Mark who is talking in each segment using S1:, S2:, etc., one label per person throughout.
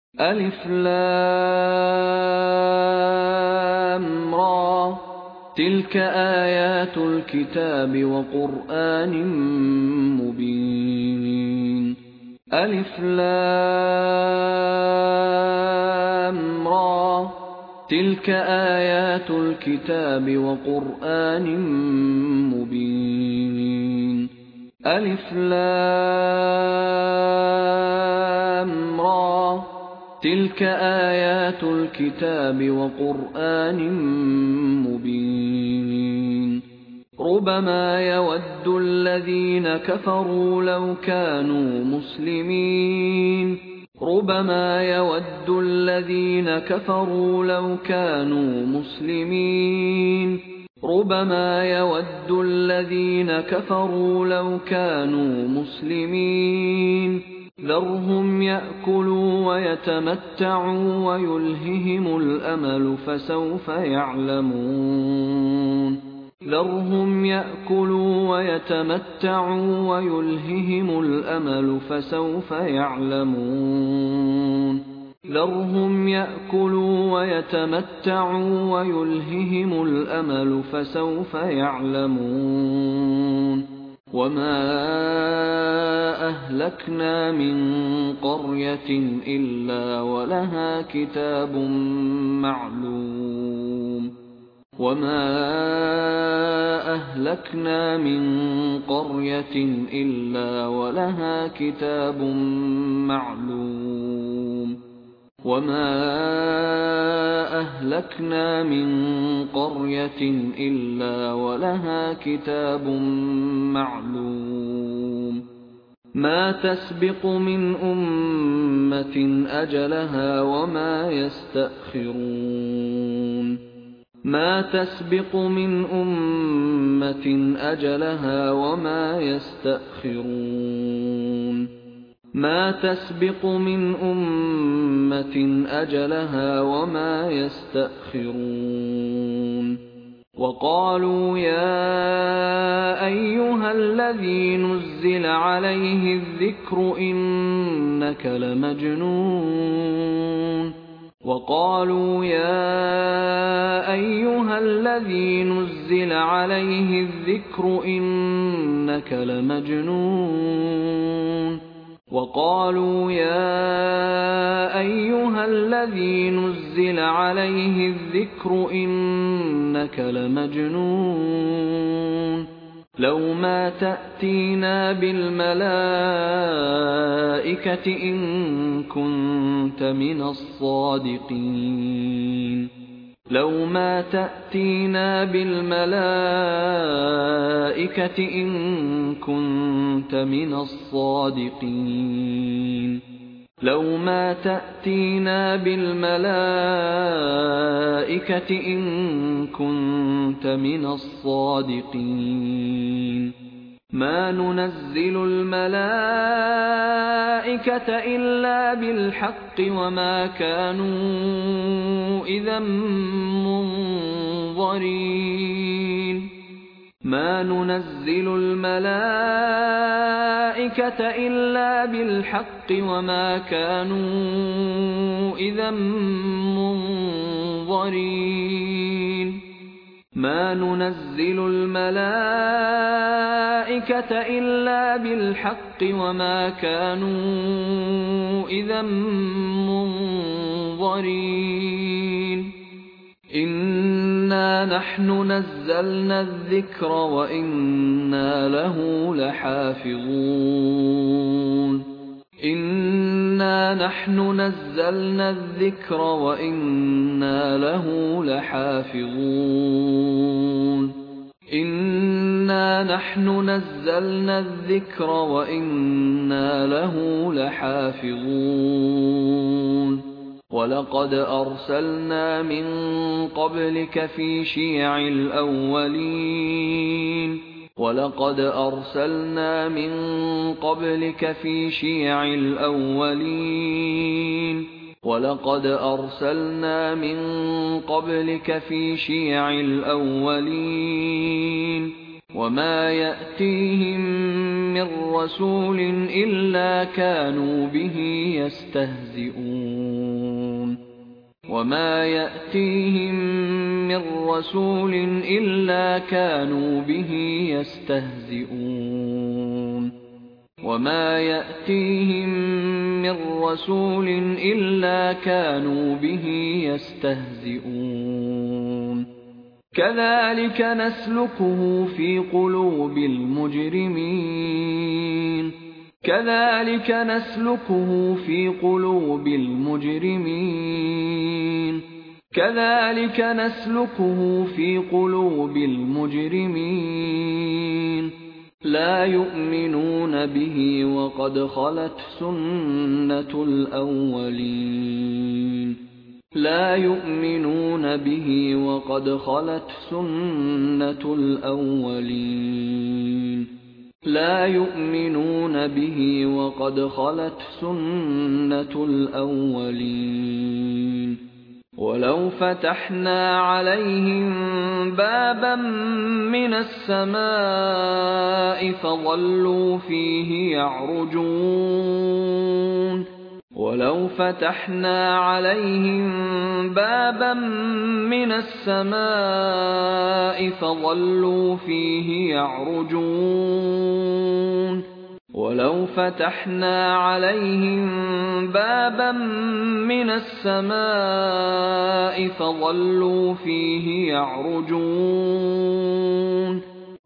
S1: ألف لام را تلك آيات الكتاب وقرآن مبين ألف لام را تلك آيات الكتاب وقرآن مبين ألف لام را تلك آيات الكتاب وقرآن مبين ربما يود الذين كفروا لو كانوا مسلمين ربما يود الذين كفروا لو كانوا مسلمين ربما يود الذين كفروا لو كانوا مسلمين ذرهم يأكلوا ويتمتعوا ويلههم الأمل فسوف يعلمون ذرهم يأكلوا ويتمتعوا ويلههم الأمل فسوف يعلمون ذرهم يأكلوا ويتمتعوا ويلههم الأمل فسوف يعلمون وما أهلكنا من قرية إلا ولها كتاب معلوم وما أهلكنا من قرية إلا ولها كتاب معلوم وما أهلكنا من قرية إلا ولها كتاب معلوم ما تسبق من أمة أجلها وما يستأخرون ما تسبق من أمة أجلها وما يستأخرون ما تسبق من أمة أجلها وما يستأخرون وقالوا يا أيها الذي نزل عليه الذكر إنك لمجنون وقالوا يا أيها الذي نزل عليه الذكر إنك لمجنون وقالوا يا أيها الذي نزل عليه الذكر إنك لمجنون لو ما تأتينا بالملائكة إن كنت من الصادقين لو ما تأتينا بالملائكة إن كنت من الصادقين لو ما تأتينا بالملائكة إن كنت من الصادقين ما ننزل الملائكة إلا بالحق وما كانوا إذا منظرين ما ننزل الملائكة إلا بالحق وما كانوا إذا منظرين ما ننزل الملائكة إلا بالحق وما كانوا إذا منظرين إنا نحن نزلنا الذكر وإنا له لحافظون إنا نحن نزلنا الذكر وإنا له لحافظون إنا نحن نزلنا الذكر وإنا له لحافظون ولقد أرسلنا من قبلك في شيع الأولين ولقد أرسلنا من قبلك في شيع الأولين ولقد أرسلنا من قبلك في شيع الأولين وما يأتيهم من رسول إلا كانوا به يستهزئون وما يأتيهم من رسول إلا كانوا به يستهزئون وما يأتيهم من رسول إلا كانوا به يستهزئون كذلك نسلكه في قلوب المجرمين كذلك نسلكه في قلوب المجرمين كذلك نسلكه في قلوب المجرمين لا يؤمنون به وقد خلت سنة الأولين لا يؤمنون به وقد خلت سنة الأولين لا يؤمنون به وقد خلت سنة الأولين ولو فتحنا عليهم بابا من السماء فظلوا فيه يعرجون ولو فتحنا عليهم بابا من السماء فظلوا فيه يعرجون ولو فتحنا عليهم بابا من السماء فظلوا فيه يعرجون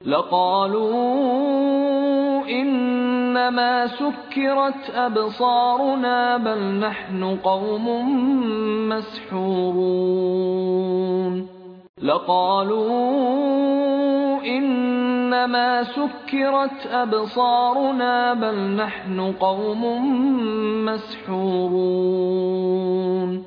S1: لقالوا إنما سكرت أبصارنا بل نحن قوم مسحورون لقالوا إنما سكرت أبصارنا بل نحن قوم مسحورون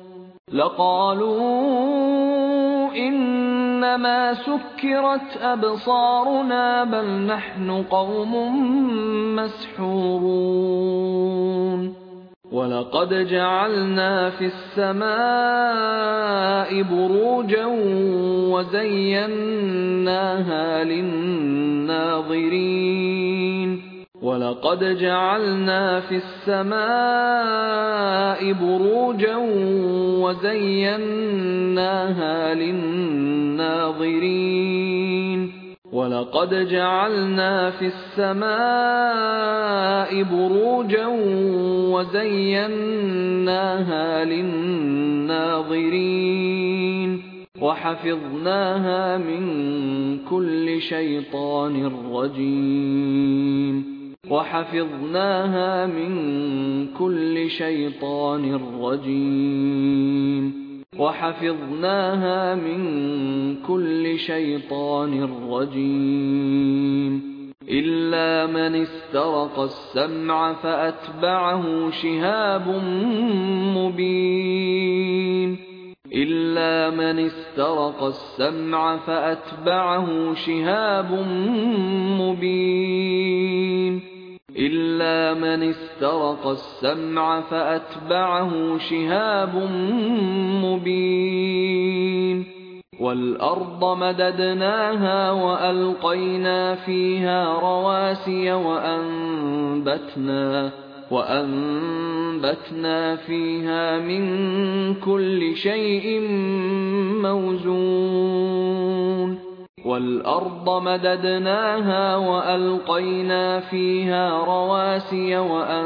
S1: لقالوا إنما سكرت أبصارنا بل نحن قوم مسحورون ولقد جعلنا في السماء بروجا وزيناها للناظرين ولقد جعلنا في السماء بروجا وزيناها للناظرين ولقد جعلنا في السماء بروجا وزيناها للناظرين وحفظناها من كل شيطان رجيم وحفظناها من كل شيطان رجيم وحفظناها من كل شيطان رجيم إلا من استرق السمع فأتبعه شهاب مبين إلا من استرق السمع فأتبعه شهاب مبين إلا من استرق السمع فأتبعه شهاب مبين والأرض مددناها وألقينا فيها رواسي وأنبتنا فيها من كل شيء موزون والأرض مددناها وألقينا فيها رواسي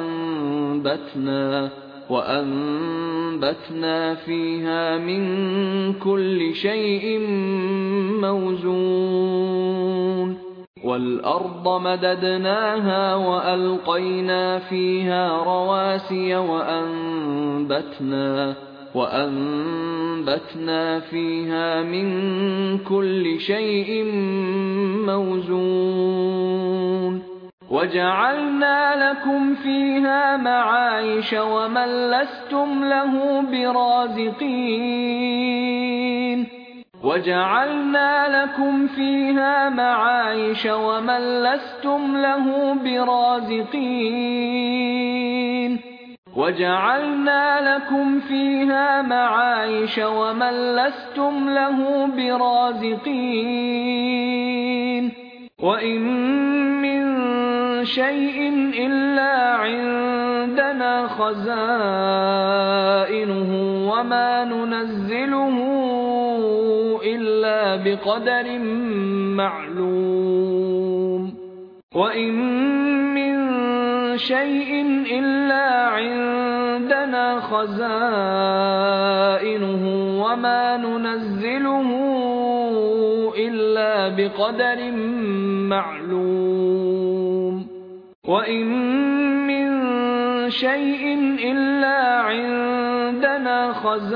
S1: وأنبتنا فيها من كل شيء موزون والأرض مددناها وألقينا فيها رواسي وأنبتنا فيها من كل شيء موزون وجعلنا لكم فيها معايش ومن لستم له برازقين وجعلنا لكم فيها معايش ومن لستم له برازقين وجعلنا لكم فيها معايش ومن لستم له برازقين وإن من شيء إلا عندنا خزائنه وما ننزله إلا بقدر معلوم وإن من شيء إلا عندنا خزائنه وما ننزله إلا بقدر معلوم وإن من شيء إلا عندنا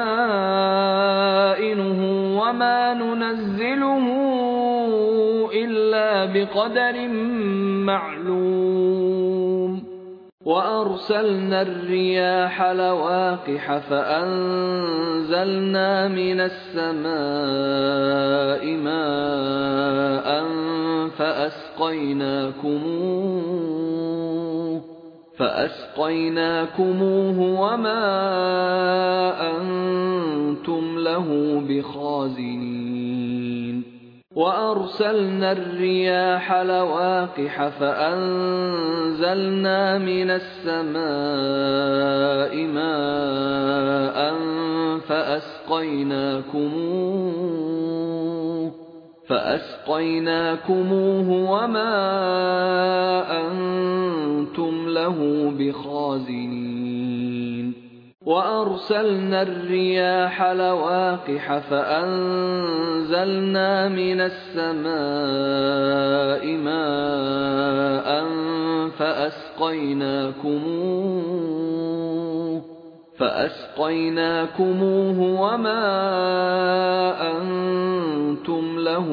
S1: خزائنه وما ننزله إلا بقدر معلوم وأرسلنا الرياح لواقح فأنزلنا من السماء ماء فأسقيناكموه وما أنتم له بخازنين وأرسلنا الرياح لواقح فأنزلنا من السماء ماء فأسقيناكموه وما أنتم له بخازنين وأرسلنا الرياح لواقح فأنزلنا من السماء ماء فأسقيناكموه وما أنتم له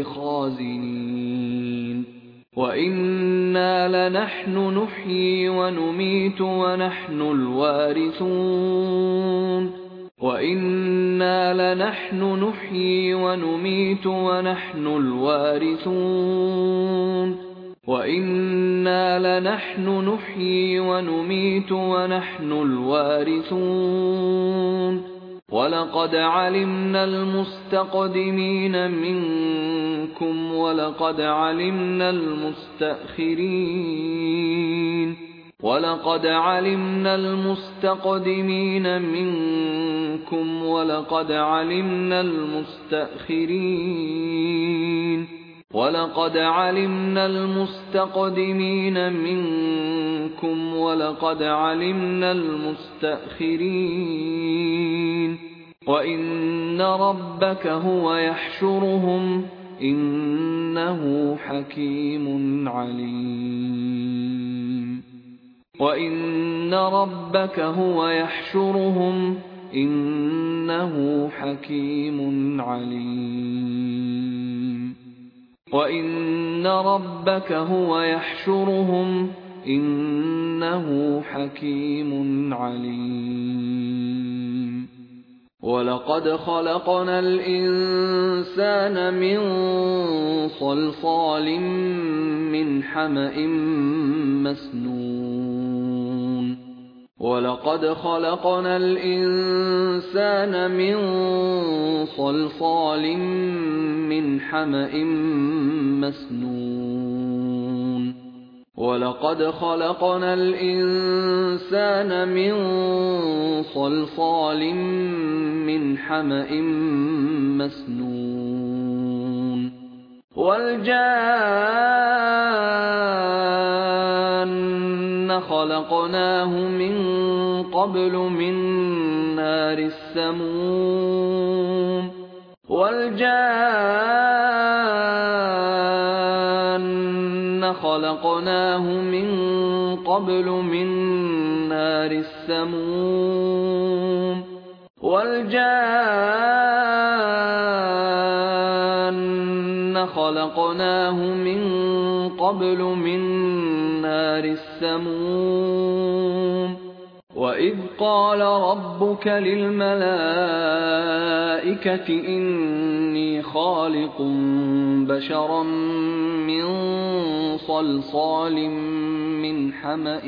S1: بخازنين وإنا لنحن نحيي ونميت ونحن الوارثون ولقد علمنا المستقدمين منكم ولقد علمنا المستقدمين ولقد علمنا المستقدمين منكم ولقد علمنا المستأخرين وإن ربك هو يحشرهم إنه حكيم عليم وإن ربك هو يحشرهم إنه حكيم عليم وإن ربك هو يحشرهم إنه حكيم عليم ولقد خلقنا الإنسان من صلصال من حمأ مسنون ولقد خلقنا الإنسان من صلصال من حمأ مسنون ولقد خلقنا الإنسان من صلصال من حمأ مسنون والجان خلقناه من قبل من نار السموم خلقناه من قبل من نار السموم خلقناه من قبل من نار السموم وإذ قال ربك للملائكة إني خالق بشرا من صلصال من حمأ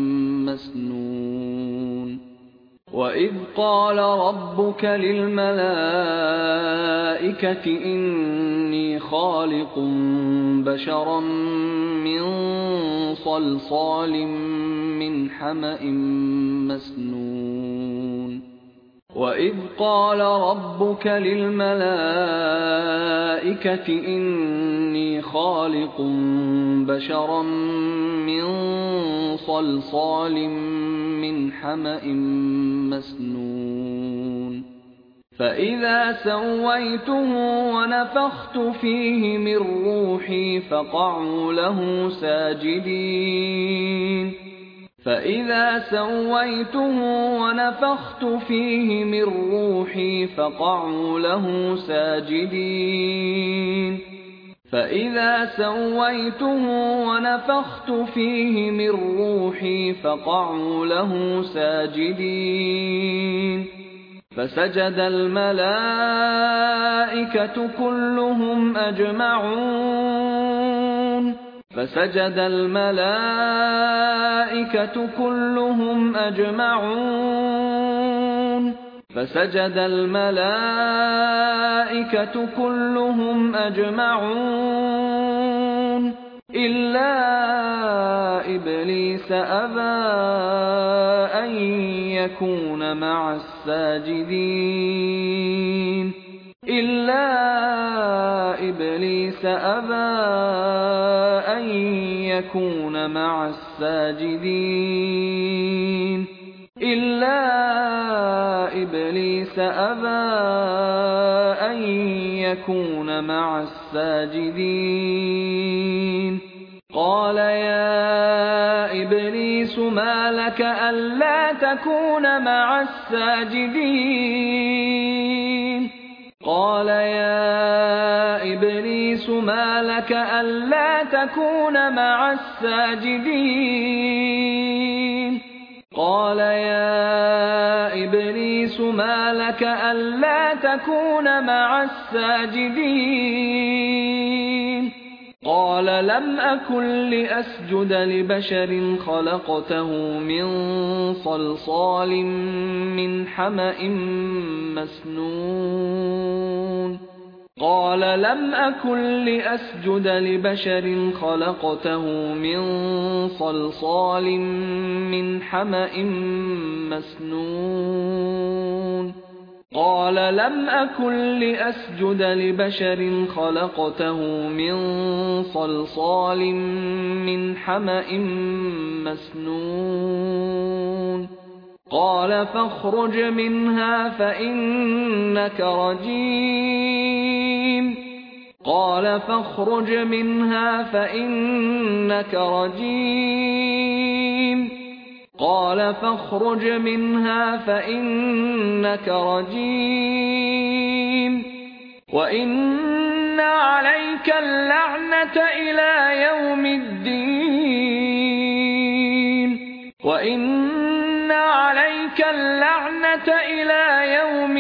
S1: مسنون وإذ قال ربك للملائكة إني خالق بشرا من صلصال من حمأ مسنون وَإِذْ قَالَ رَبُّكَ لِلْمَلَائِكَةِ إِنِّي خَالِقٌ بَشَرًا مِّن صَلْصَالٍ مِّنْ حَمَإٍ مَّسْنُونٍ فَإِذَا سَوَّيْتُهُ وَنَفَخْتُ فِيهِ مِن رُّوحِي فَقَعُوا لَهُ سَاجِدِينَ فَإِذَا سَوَّيْتُهُ وَنَفَخْتُ فِيهِ مِن رُّوحِي فَقَعُوا لَهُ سَاجِدِينَ فَإِذَا سَوَّيْتُهُ وَنَفَخْتُ فِيهِ مِن رُّوحِي فَقَعُوا لَهُ سَاجِدِينَ فَسَجَدَ الْمَلَائِكَةُ كُلُّهُمْ أَجْمَعُونَ فَسَجَدَ الْمَلَائِكَةُ كُلُّهُمْ أَجْمَعُونَ فَسَجَدَ الْمَلَائِكَةُ كُلُّهُمْ أَجْمَعُونَ إِلَّا إِبْلِيسَ أَبَىٰ أَن يَكُونَ مَعَ السَّاجِدِينَ إِلَّا إِبْلِيسَ أَبَىٰ أَن يَكُونَ مَعَ السَّاجِدِينَ إِلَّا إِبْلِيسَ أَبَىٰ أَن يَكُونَ مَعَ السَّاجِدِينَ قَالَ يَا إِبْلِيسُ مَا لَكَ أَلَّا تَكُونَ مَعَ السَّاجِدِينَ قَالَ يَا إِبْلِيسُ مَا لَكَ أَلَّا تَكُونَ مَعَ السَّاجِدِينَ قَالَ يَا إِبْلِيسُ مَا لَكَ أَلَّا تَكُونَ مَعَ السَّاجِدِينَ قَالَ لَمْ أَكُن لِّأَسْجُدَ لِبَشَرٍ خَلَقْتَهُ مِن صَلْصَالٍ مِّنْ حَمَإٍ مَّسْنُونٍ قَالَ لَمْ أَكُن لِّأَسْجُدَ لِبَشَرٍ خَلَقْتَهُ مِن صَلْصَالٍ مِّنْ حَمَإٍ مَّسْنُونٍ قَالَ لَمْ أَكُن لِّأَسْجُدَ لِبَشَرٍ خَلَقْتَهُ مِن صَلْصَالٍ مِّنْ حَمَإٍ مَّسْنُونٍ قَالَ فَاخْرُجْ مِنْهَا فَإِنَّكَ رَجِيمٌ قَالَ فَاخْرُجْ مِنْهَا فَإِنَّكَ رَجِيمٌ قَالَ فَاخْرُجْ مِنْهَا فَإِنَّكَ رَجِيمٌ وَإِنَّ عَلَيْكَ اللَّعْنَةَ إِلَىٰ يَوْمِ الدِّينِ وَإِنَّ عَلَيْكَ اللَّعْنَةَ إِلَىٰ يَوْمِ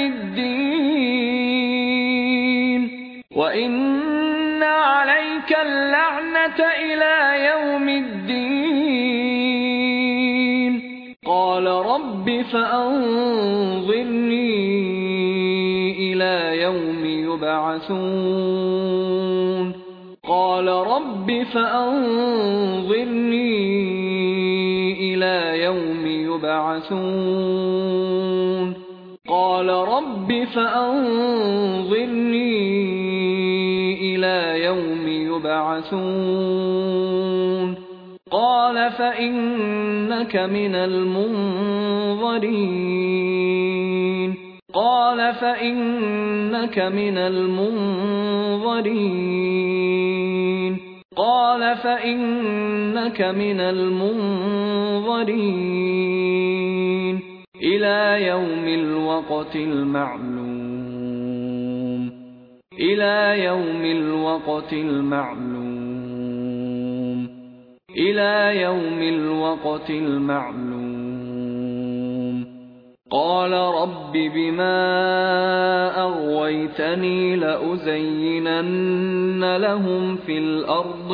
S1: الدِّينِ وَإِنَّ عَلَيْكَ اللَّعْنَةَ إِلَىٰ يَوْمِ الدِّينِ قَالَ رَبِّ فَأَنظِرْنِي إِلَىٰ يَوْمِ يُبْعَثُونَ قَالَ رَبِّ فَأَنظِرْنِي إِلَىٰ يَوْمِ يُبْعَثُونَ قَالَ رَبِّ فَأَنظِرْنِي إِلَىٰ يَوْمِ يُبْعَثُونَ قَالَ فَإِنَّكَ مِنَ الْمُنظَرِينَ قَالَ فَإِنَّكَ مِنَ الْمُنظَرِينَ قَالَ فَإِنَّكَ مِنَ الْمُنظَرِينَ إِلَىٰ يَوْمِ الْوَقْتِ الْمَعْلُومِ إِلَىٰ يَوْمِ الْوَقْتِ الْمَعْلُومِ إِلَىٰ يَوْمِ الْوَقْتِ الْمَعْلُومِ قَالَ رَبِّ بِمَا أَغْوَيْتَنِي لَأُزَيِّنَنَّ لَهُمْ فِي الْأَرْضِ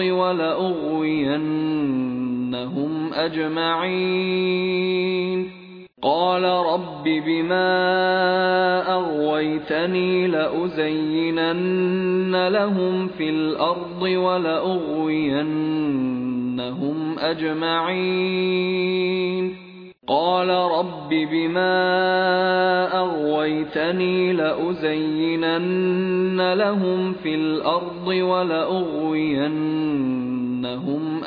S1: وَلَأُغْوِيَنَّهُمْ أَجْمَعِينَ قَالَ رَبِّ بِمَا أَغْوَيْتَنِي لَأُزَيِّنَنَّ لَهُمْ فِي الْأَرْضِ وَلَأُغْوِيَنَّهُمْ أَجْمَعِينَ قال رب بما أغويتني لأزينن لهم في الأرض ولأغوينهم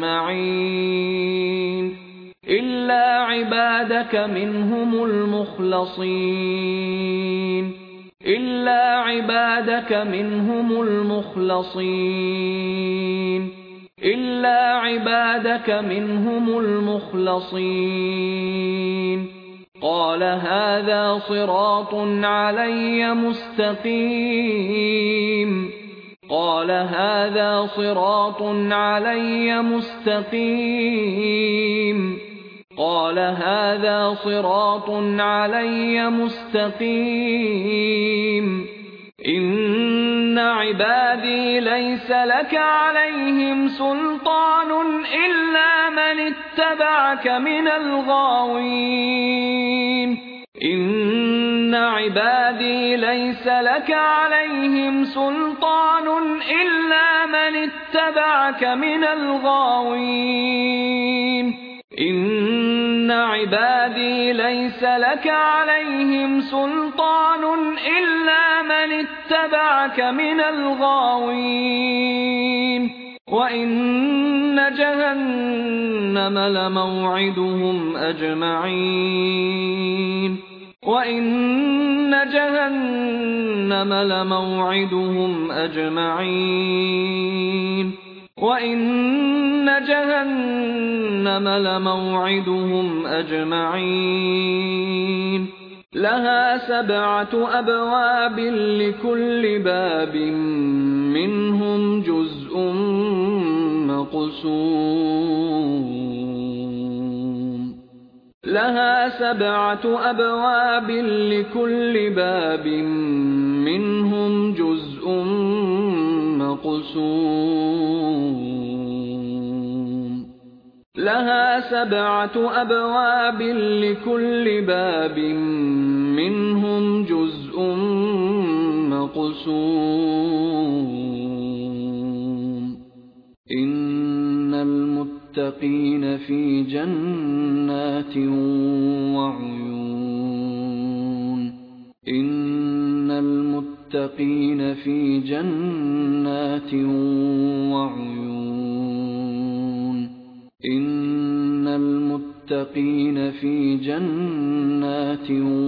S1: أجمعين إلا عبادك منهم المخلصين إلا عبادك منهم المخلصين إلا عبادك منهم المخلصين قال هذا صراط علي مستقيم قال هذا صراط علي مستقيم قال هذا صراط علي مستقيم إن عبادي ليس لك عليهم سلطان إلا من اتبعك من الغاوين إن عبادي ليس لك عليهم سلطان إلا من اتبعك من الغاوين إن عبادي ليس لك عليهم سلطان إلا من اتبعك من الغاوين وإن جهنم لموعدهم أجمعين وإن جهنم لموعدهم أجمعين وإن جهنم لموعدهم أجمعين لها 7 أبواب لكل باب منهم جزء مقسوم لها 7 أبواب لكل باب منهم جزء مقسوم لها 7 أبواب لكل باب منهم جزء مقسوم إن المتقين في جنات وعيون إن المتقين في جنات وعيون إن المتقين في جنات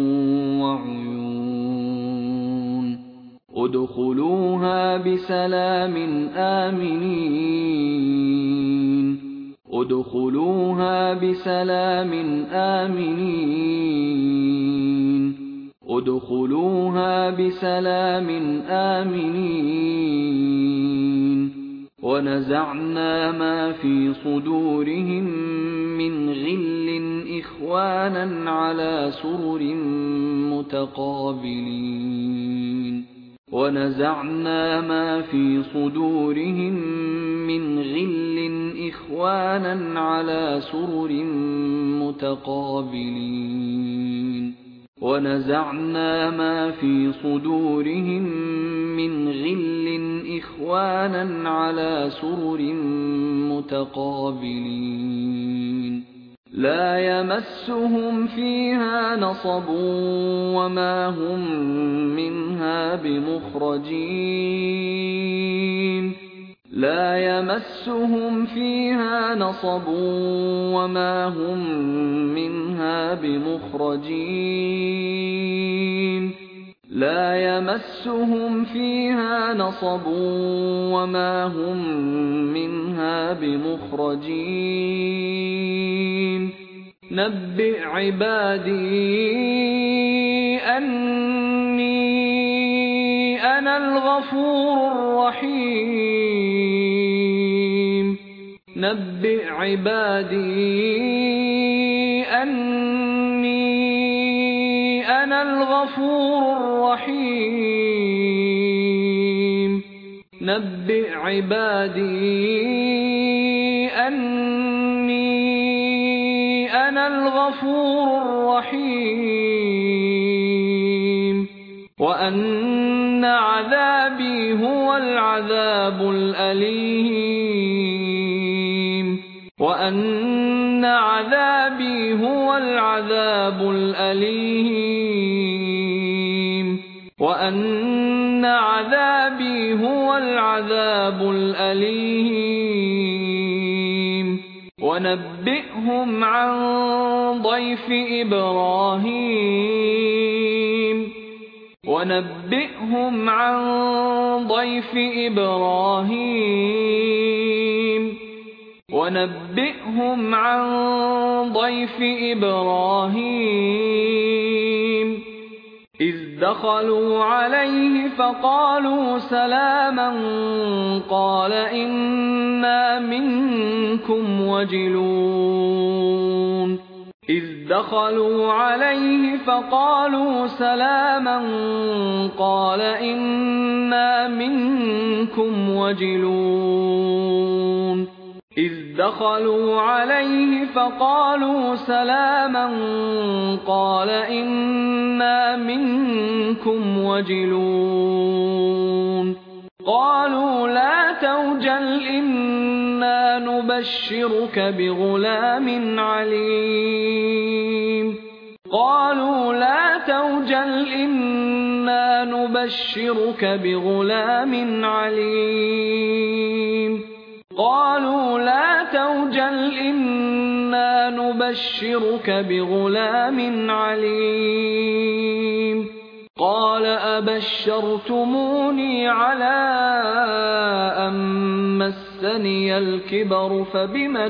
S1: وعيون ادخلوها بسلام آمنين ادخلوها بسلام آمنين ادخلوها بسلام آمنين ونزعنا ما في صدورهم من غل إخوانا على سرر متقابلين ونزعنا ما في صدورهم من غل إخوانا على سرر متقابلين ونزعنا ما في صدورهم من غل إخوانا على سرر متقابلين لا يمسهم فيها نصب وما هم منها بمخرجين لا يمسهم فيها نصب وما هم منها بمخرجين لا يمسهم فيها نصب وما هم منها بمخرجين نبئ عبادي أني أنا الغفور الرحيم نبئ عبادي أني أنا الغفور الرحيم نبئ عبادي أني أنا الغفور الرحيم وأن عذابي هو العذاب الأليم وأن عذابي هو العذاب الأليم وأن عذابي هو العذاب الأليم ونبئهم عن ضيف إبراهيم ونبئهم عن ضيف إبراهيم ونبئهم عن ضيف إبراهيم إذ دخلوا عليه فقالوا سلاما قال إنا منكم وجلون إذ دخلوا عليه فقالوا سلاما قال إنا منكم وجلون إذ دخلوا عليه فقالوا سلاما قال إنا منكم وجلون قالوا لا توجل إنا نبشرك بغلام عليم قالوا لا توجل إنا نبشرك بغلام عليم قالوا لا توجل إنا نبشرك بغلام عليم قال أبشرتموني على أن مسني الكبر فبم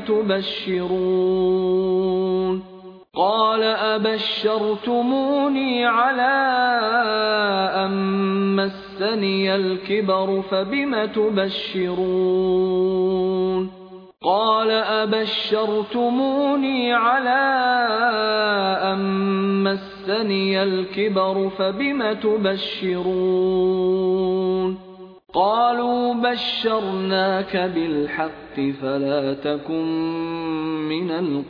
S1: تبشرون قال أبشرتموني على أن مسني الكبر فبم تبشرون قال أبشرتموني على أن مسني الكبر فبم تبشرون قالوا بشرناك بالحق فلا تكن من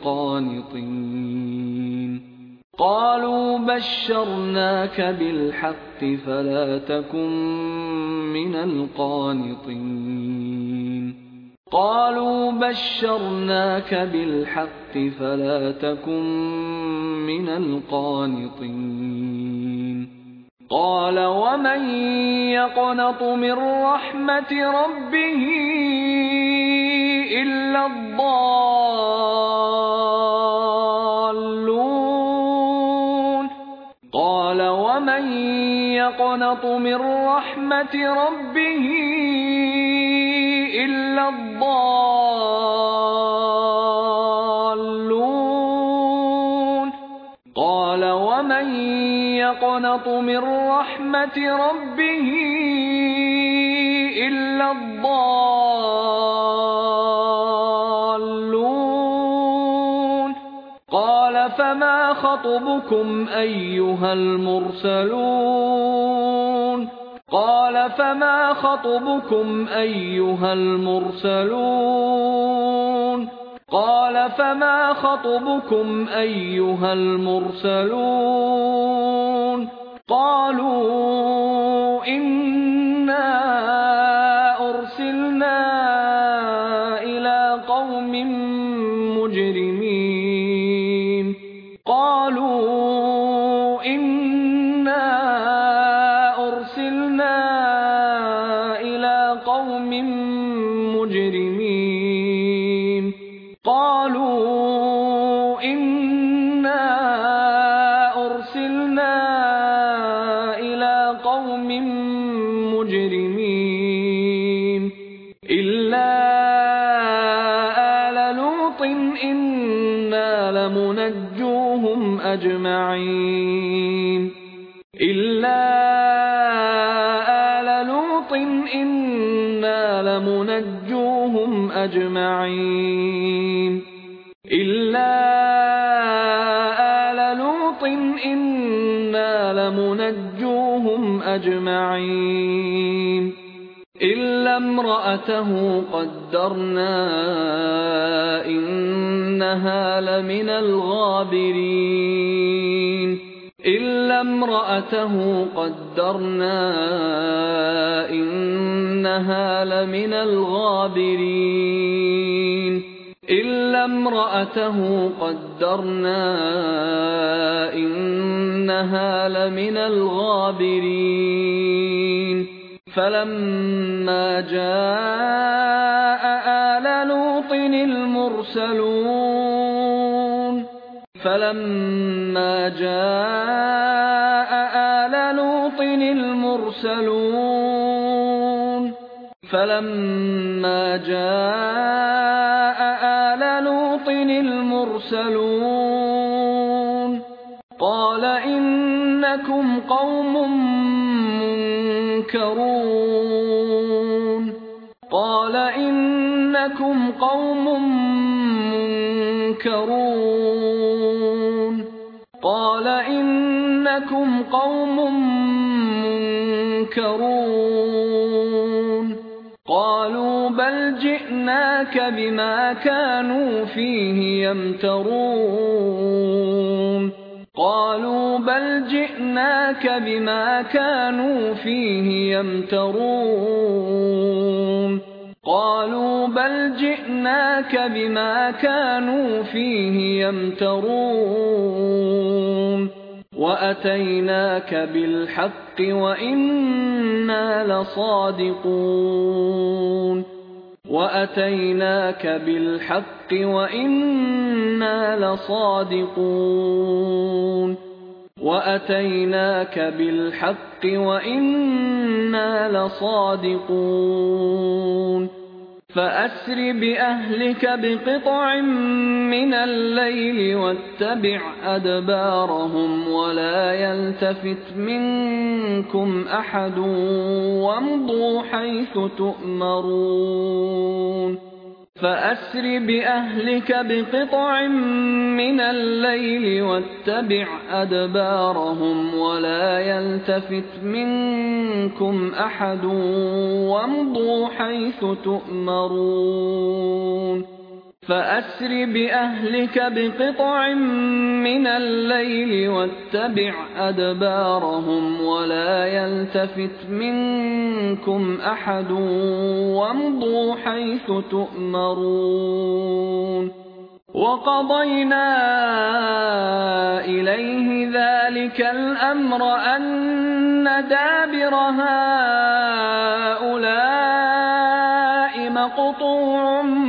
S1: القانطين قالوا بشرناك بالحق فلا تكن من القانطين قالوا بشرناك بالحق فلا تكن من القانطين قال ومن يقنط من رحمة ربه إلا الضالون قال ومن يقنط من رحمة ربه إلا الضالون قال ومن يقنط من رحمة ربه إلا الضالون قال فما خطبكم أيها المرسلون قال فما خطبكم أيها المرسلون قال فما خطبكم أيها المرسلون قالوا إنا أرسلنا إلى قوم مجرمين قالوا إنا أرسلنا إلى قوم مجرمين قالوا إنا أرسلنا إلى قوم مجرمين إلا آل لوط إنا لمنجوهم أجمعين إلا آل لوط إنا لمنجوهم أجمعين إلا آل لوط إنا لمنجوهم أجمعين إلا امرأته قدرنا إنها لمن الغابرين إلا امرأته قدرنا إنها لمن الغابرين إلا امرأته قدرنا إنها لمن الغابرين فلما جاء آل لوط المرسلون قال إنكم قوم منكرون قالوا بل جئناك بما كانوا فيه يمترون وأتيناك بالحق وإنا لصادقون فأسر بأهلك بقطع من الليل واتبع أدبارهم ولا يلتفت منكم أحد وامضوا حيث تؤمرون فأسر بأهلك بقطع من الليل واتبع أدبارهم ولا يلتفت منكم أحد وامضوا حيث تؤمرون وقضينا إليه ذلك الأمر أن دابر هؤلاء مقطوع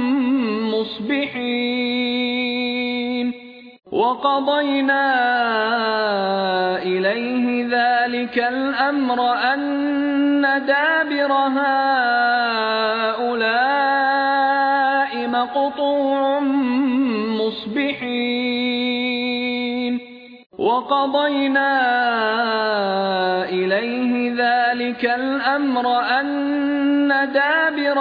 S1: مصبحين وقضينا إليه ذلك الأمر أن دابر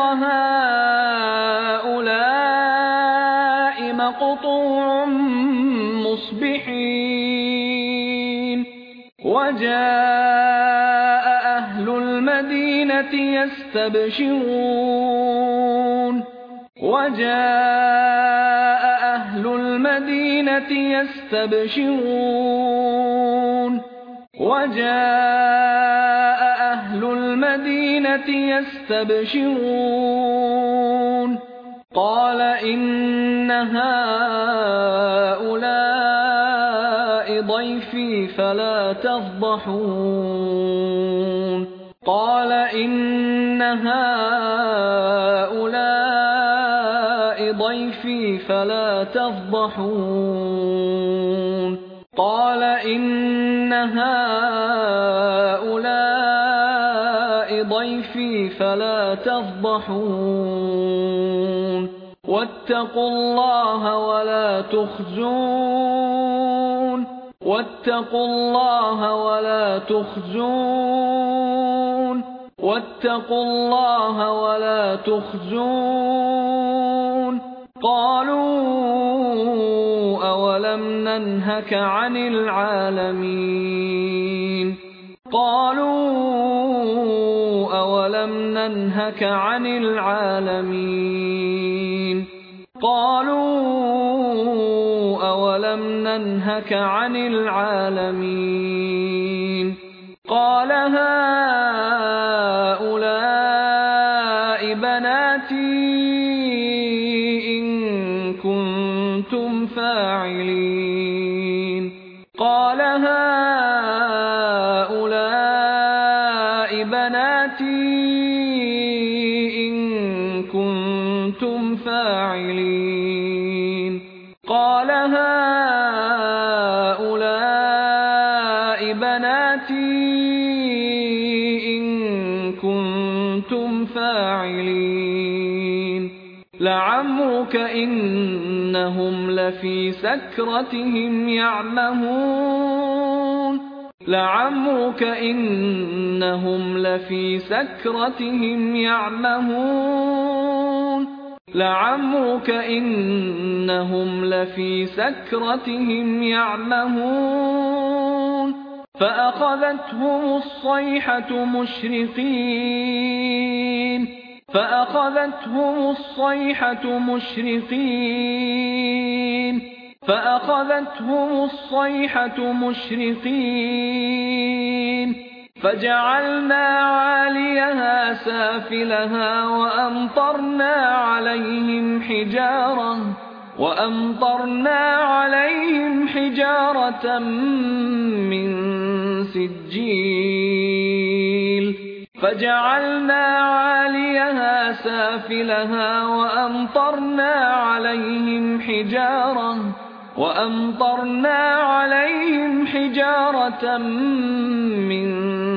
S1: هؤلاء مقطوع مصبحين وجاء أهل المدينة يستبشرون قال إن هؤلاء ضيفي فلا تفضحون واتقوا الله ولا تخزون قالوا أولم ننهك عن العالمين قال هؤلاء بناتي إن بناتي إن كنتم فاعلين قال هؤلاء بناتي إن كنتم فاعلين لعمرك إنهم لفي سكرتهم يعمهون لعمرك إنهم لفي سكرتهم يعمهون لعمرك إنهم لفي سكرتهم يعمهون فأخذتهم الصيحة مشرقين فأخذتهم الصيحة مشرقين فأخذتهم الصيحة مشرقين فجعلنا عاليها سافلها وأمطرنا عليهم حجارة من سجيل فجعلنا عاليها سافلها وأمطرنا عليهم حجارة من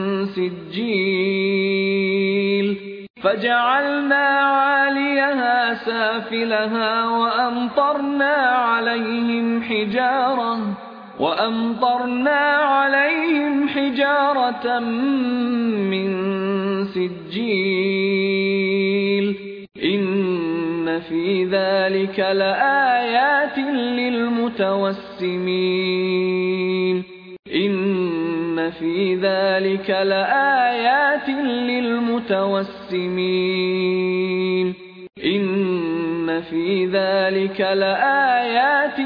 S1: سجيل فجعلنا عاليها سافلها وأمطرنا عليهم حجارة من سجيل إن في ذلك لآيات للمتوسمين إن في ذلك لآيات للمتوسمين إن في ذلك لآيات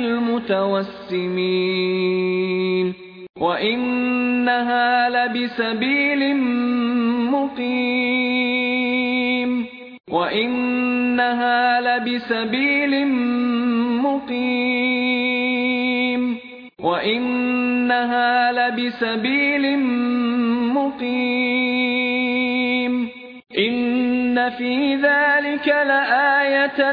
S1: للمتوسمين وإنها لبسبيل مقيم وإنها لبسبيل مقيم وإنها لبسبيل مقيم إن في ذلك لآية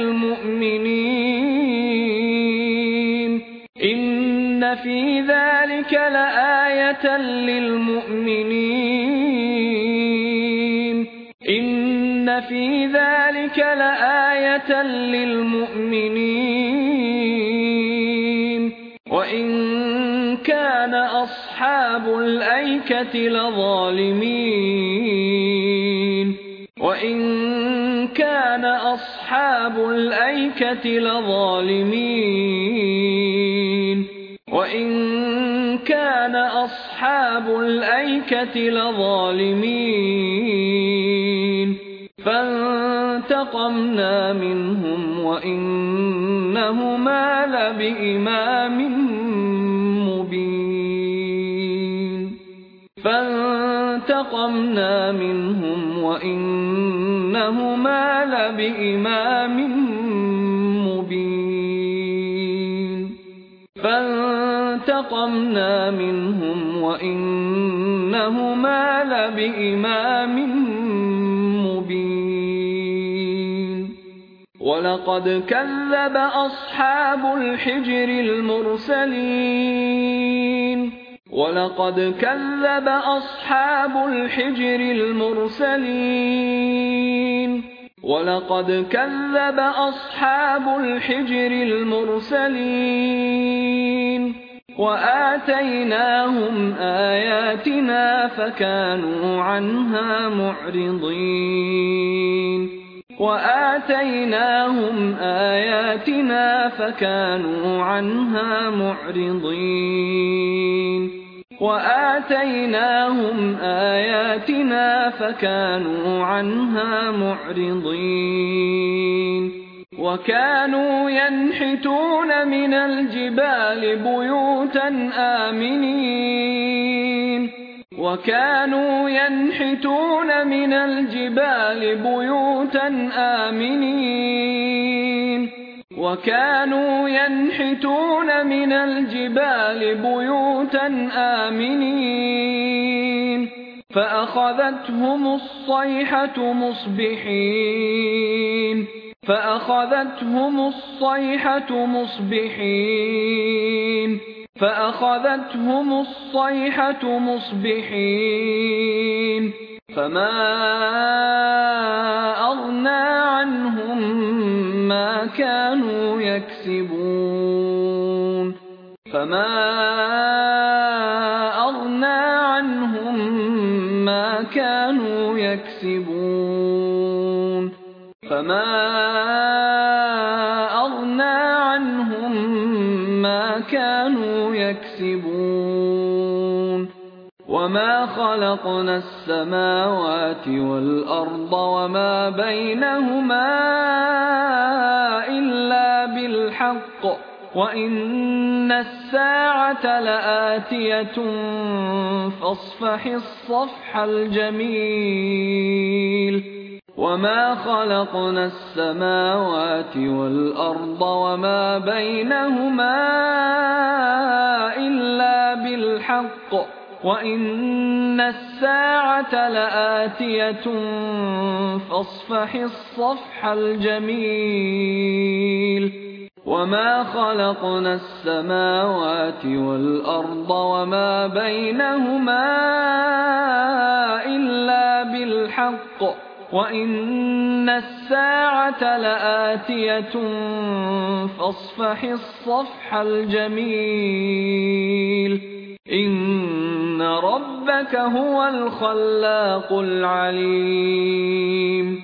S1: للمؤمنين إن في ذلك لآية للمؤمنين إن في ذلك لآية للمؤمنين وإن كان أصحاب الأيكة لظالمين وإن كان أصحاب الأيكة لظالمين وإن كان أصحاب الأيكة لظالمين فانتقمنا منهم وإنهما لبإمام مبين فانتقمنا منهم وإنهما لبإمام مبين فانتقمنا منهم وإنهما لبإمام مبين ولقد كذب أصحاب الحجر المرسلين ولقد كذب أصحاب الحجر المرسلين ولقد كذب أصحاب الحجر المرسلين وآتيناهم آياتنا فكانوا عنها معرضين وآتيناهم آياتنا فكانوا عنها معرضين وآتيناهم آياتنا فكانوا عنها معرضين وكانوا ينحتون من الجبال بيوتا آمنين وكانوا ينحتون من الجبال بيوتا آمنين وكانوا ينحتون من الجبال بيوتا آمنين فأخذتهم الصيحة مصبحين فأخذتهم الصيحة مصبحين فما أغنى عنهم ما كانوا يكسبون وما خلقنا السماوات والأرض وما بينهما إلا بالحق وإن الساعة لآتية فاصفح الصفح الجميل وما خلقنا السماوات والأرض وما بينهما إلا بالحق وإن الساعة لآتية فاصفح الصفح الجميل وما خلقنا السماوات والأرض وما بينهما إلا بالحق وإن الساعة لآتية فاصفح الصفح الجميل إن ربك هو الخلاق العليم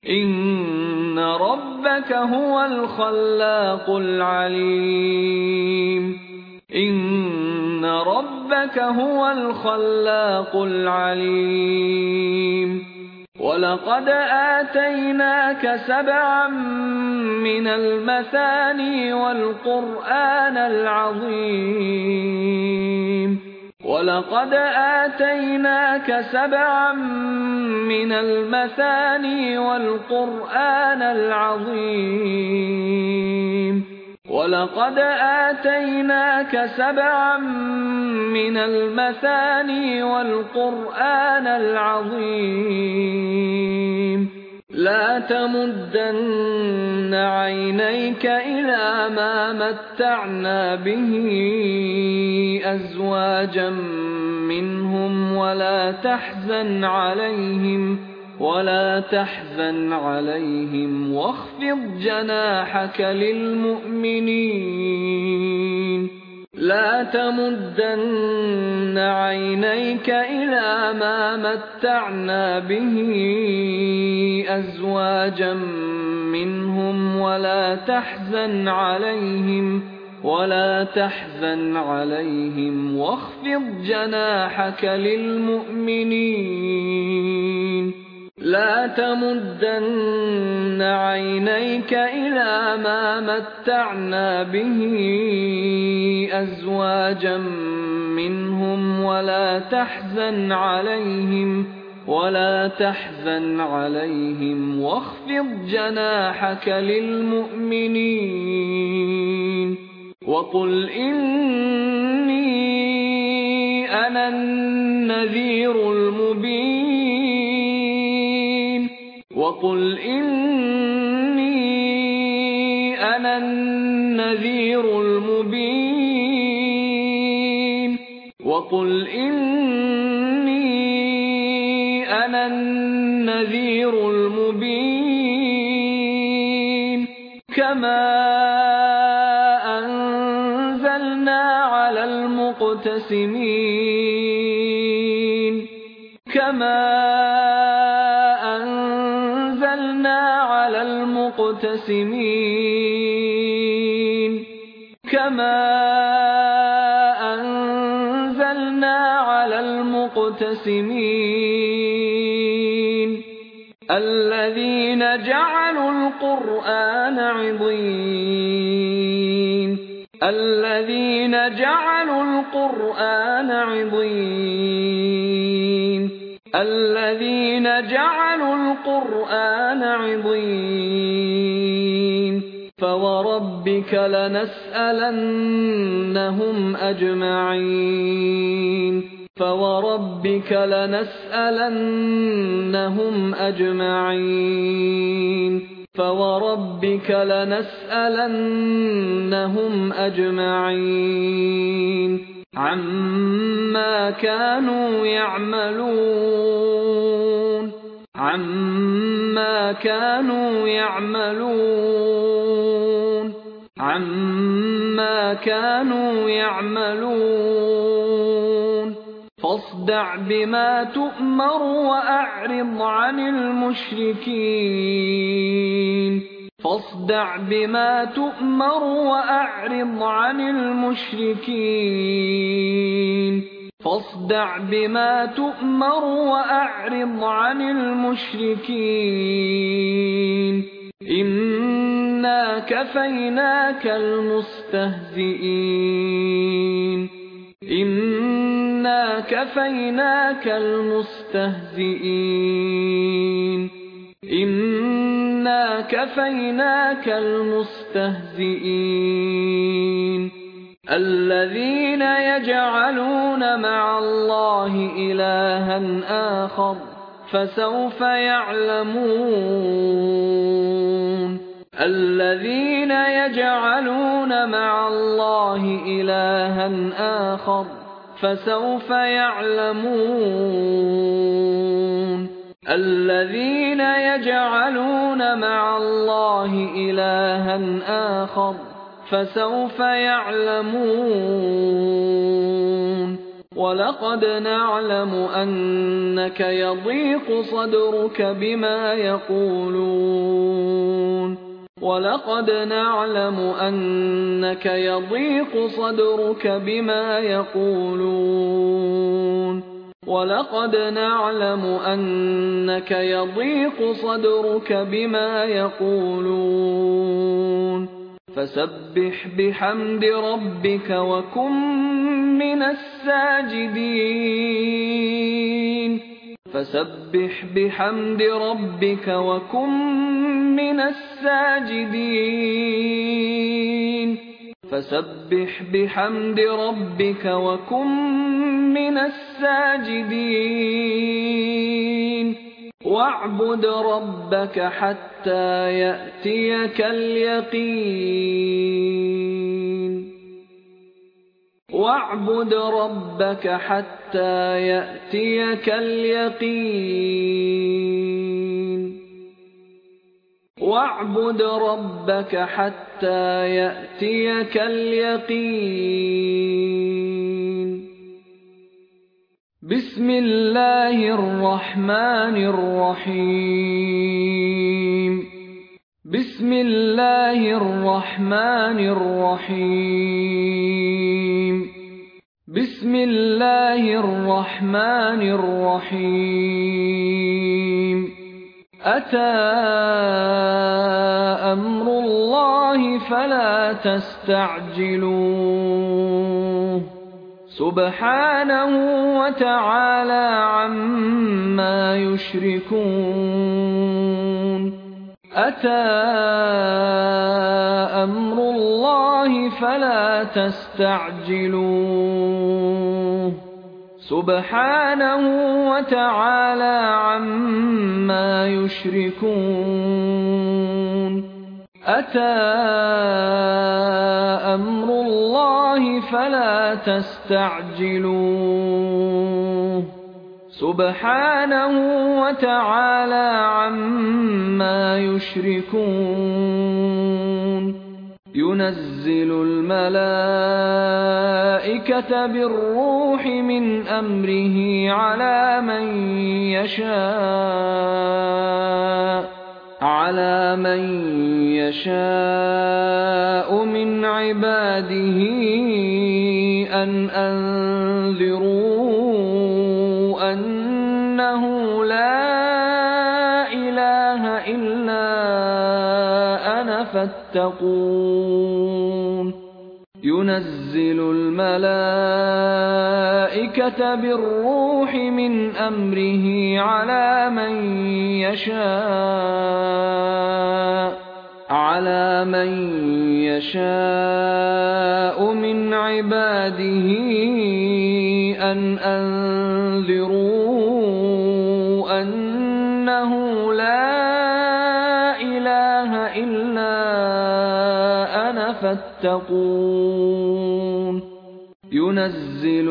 S1: ولقد آتيناك 7 من المثاني والقرآن العظيم لا تمدن عينيك إلى ما متعنا به أزواجا منهم ولا تحزن عليهم واخفض جناحك للمؤمنين لا تمدن عينيك إلى ما متعنا به أزواجا منهم ولا تحزن عليهم واخفض جناحك للمؤمنين لا تمدن عينيك إلى ما متعنا به أزواجا منهم ولا تحزن عليهم واخفض جناحك للمؤمنين وقل إني أنا النذير المبين كما أنزلنا على المقتسمين الذين جعلوا القرآن عضين فوربك لنسألنهم أجمعين فوربك لنسألنهم أجمعين فوربك لنسألنهم أجمعين عما كانوا يعملون فاصدع بما تؤمر وأعرض عن المشركين إنا كفيناك المستهزئين الذين يجعلون مع الله إلها آخر فسوف يعلمون ولقد نعلم أنك يضيق صدرك بما يقولون فسبح بحمد ربك وكن من الساجدين واعبد ربك حتى يأتيك اليقين بسم الله الرحمن الرحيم أتى أمر الله فلا تستعجلوه سبحانه وتعالى عما يشركون أتى أمر الله فلا تستعجلوه سبحانه وتعالى عما يشركون أتى أمر الله فلا تستعجلوه سبحانه وتعالى عما يشركون ينزل الملائكة بالروح من أمره على من يشاء من عباده أن أنذروا أنه لا إله إلا أنا فاتقون ينزل الملائكة بالروح من أمره على من يشاء من عباده أن أنذروا أنه لا إله إلا أنا فاتقون ينزل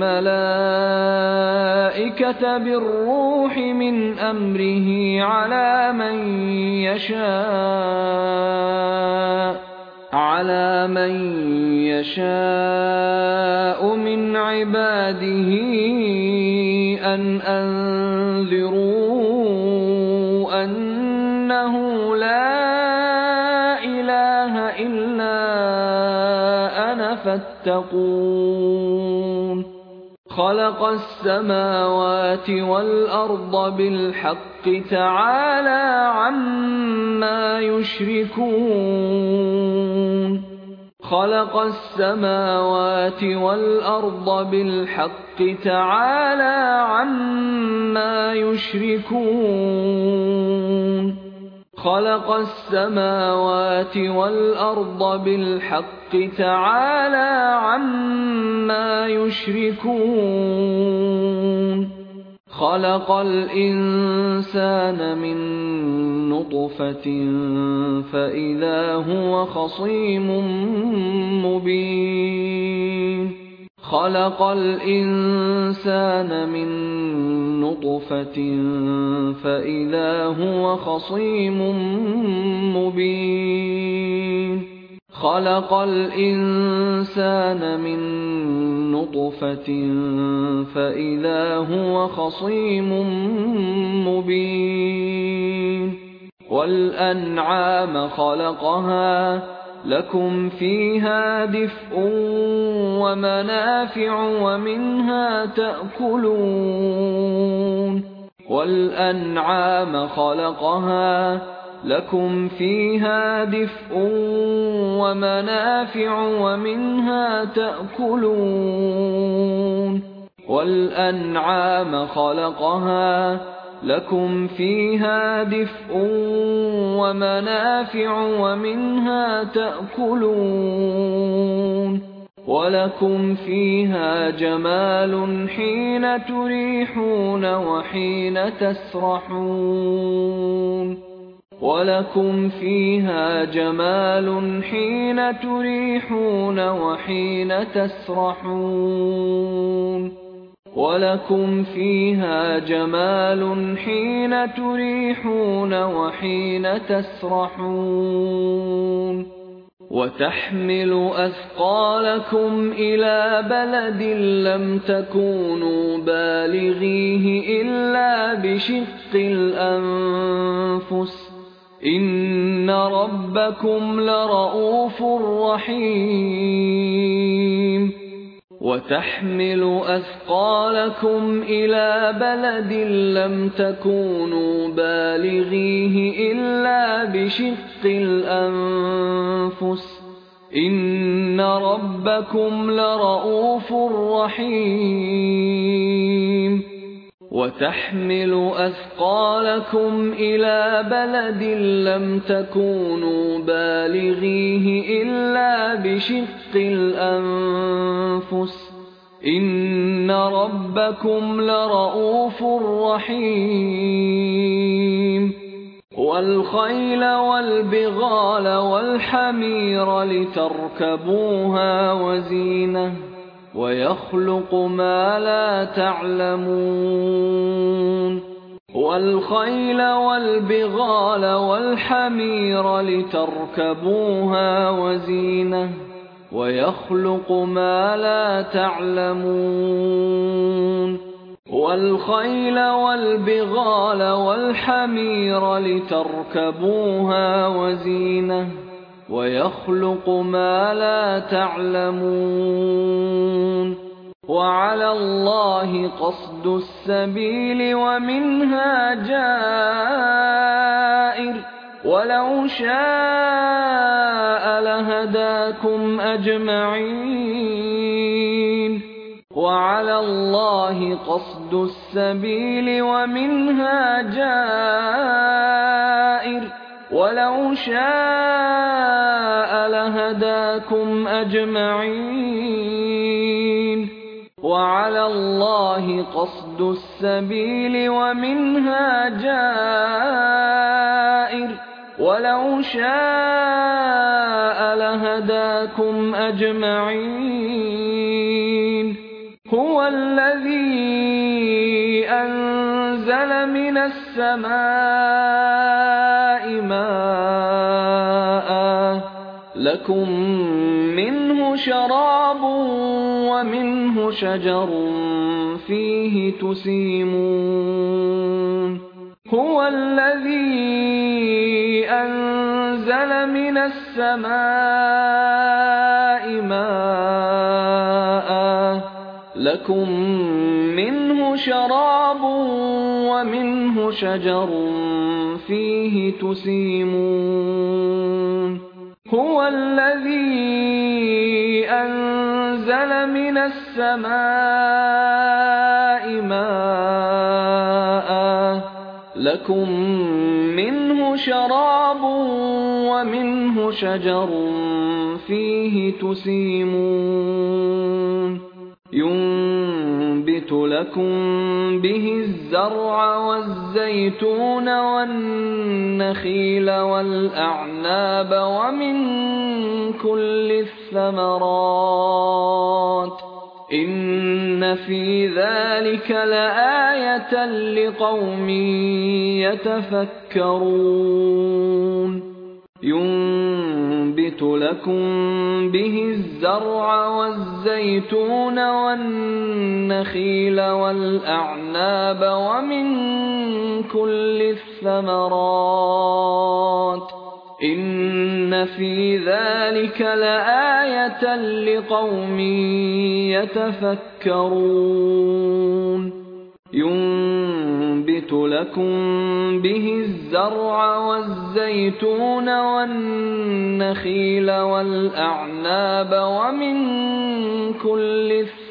S1: الملائكة بالروح من أمره على من يشاء من عباده أن أنذروا أنه لا إله إلا أنا فاتقون خلق السماوات والأرض بالحق تعالى عما يشركون خلق السماوات والأرض بالحق تعالى عما يشركون خلق السماوات والأرض بالحق تعالى عما يشركون خلق الإنسان من نطفة فإذا هو خصيم مبين خلق الإنسان من نطفة فإذا هو خصيم مبين خلق الإنسان من نطفة فإذا هو خصيم مبين والأنعام خلقها لكم فيها دفء ومنافع ومنها تأكلون والأنعام خلقها لكم فيها دفء ومنافع ومنها تأكلون والأنعام خلقها لكم فيها دفء ومنافع ومنها تأكلون ولكم فيها جمال حين تريحون وحين تسرحون ولكم فيها جمال حين تريحون وحين تسرحون ولكم فيها جمال حين تريحون وحين تسرحون وتحمل أثقالكم إلى بلد لم تكونوا بالغيه إلا بشق الأنفس إن ربكم لرءوف رحيم وتحمل أثقالكم إلى بلد لم تكونوا بالغيه إلا بشق الأنفس إن ربكم لرءوف رحيم وتحمل أثقالكم إلى بلد لم تكونوا بالغيه إلا بشق الأنفس إن ربكم لرءوف رحيم والخيل والبغال والحمير لتركبوها وزينة ويخلق ما لا تعلمون والخيل والبغال والحمير لتركبوها وزينة ويخلق ما لا تعلمون والخيل والبغال والحمير لتركبوها وزينة ويخلق ما لا تعلمون وعلى الله قصد السبيل ومنها جائر ولو شاء لهداكم أجمعين وعلى الله قصد السبيل ومنها جائر ولو شاء لهداكم أجمعين وعلى الله قصد السبيل ومنها جائر ولو شاء لهداكم أجمعين هو الذي أنزل من السماء ماء لكم منه شراب ومنه شجر فيه تسيمون هو الذي أنزل من السماء ماء لكم منه شراب ومنه شجر فيه تسيمون هو الذي أنزل من السماء ماء لكم منه شراب ومنه شجر فيه تسيمون ينبت لكم به الزرع والزيتون والنخيل والأعناب ومن كل الثمرات إن في ذلك لآية لقوم يتفكرون ينبت لكم به الزرع والزيتون والنخيل والأعناب ومن كل الثمرات إن في ذلك لآية لقوم يتفكرون ينبت لكم به الزرع والزيتون والنخيل والأعناب ومن كل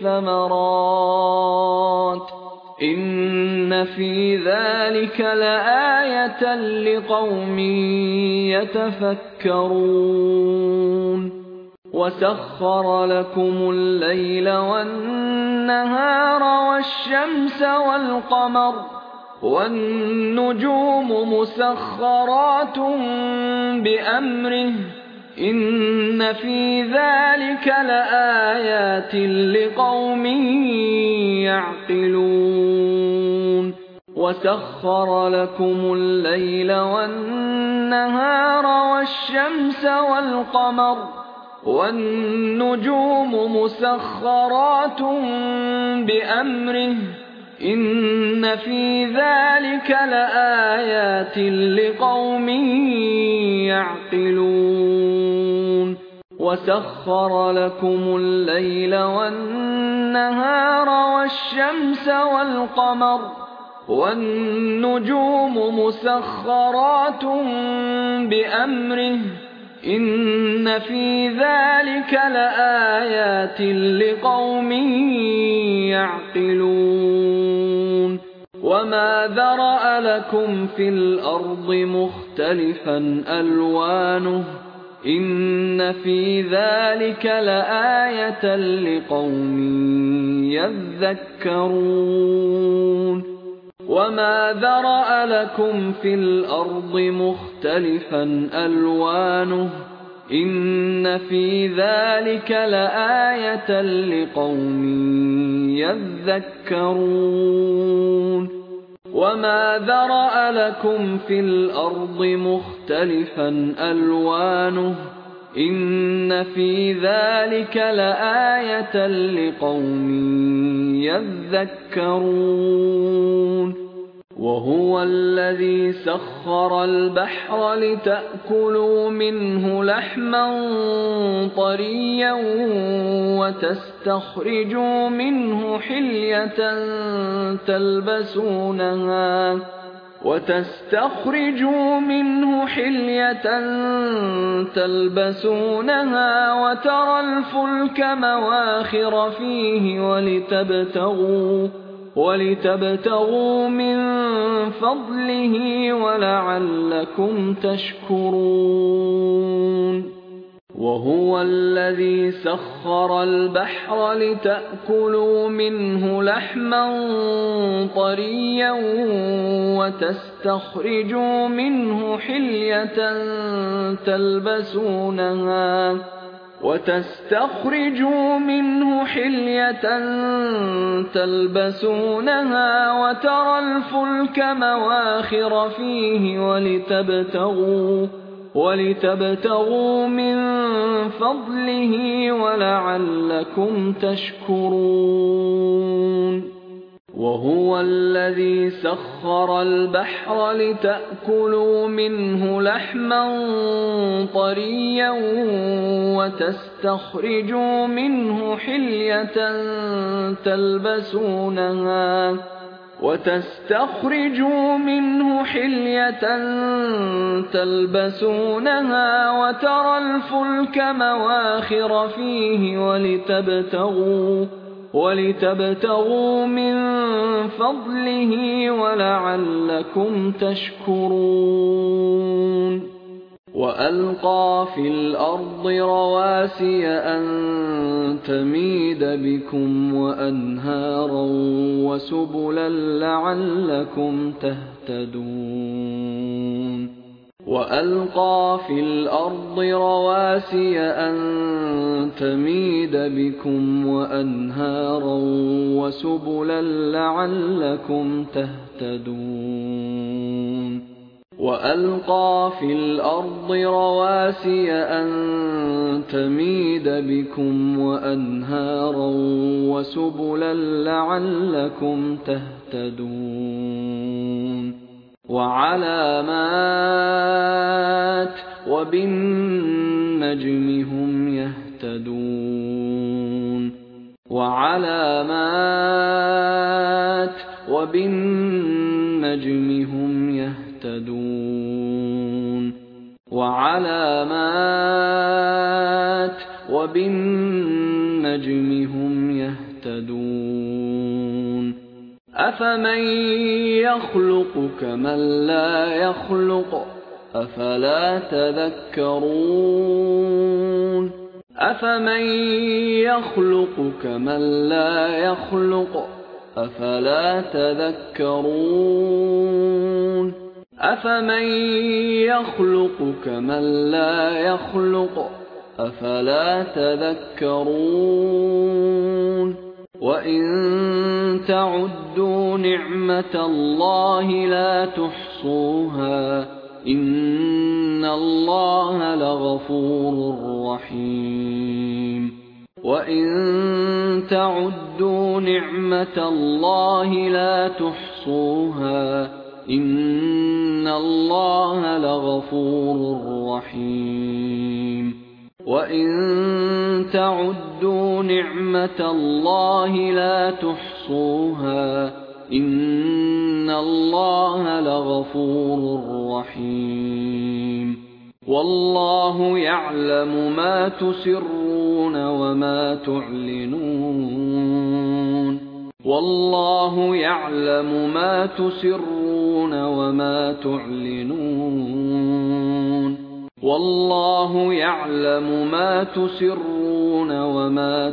S1: الثمرات إن في ذلك لآية لقوم يتفكرون وسخر لكم الليل والنهار والشمس والقمر والنجوم مسخرات بأمره إن في ذلك لآيات لقوم يعقلون وسخر لكم الليل والنهار والشمس والقمر والنجوم مسخرات بأمره إن في ذلك لآيات لقوم يعقلون وسخر لكم الليل والنهار والشمس والقمر والنجوم مسخرات بأمره إن في ذلك لآيات لقوم يعقلون وما ذرأ لكم في الأرض مختلفا ألوانه إن في ذلك لآية لقوم يذكرون وما ذرأ لكم في الأرض مختلفا ألوانه إن في ذلك لآية لقوم يذكرون وما ذرأ لكم في الأرض مختلفا ألوانه إن في ذلك لآية لقوم يذكرون وهو الذي سخر البحر لتأكلوا منه لحما طريا وتستخرجوا منه حلية تلبسونها وترى الفلك مواخر فيه ولتبتغوا من فضله ولعلكم تشكرون وهو الذي سخر البحر لتأكلوا منه لحما طريا وتستخرجوا منه حلية تلبسونها وترى الفلك مواخر فيه ولتبتغوا من فضله ولعلكم تشكرون وهو الذي سخر البحر لتأكلوا منه لحما طريا وتستخرجوا منه حلية تلبسونها وترى الفلك مواخر فيه ولتبتغوا من فضله ولعلكم تشكرون وألقى في الأرض رواسي أن تميد بكم وأنهارا وسبلا لعلكم تهتدون وألقى في الأرض رواسي أن تميد بكم وأنهارا وسبلا لعلكم تهتدون وألقى في الأرض رواسي أن تميد بكم وأنهارا وسبلا لعلكم تهتدون وعلامات وبالنجم هم يهتدون أفمن يخلق كمن لا يخلق أفلا تذكرون أفمن يخلق كمن لا يخلق أفلا تذكرون أفمن يخلق كمن لا يخلق أفلا تذكرون وإن تعدوا نعمة الله لا تحصوها إن الله لغفور رحيم وإن تعدوا نعمة الله لا تحصوها إن الله لغفور رحيم وإن تعدوا نعمة الله لا تحصوها إن الله لغفور رحيم والله يعلم ما تسرون وما تعلنون والله يعلم ما تسرون وما تعلنون والله يعلم ما تسرون وما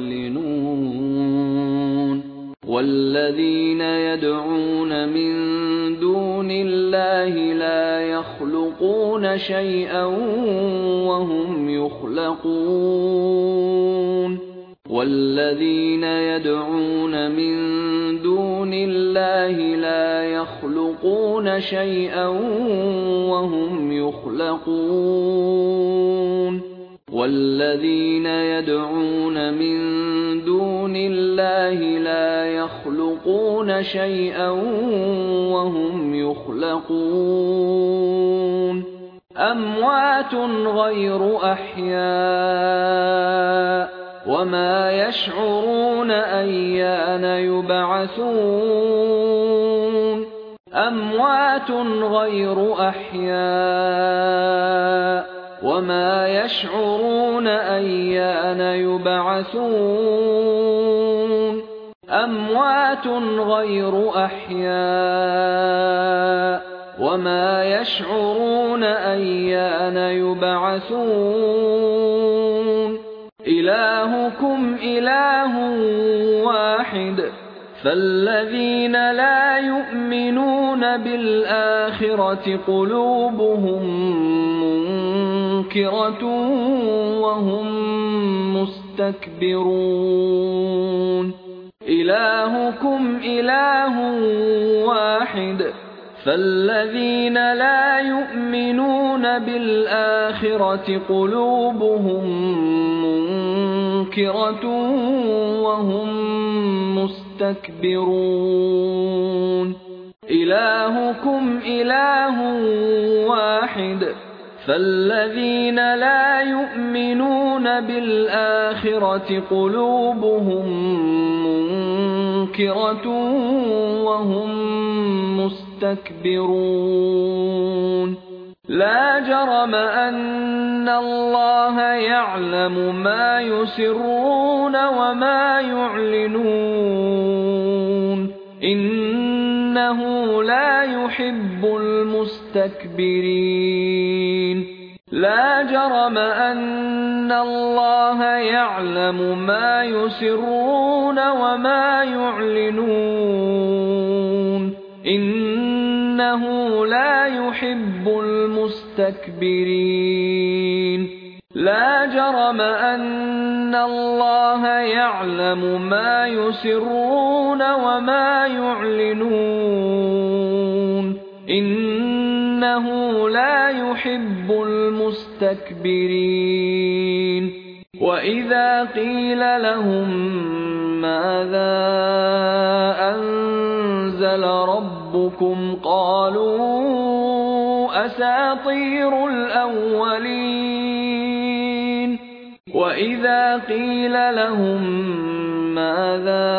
S1: تعلنون والذين يدعون من دون الله لا يخلقون شيئا وهم يخلقون والذين يدعون من دون الله لا يخلقون شيئا وهم يخلقون والذين يدعون من دون الله لا يخلقون شيئا وهم يخلقون أموات غير أحياء وما يشعرون أيان يبعثون أموات غير أحياء وما يشعرون أيان يبعثون أموات غير أحياء وما يشعرون أيان يبعثون إلهكم إله واحد فالذين لا يؤمنون بالآخرة قلوبهم منكرة وهم مستكبرون إلهكم إله واحد فالذين لا يؤمنون بالآخرة قلوبهم منكرة وهم مستكبرون إلهكم إله واحد فالذين لا يؤمنون بالآخرة قلوبهم منكرة وهم مستكبرون لا جرم أن الله يعلم ما يسرون وما يعلنون إنه لا يحب المستكبرين لا جرم أن الله يعلم ما يسرون وما يعلنون إنه لا يحب المستكبرين لا جرم أن الله يعلم ما يسرون وما يعلنون إنه لا يحب المستكبرين وإذا قيل لهم ماذا أنزل ربكم قالوا أساطير الأولين وإذا قيل لهم ماذا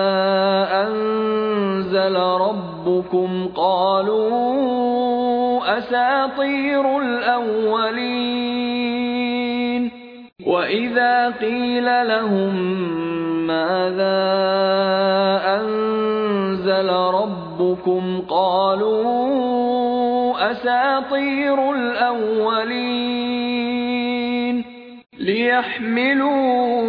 S1: أنزل ربكم قالوا أساطير الأولين وإذا قيل لهم ماذا أنزل ربكم قالوا أساطير الأولين ليحملوا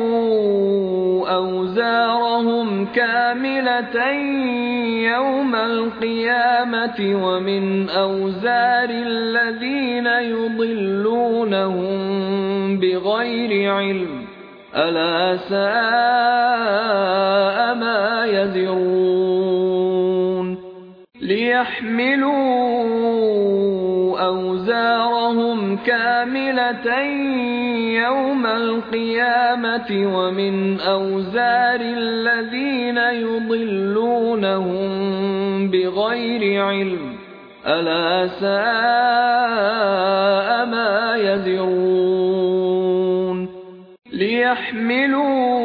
S1: أوزارهم كاملة يوم القيامة ومن أوزار الذين يضلونهم بغير علم ألا ساء ما يزرون ليحملوا أوزارهم كاملة يوم القيامة ومن أوزار الذين يضلونهم بغير علم ألا ساء ما يزرون ليحملوا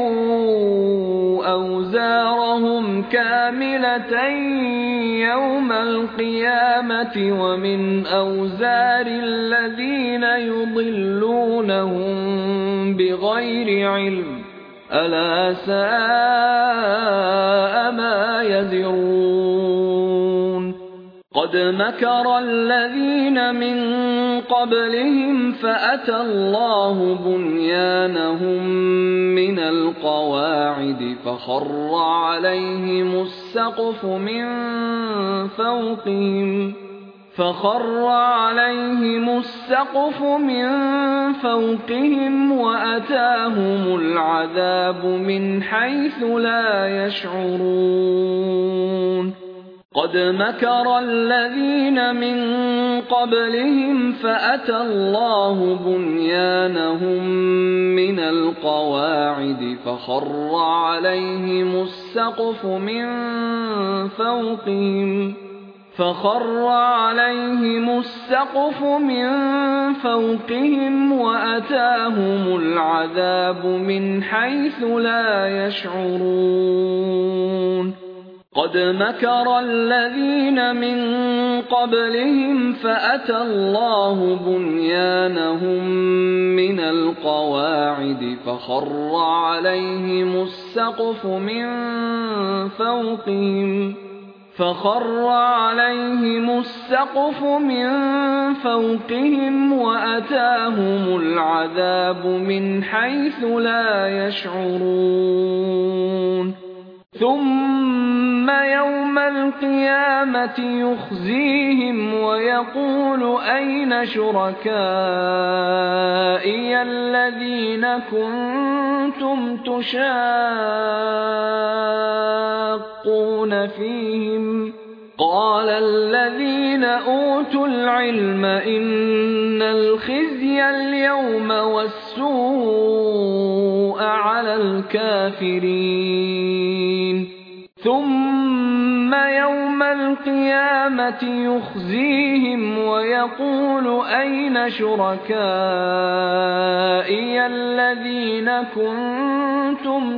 S1: أوزارهم كاملة يوم القيامة ومن أوزار الذين يضلونهم بغير علم ألا ساء ما يزرون قد مكر الذين من قبلهم فأتى الله بنيانهم من القواعد فخر عليهم السقف من فوقهم وأتاهم العذاب من حيث لا يشعرون قد مكر الذين من قبلهم فأتى الله بنيانهم من القواعد فخر عليهم السقف من فوقهم وأتاهم العذاب من حيث لا يشعرون قد مكر الذين من قبلهم فأتى الله بنيانهم من القواعد فخر عليهم السقف من فخر عليهم السقف من فوقهم وأتاهم العذاب من حيث لا يشعرون ثم يوم القيامة يخزيهم ويقول أين شركائي الذين كنتم تشاقون فيهم قال الذين أوتوا العلم إن الخزي اليوم والسوء على الكافرين ثم يوم القيامة يخزيهم ويقول أين شركائي الذين كنتم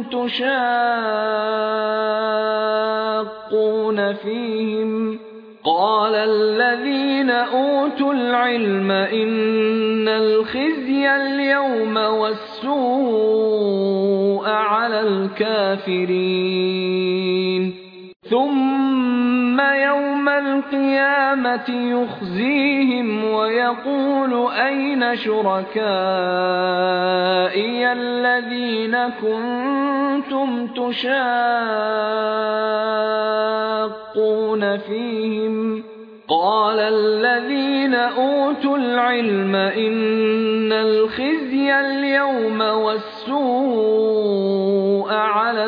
S1: تشاقون فيهم قال الذين أوتوا العلم إن الخزي اليوم والسوء على الكافرين ثم يوم القيامة يخزيهم ويقول أين شركائي الذين كنتم تشاقون فيهم قال الذين أوتوا العلم إن الخزي اليوم والسوء على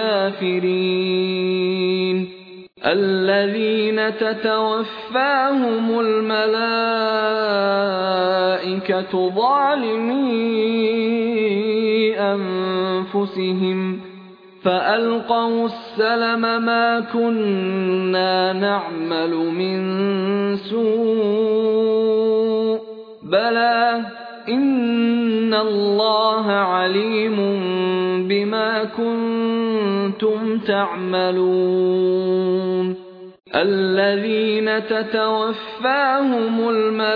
S1: الكافرين الذين تتوفاهم الملائكة ظالمي أنفسهم فألقوا السلم ما كنا نعمل من سوء بلى إن الله عليم بما كنتم تعملون الذين تتوفاهم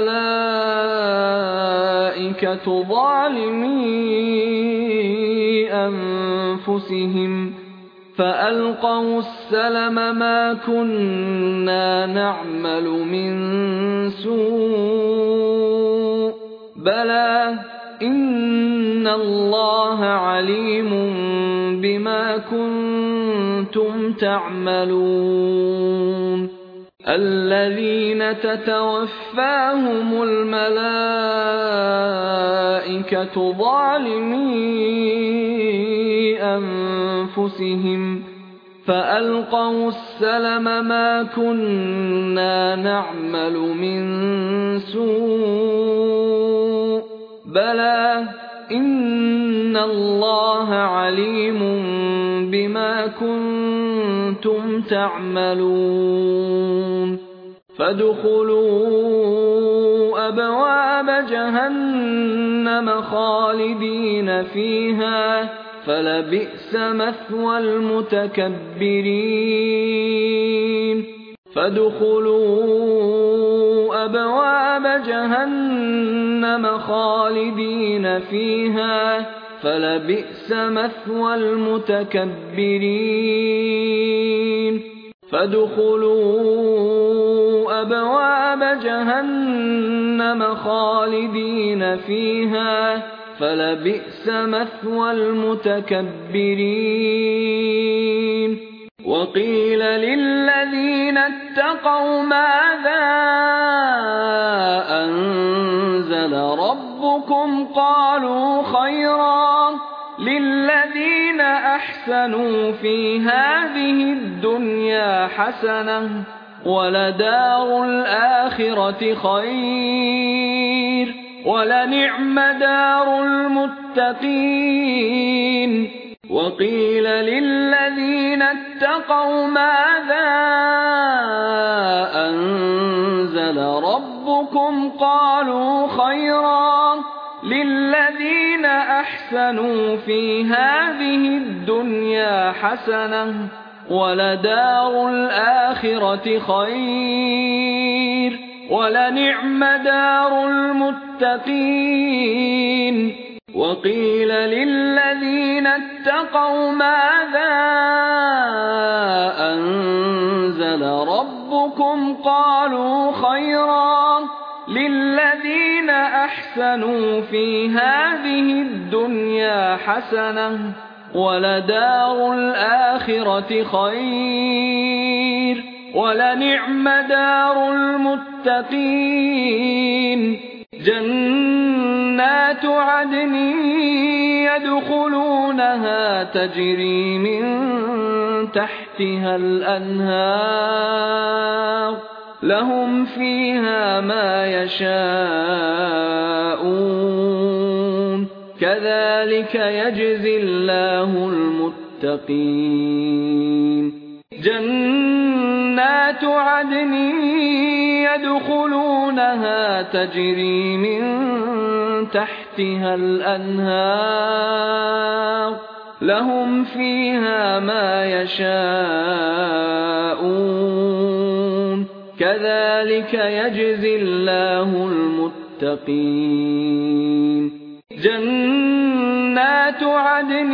S1: الملائكة ظالمي أنفسهم فألقوا السلم ما كنا نعمل من سوء بلى إن الله عليم بما كنتم تعملون الذين تتوفاهم الملائكة ظالمي أنفسهم فألقوا السلم ما كنا نعمل من سوء بلى إن الله عليم بما كنتم تعملون فادخلوا أبواب جهنم خالدين فيها فلبئس مثوى المتكبرين فادخلوا أبواب جهنم خالدين فيها فلبئس مثوى المتكبرين فادخلوا أبواب جهنم خالدين فيها فلبئس مثوى المتكبرين وقيل للذين اتقوا ماذا أنزل ربكم قالوا خيرا للذين أحسنوا في هذه الدنيا حسنة ولدار الآخرة خير ولنعم دار المتقين وقيل للذين اتقوا ماذا أنزل ربكم قالوا خيرا للذين أحسنوا في هذه الدنيا حسنة ولدار الآخرة خير ولنعم دار المتقين وقيل للذين اتقوا ماذا أنزل ربكم قالوا خيرا للذين أحسنوا في هذه الدنيا حسنة ولدار الآخرة خير ولنعم دار المتقين جنات عدن يدخلونها تجري من تحتها الأنهار لهم فيها ما يشاءون كذلك يجزي الله المتقين جنات عدن يدخلونها تجري من تحتها الأنهار لهم فيها ما يشاءون كذلك يجزي الله المتقين جنات عدن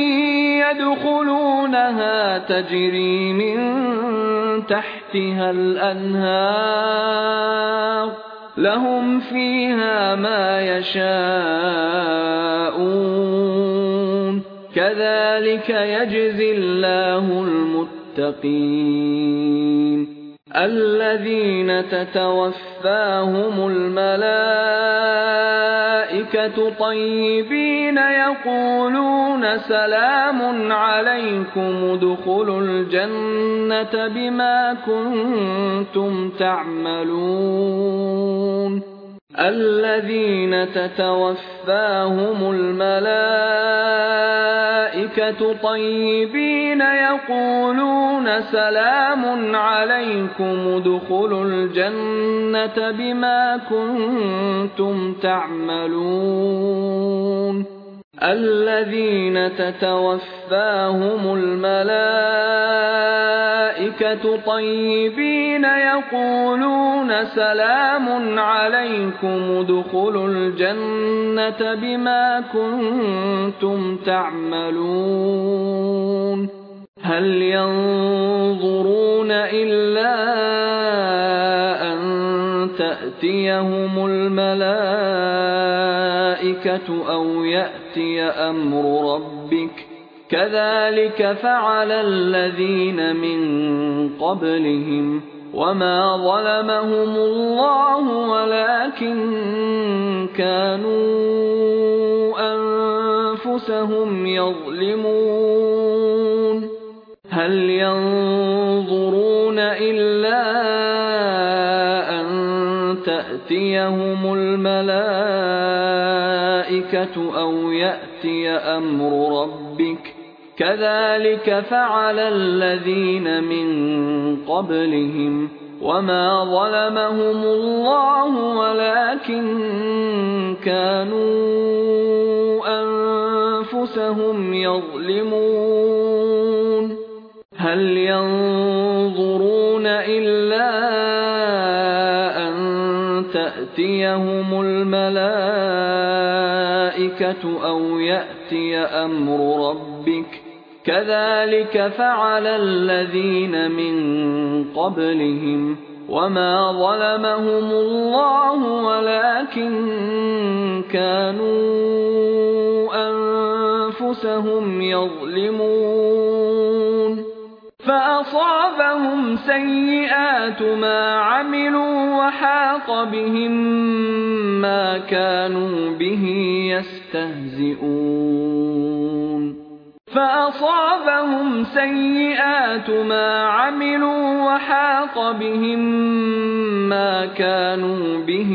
S1: يدخلونها تجري من تحتها الأنهار لهم فيها ما يشاءون كذلك يجزي الله المتقين الذين تتوفاهم الملائكة طيبين يقولون سلام عليكم ادخلوا الجنة بما كنتم تعملون الذين تتوفاهم الملائكة طيبين يقولون سلام عليكم ادخلوا الجنة بما كنتم تعملون الذين تتوفاهم الملائكة طيبين يقولون سلام عليكم ادخلوا الجنة بما كنتم تعملون هل ينظرون إلا أن تأتيهم الملائكة أو يأتي أمر ربك كذلك فعل الذين من قبلهم وما ظلمهم الله ولكن كانوا أنفسهم يظلمون هل ينظرون إلا أن تأتيهم الملائكة أو يأتي أمر ربك كذلك فعل الذين من قبلهم وما ظلمهم الله ولكن كانوا أنفسهم يظلمون هل ينظرون إلا أن تأتيهم الملائكة أو يأتي أمر ربك كذلك فعل الذين من قبلهم وما ظلمهم الله ولكن كانوا أنفسهم يظلمون فأصابهم سيئات ما عملوا وحاق بهم ما كانوا به يستهزئون فأصابهم سيئات ما عملوا وحاق بهم ما كانوا به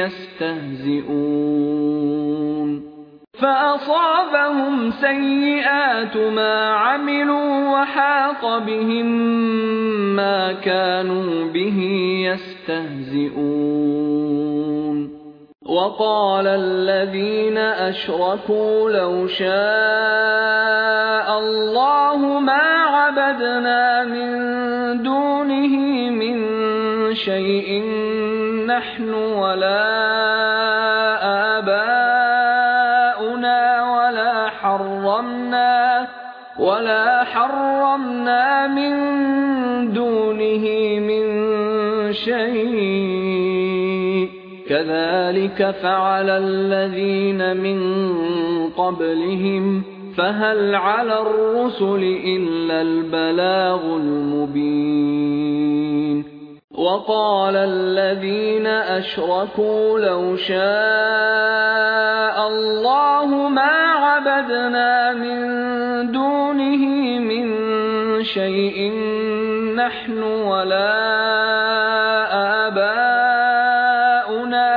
S1: يستهزئون فأصابهم سيئات ما عملوا وحاق بهم ما كانوا به يستهزئون وقال الذين أشركوا لو شاء الله ما عبدنا من دونه من شيء نحن ولا آباؤنا حرمنا من دونه من شيء كذلك فعل الذين من قبلهم فهل على الرسل إلا البلاغ المبين وقال الذين أشركوا لو شاء الله ما عبدنا من دونه من شيء نحن ولا آباؤنا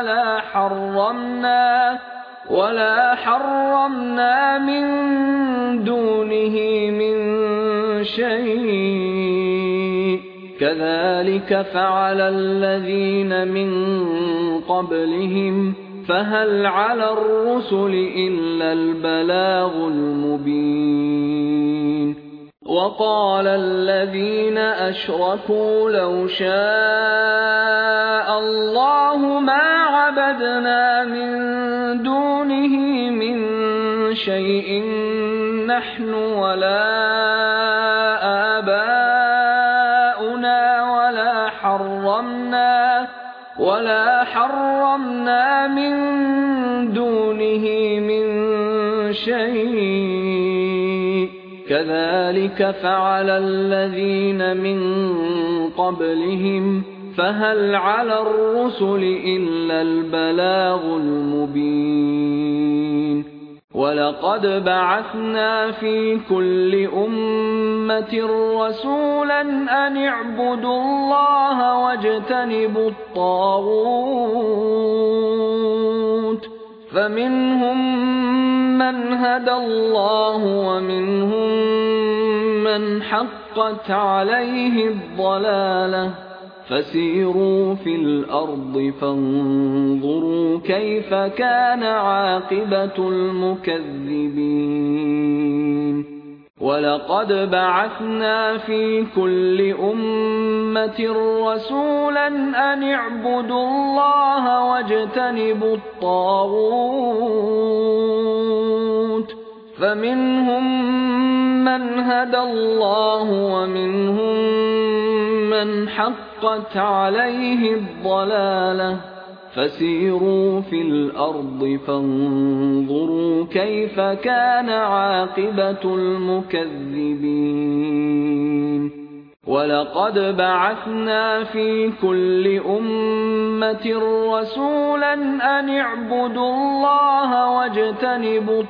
S1: ولا حرمنا من دونه من شيء كذلك فعل الذين من قبلهم فهل على الرسل إلا البلاغ المبين وقال الذين أشركوا لو شاء الله ما عبدنا من دونه من شيء نحن ولا آباؤنا ولا حرمنا من دونه من شيء كذلك فعل الذين من قبلهم فهل على الرسل إلا البلاغ المبين ولقد بعثنا في كل أمة رسولا أن اعبدوا الله واجتنبوا الطاغوت فمنهم من هدى الله ومنهم من حقت عليه الضلالة فسيروا في الأرض فانظروا كيف كان عاقبة المكذبين ولقد بعثنا في كل أمة رسولا أن اعبدوا الله واجتنبوا الطاغوت فمنهم من هدى الله ومنهم من حقت عليه الضلالة فسيروا في الأرض فانظروا كيف كان عاقبة المكذبين ولقد بعثنا في كل أمة رسولا أن اعبدوا الله واجتنبوا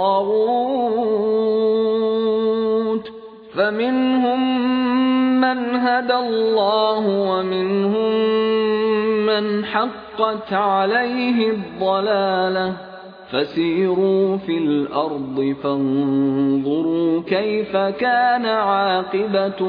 S1: الطاغوت فمنهم من هدى الله ومنهم من حقت عليه الضلالة فسيروا في الأرض فانظروا كيف كان عاقبة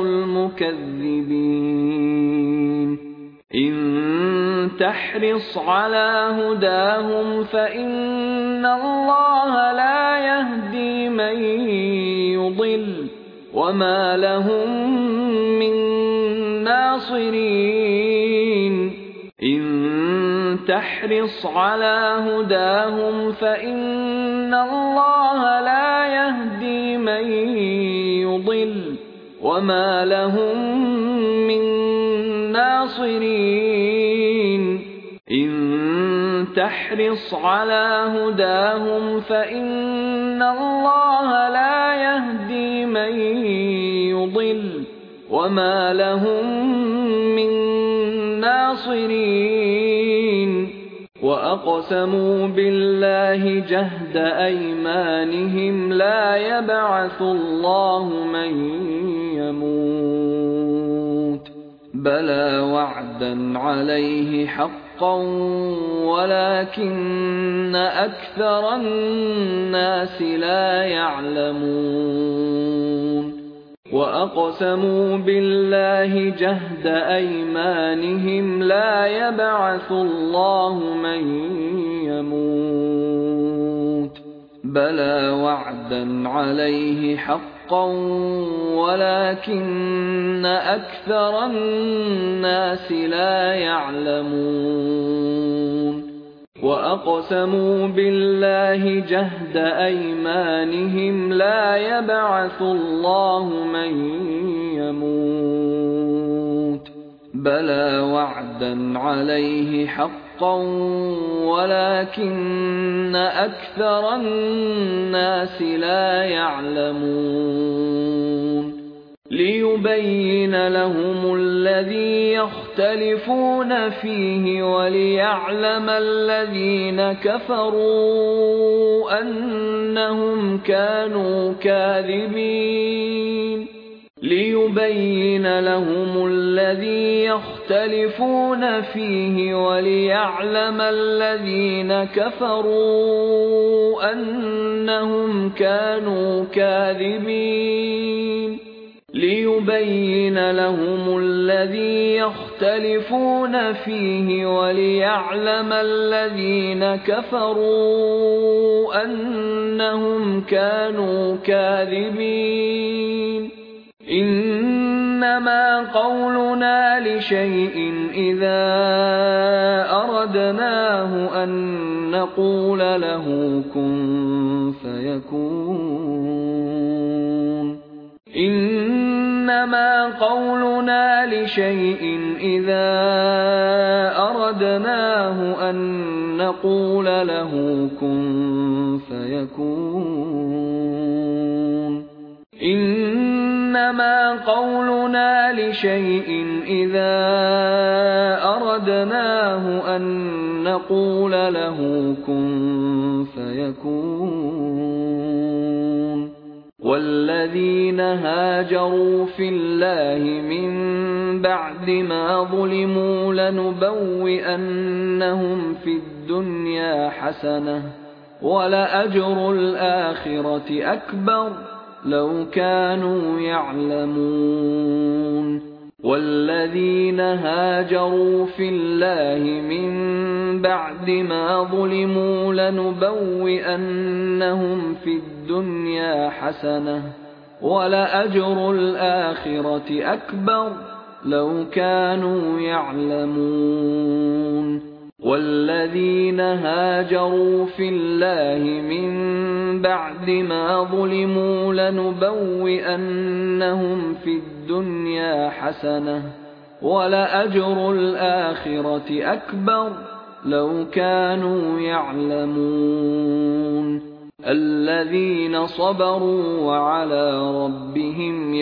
S1: المكذبين إن تحرص على هداهم فإن الله لا يهدي من يضل وما لهم من ناصرين إن تحرص على هداهم فإن الله لا يهدي من يضل وما لهم من ناصرين إن تحرص على هداهم فإن الله لا يهدي من يضل وما لهم من ناصرين وأقسموا بالله جهد أيمانهم لا يبعث الله من يموت بلى وعدا عليه حقا ولكن أكثر الناس لا يعلمون وأقسموا بالله جهد أيمانهم لا يبعث الله من يموت بلى وعدا عليه حقا ولكن أكثر الناس لا يعلمون وأقسموا بالله جهد أيمانهم لا يبعث الله من يموت بلى وعدا عليه حقا ولكن أكثر الناس لا يعلمون ليبين لهم الذي يختلفون فيه وليعلم الذين كفروا أنهم كانوا كاذبين ليبين لهم الذي يختلفون فيه وليعلم الذين كفروا أنهم كانوا كاذبين ليبين لهم الذي يختلفون فيه وليعلم الذين كفروا أنهم كانوا كاذبين إنما قولنا لشيء إذا أردناه أن نقول له كن فيكون إنما قولنا لشيء إذا أردناه أن نقول له كن فيكون إنما قولنا لشيء إذا أردناه أن نقول له كن فيكون والذين هاجروا في الله من بعد ما ظلموا لنبوئنهم في الدنيا حسنة ولأجر الآخرة أكبر لو كانوا يعلمون والذين هاجروا في الله من بعد ما ظلموا لنبوئنهم في الدنيا حسنة ولأجر الآخرة أكبر لو كانوا يعلمون والذين هاجروا في الله من بعد ما ظلموا لنبوئنهم في الدنيا حسنة ولأجر الآخرة أكبر لو كانوا يعلمون الذين صبروا وعلى ربهم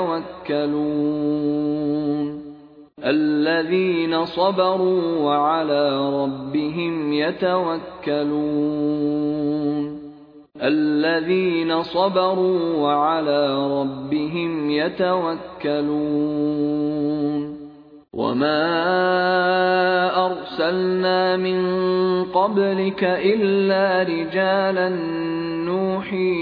S1: يتوكلون الذين صبروا وعلى ربهم يتوكلون الذين صبروا وعلى ربهم يتوكلون وما أرسلنا من قبلك إلا رجالا نوحي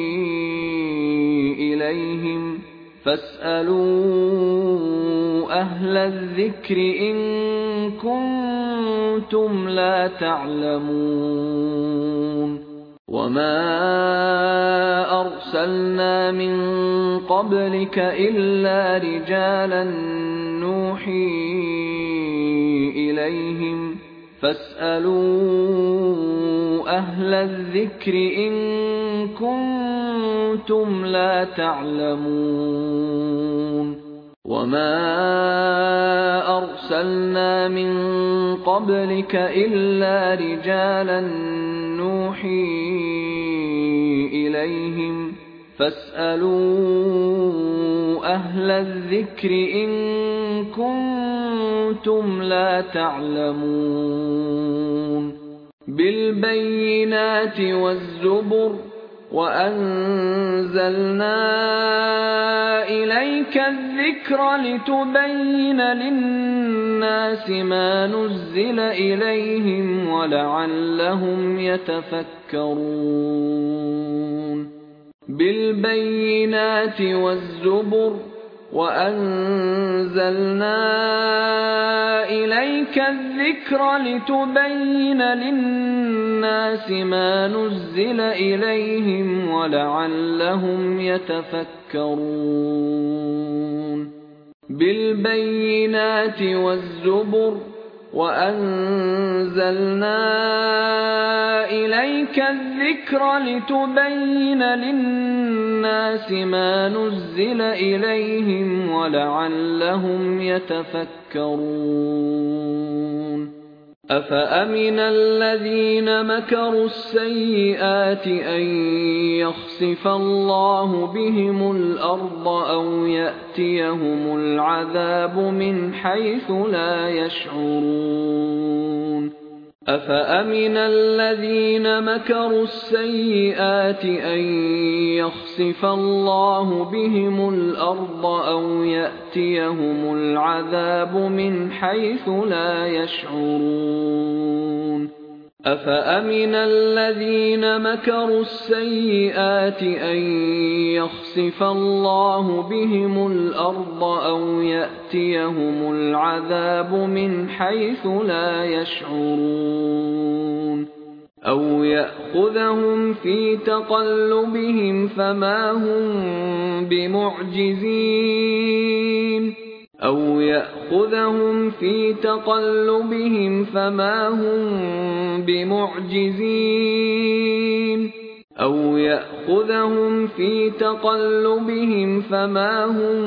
S1: إليهم فاسألوا أهل الذكر إن كنتم لا تعلمون وما أرسلنا من قبلك إلا رجالا نوحي إليهم فاسألوا أهل الذكر إن كنتم لا تعلمون وما أرسلنا من قبلك إلا رجالا نوحي إليهم فاسألوا أهل الذكر إن كنتم لا تعلمون بالبينات والزبر وأنزلنا إليك الذكر لتبين للناس ما نزل إليهم ولعلهم يتفكرون بالبينات والزبر وأنزلنا إليك الذكر لتبين للناس ما نزل إليهم ولعلهم يتفكرون بالبينات والزبر وَأَنزَلْنَا إِلَيْكَ الذِّكْرَ لِتُبَيِّنَ لِلنَّاسِ مَا نُزِّلَ إِلَيْهِمْ وَلَعَلَّهُمْ يَتَفَكَّرُونَ أَفَأَمِنَ الَّذِينَ مَكَرُوا السَّيِّئَاتِ أَن يَخْسِفَ اللَّهُ بِهِمُ الْأَرْضَ أَوْ يَأْتِيَهُمُ الْعَذَابُ مِنْ حَيْثُ لَا يَشْعُرُونَ أَفَأَمِنَ الَّذِينَ مَكَرُوا السَّيِّئَاتِ أَن يَخْسِفَ اللَّهُ بِهِمُ الْأَرْضَ أَوْ يَأْتِيَهُمُ الْعَذَابُ مِنْ حَيْثُ لَا يَشْعُرُونَ أَفَأَمِنَ الَّذِينَ مَكَرُوا السَّيِّئَاتِ أَن يَخْسِفَ اللَّهُ بِهِمُ الْأَرْضَ أَوْ يَأْتِيَهُمُ الْعَذَابُ مِنْ حَيْثُ لَا يَشْعُرُونَ أَوْ يَأْخُذَهُمْ فِي تَقَلُّبِهِمْ فَمَا هُم بِمُعْجِزِينَ أَوْ يَأْخُذَهُمْ فِي تَقَلُّبِهِمْ فَمَا هُم بِمُعْجِزِينَ أَوْ يَأْخُذَهُمْ فِي تَقَلُّبِهِمْ فَمَا هُم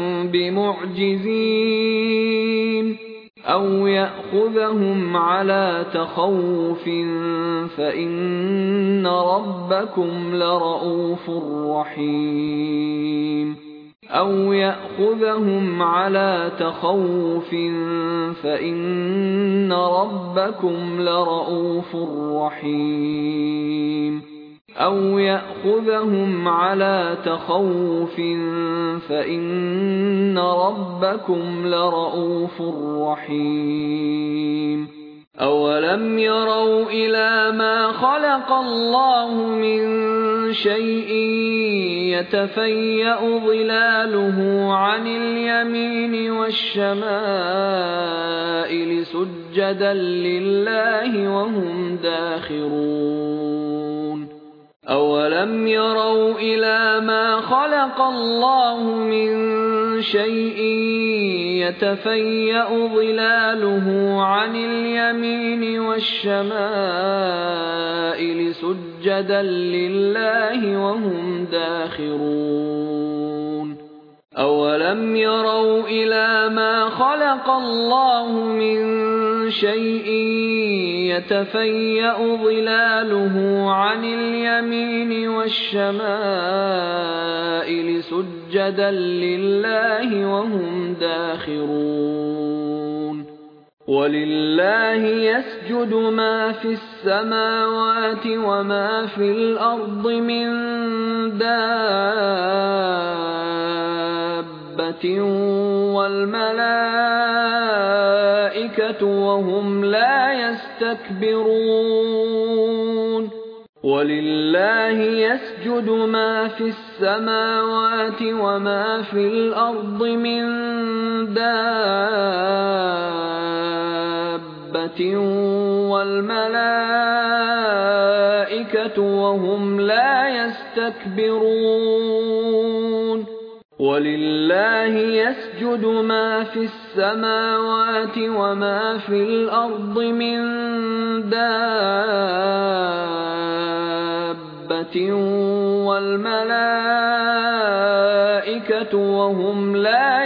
S1: بِمُعْجِزِينَ أَوْ يَأْخُذَهُمْ عَلَىٰ تَخَوُّفٍ فَإِنَّ رَبَّكُمْ لَرَءُوفٌ رَّحِيمٌ أَوْ يَأْخُذَهُمْ عَلَىٰ تَخَوُّفٍ فَإِنَّ رَبَّكُمْ لَرَءُوفٌ رَّحِيمٌ أَوْ يَأْخُذَهُمْ عَلَىٰ تَخَوُّفٍ فَإِنَّ رَبَّكُمْ لَرَءُوفٌ رَّحِيمٌ أَوَلَمْ يَرَوْا إِلَىٰ مَا خَلَقَ اللَّهُ مِن شَيْءٍ يَتَفَيَّأُ ظِلَالُهُ عَنِ الْيَمِينِ وَالشَّمَائِلِ سُجَّدًا لِّلَّهِ وَهُمْ دَاخِرُونَ أَوَلَمْ يَرَوْا إِلَىٰ مَا خَلَقَ اللَّهُ مِن شَيْءٍ يَتَفَيَّأُ ظِلَالُهُ عَنِ الْيَمِينِ وَالشَّمَائِلِ سُجَّدًا لِّلَّهِ وَهُمْ دَاخِرُونَ أَوَلَمْ يَرَوْا إِلَىٰ مَا خَلَقَ اللَّهُ مِن شَيْءٍ يَتَفَيَّأُ ظِلَالُهُ عَنِ الْيَمِينِ وَالشَّمَائِلِ سُجَّدًا لِّلَّهِ وَهُمْ دَاخِرُونَ وَلِلَّهِ يَسْجُدُ مَا فِي السَّمَاوَاتِ وَمَا فِي الْأَرْضِ مِن دَابَّةٍ وَالْمَلَائِكَةُ وَهُمْ لَا يَسْتَكْبِرُونَ وَلِلَّهِ يَسْجُدُ مَا فِي السَّمَاوَاتِ وَمَا فِي الْأَرْضِ مِن دَابَّةٍ وَالْمَلَائِكَةُ وَهُمْ لَا يَسْتَكْبِرُونَ وَلِلَّهِ يَسْجُدُ مَا فِي السَّمَاوَاتِ وَمَا فِي الْأَرْضِ مِن دَابَّةٍ وَالْمَلَائِكَةُ وَهُمْ لَا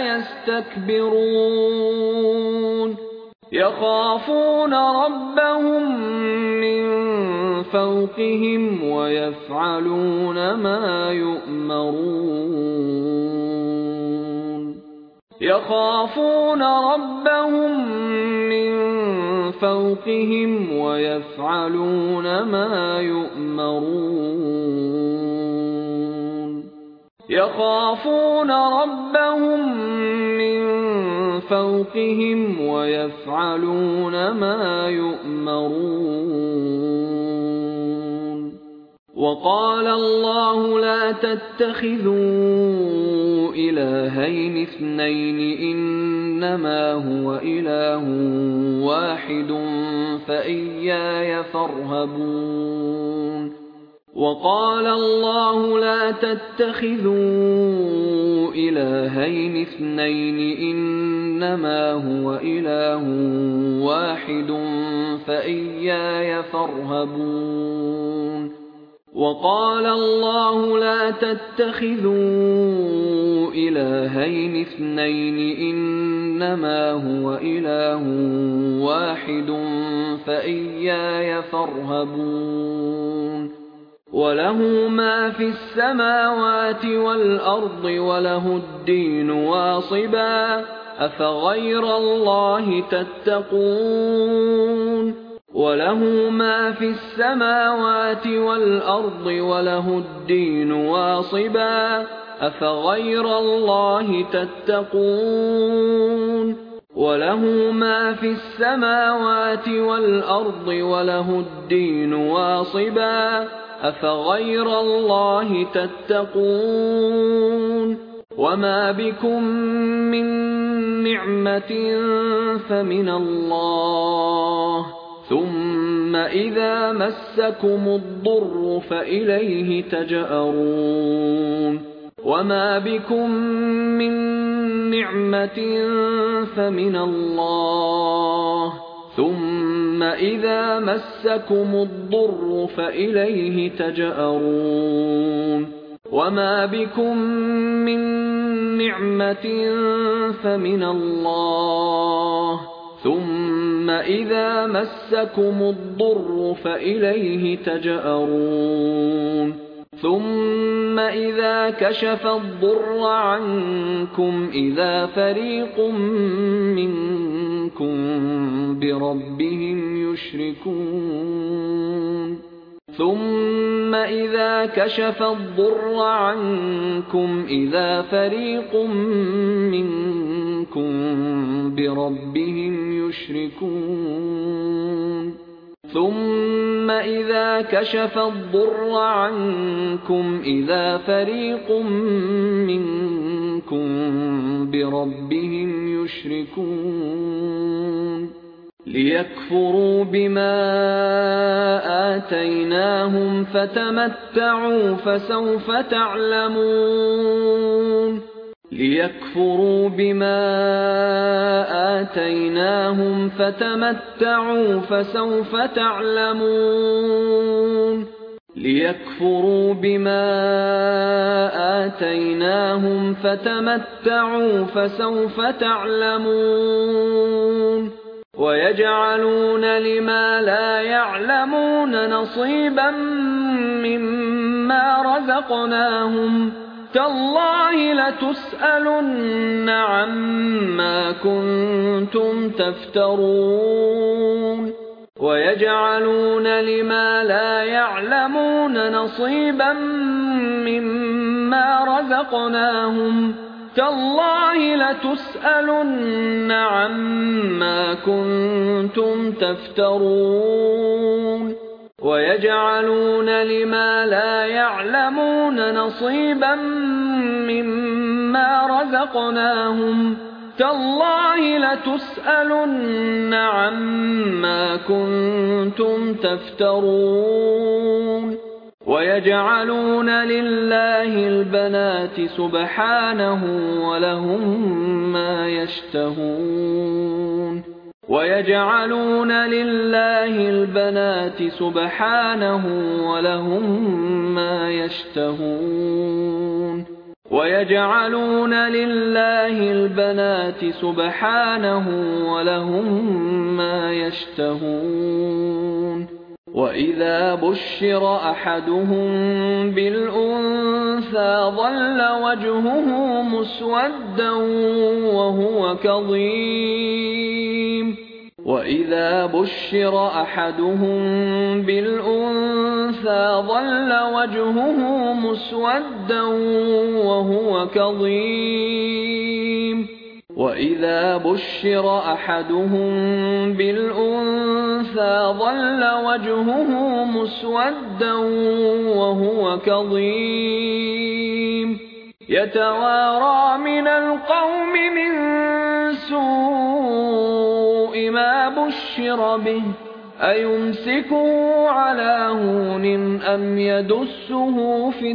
S1: يَسْتَكْبِرُونَ يَخَافُونَ رَبَّهُم مِّن فَوْقِهِمْ وَيَفْعَلُونَ مَا يُؤْمَرُونَ يَخَافُونَ رَبَّهُم مِّن فَوْقِهِمْ وَيَفْعَلُونَ مَا يُؤْمَرُونَ يَخَافُونَ رَبَّهُم مِّن فَوْقِهِمْ وَيَفْعَلُونَ مَا يُؤْمَرُونَ وَقَالَ اللَّهُ لَا تَتَّخِذُوا إِلَٰهَيْنِ اثْنَيْنِ إِنَّمَا هُوَ إِلَٰهٌ وَاحِدٌ فَإِيَّايَ فَارْهَبُونِ وقال الله لا تتخذوا إلهين اثنين إنما هو إله واحد فإياي فارهبون وقال الله لا تتخذوا إلهين اثنين إنما هو إله واحد فإياي فارهبون وله ما في السماوات والأرض وله الدين واصبا أفغير الله تتقون وله ما في السماوات والأرض وله الدين واصبا أفغير الله تتقون وله ما في السماوات والأرض وله الدين واصبا أفغير الله تتقون وما بكم من نعمة فمن الله ثم إذا مسكم الضر فإليه تجأرون وما بكم من نعمة فمن الله ثم إذا مسكم الضر فإليه تجأرون وما بكم من نعمة فمن الله ثم إذا مسكم الضر فإليه تجأرون ثم إذا كشف الضر عنكم إذا فريق منكم بربهم يشركون ثم إذا كشف الضر عنكم إذا فريق منكم بربهم يشركون ثم إذا كشف الضر عنكم إذا فريق منكم بربهم يشركون ليكفروا بما آتيناهم فتمتعوا فسوف تعلمون ليكفروا بما آتيناهم فتمتعوا فسوف تعلمون ليكفروا بما آتيناهم فتمتعوا فسوف تعلمون ويجعلون لما لا يعلمون نصيبا مما رزقناهم تالله لتسألن عما كنتم تفترون ويجعلون لما لا يعلمون نصيبا مما رزقناهم تالله لتسألن عما كنتم تفترون ويجعلون لما لا يعلمون نصيبا مما رزقناهم تالله لتسألن عما كنتم تفترون ويجعلون لله البنات سبحانه ولهم ما يشتهون ويجعلون لله البنات سبحانه ولهم ما يشتهون ويجعلون لله البنات سبحانه ولهم ما يشتهون وإذا بشر أحدهم بالأنثى ظل وجهه مسودا وهو كظيم وإذا بشر أحدهم بالأنثى ظل وجهه مسودا وهو كظيم وإذا بشر أحدهم بالأنثى ظل وجهه مسودا وهو كظيم يتوارى من القوم من سوء ما بشر به أيمسكه على هون أم يدسه في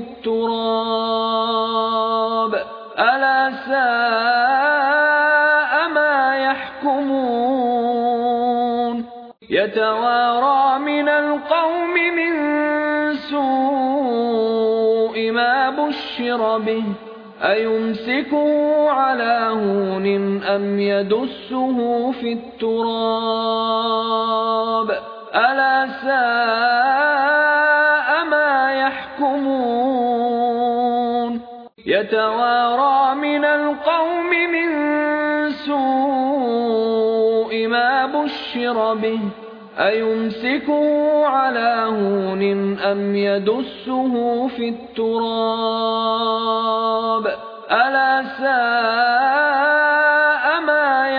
S1: التراب ألا ساء ما يحكمون يتوارى من القوم من سوء ما بشر به أيمسكه على هون أم يدسه في التراب ألا ساء ما يحكمون يتوارى من القوم من سوء ما بشر به أيمسكه على هون أم يدسه في التراب ألا ساء ما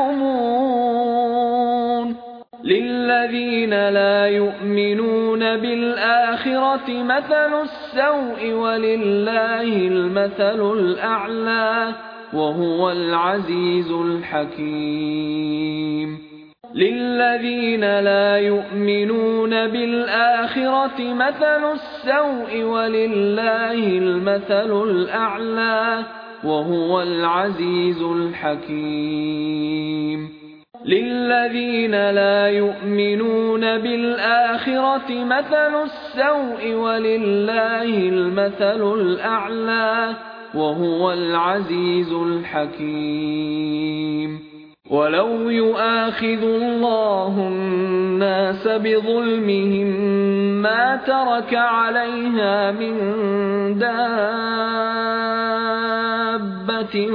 S1: يحكمون للذين لا يؤمنون بالآخرة مثل السوء ولله المثل الأعلى وهو العزيز الحكيم للذين لا يؤمنون بالآخرة مثل السوء ولله المثل الأعلى وهو العزيز الحكيم للذين لا يؤمنون بالآخرة مثل السوء ولله المثل الأعلى وهو العزيز الحكيم ولو يؤاخذ الله الناس بظلمهم ما ترك عليها من دابة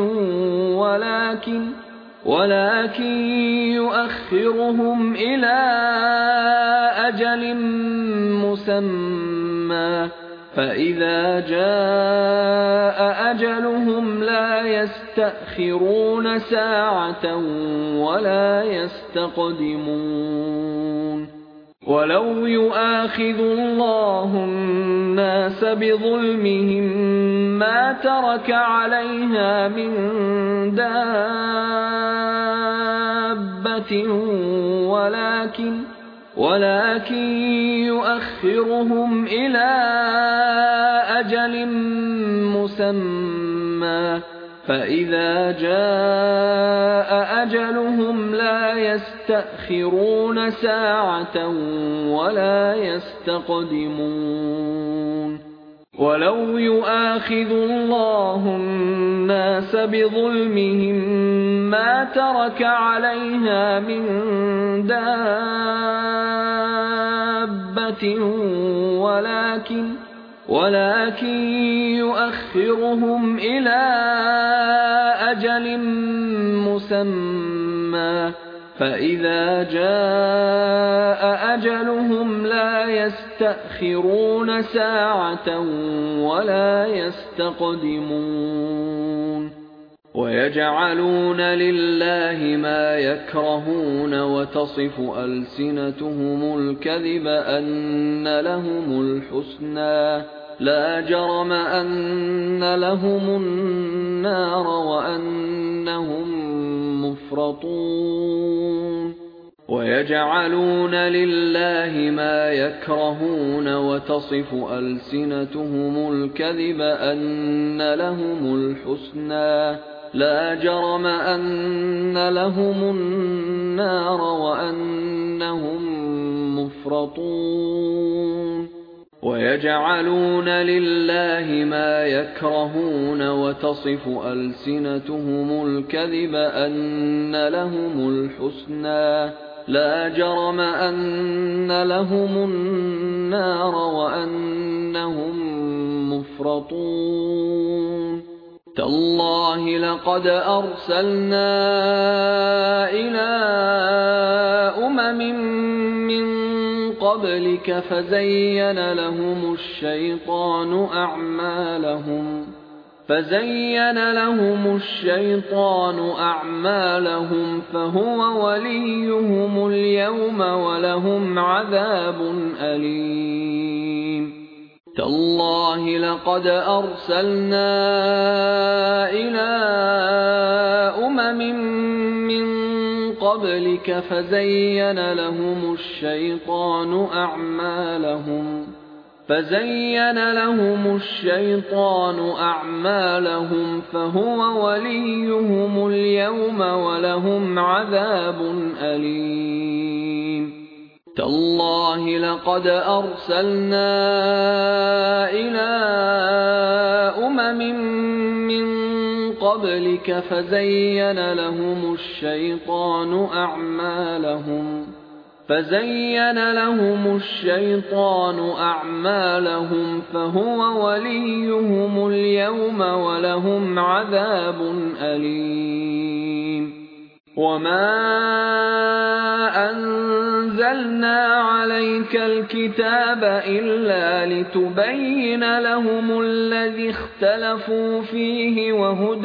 S1: ولكن يؤخرهم إلى أجل مسمى فإذا جاء أجلهم لا يستأخرون ساعة ولا يستقدمون ولو يؤاخذ الله الناس بظلمهم ما ترك عليها من دابة ولكن يؤخرهم إلى أجل مسمى فإذا جاء أجلهم لا يستأخرون ساعة ولا يستقدمون ولو يؤاخذ الله الناس بظلمهم ما ترك عليها من دابة ولكن يؤخرهم إلى أجل مسمى فإذا جاء أجلهم لا يستأخرون ساعة ولا يستقدمون ويجعلون لله ما يكرهون وتصف ألسنتهم الكذب أن لهم الحسنى لا جرم أن لهم النار وأنهم مفرطون ويجعلون لله ما يكرهون وتصف ألسنتهم الكذب أن لهم الحسنى لا جرم أن لهم النار وأنهم مفرطون ويجعلون لله ما يكرهون وتصف ألسنتهم الكذب أن لهم الحسنى لا جرم أن لهم النار وأنهم مفرطون تالله لقد أرسلنا إلى أمم من قبلك فزين لهم الشيطان أعمالهم فهو وليهم اليوم ولهم عذاب أليم تالله لقد أرسلنا إلى أمم من قبلك فزين لهم الشيطان أعمالهم فهو وليهم اليوم ولهم عذاب أليم تالله لقد أرسلنا إلى أمم من قبلك فزين لهم الشيطان أعمالهم فهو وليهم اليوم ولهم عذاب أليم وما أنزلنا عليك الكتاب إلا لتبين لهم الذي اختلفوا فيه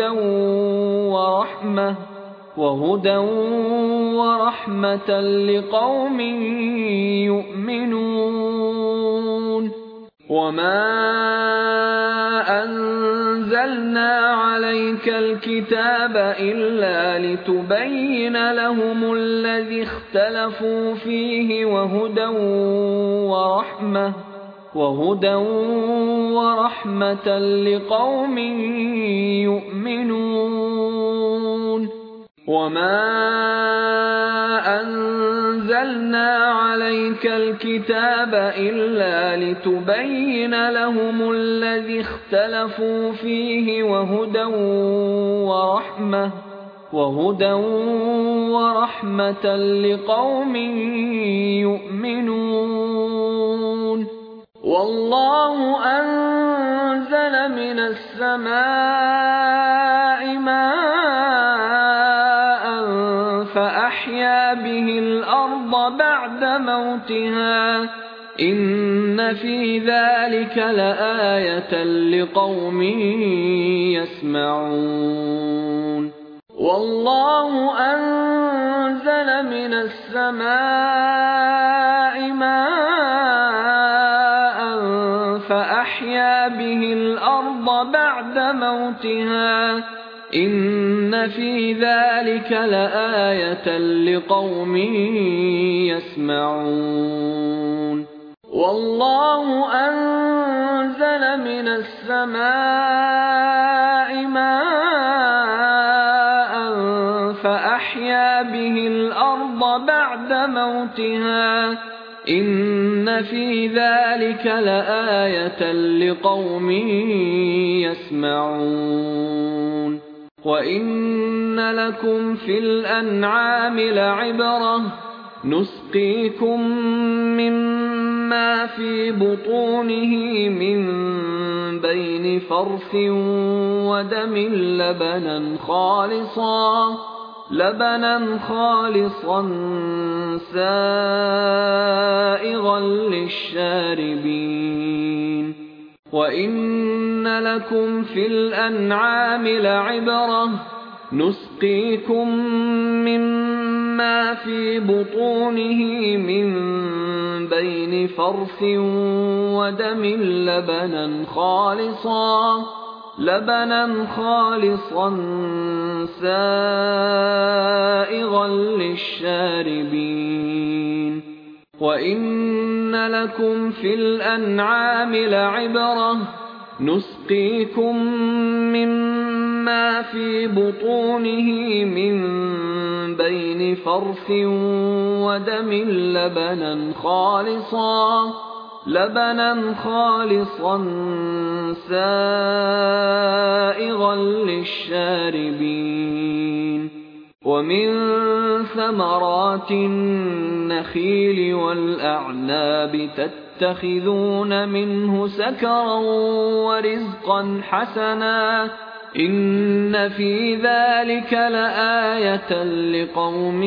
S1: وهدى ورحمة لقوم يؤمنون وما أنزلنا عليك الكتاب إلا لتبين لهم الذي اختلفوا فيه وهدى ورحمة لقوم يؤمنون وما أنزلنا عليك الكتاب إلا لتبين لهم الذي اختلفوا فيه وهدى ورحمة لقوم يؤمنون والله أنزل من السماء ماء فأحيا به الأرض بعد موتها إن في ذلك لآية لقوم يسمعون والله أنزل من السماء ماء فأحيا به الأرض بعد موتها إن في ذلك لآية لقوم يسمعون والله أنزل من السماء ماء فأحيا به الأرض بعد موتها إن في ذلك لآية لقوم يسمعون وإن لكم في الأنعام لعبرة نسقيكم مما في بطونه من بين فرث ودم لبنا خالصا سائغا للشاربين وإن لكم في الأنعام لعبرة نسقيكم مما في بطونه من بين فرث ودم لبنا خالصا سائغا للشاربين وإن لكم في الأنعام لعبرة نسقيكم مما في بطونه من بين فرث ودم لبنا خالصا سائغا للشاربين ومن ثمرات النخيل والأعناب تتخذون منه سكرا ورزقا حسنا إن في ذلك لآية لقوم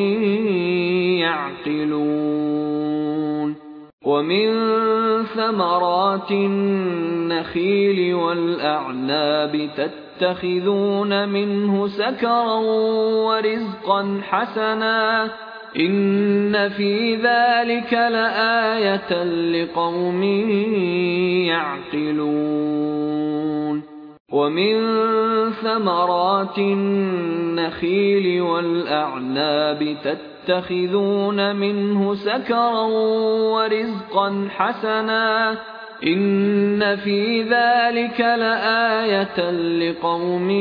S1: يعقلون ومن ثمرات النخيل والأعناب تتخذون منه سكرا ورزقا حسنا إن في ذلك لآية لقوم يعقلون ومن ثمرات النخيل والأعناب تتخذون منه سكرا ورزقا حسنا إن في ذلك لآية لقوم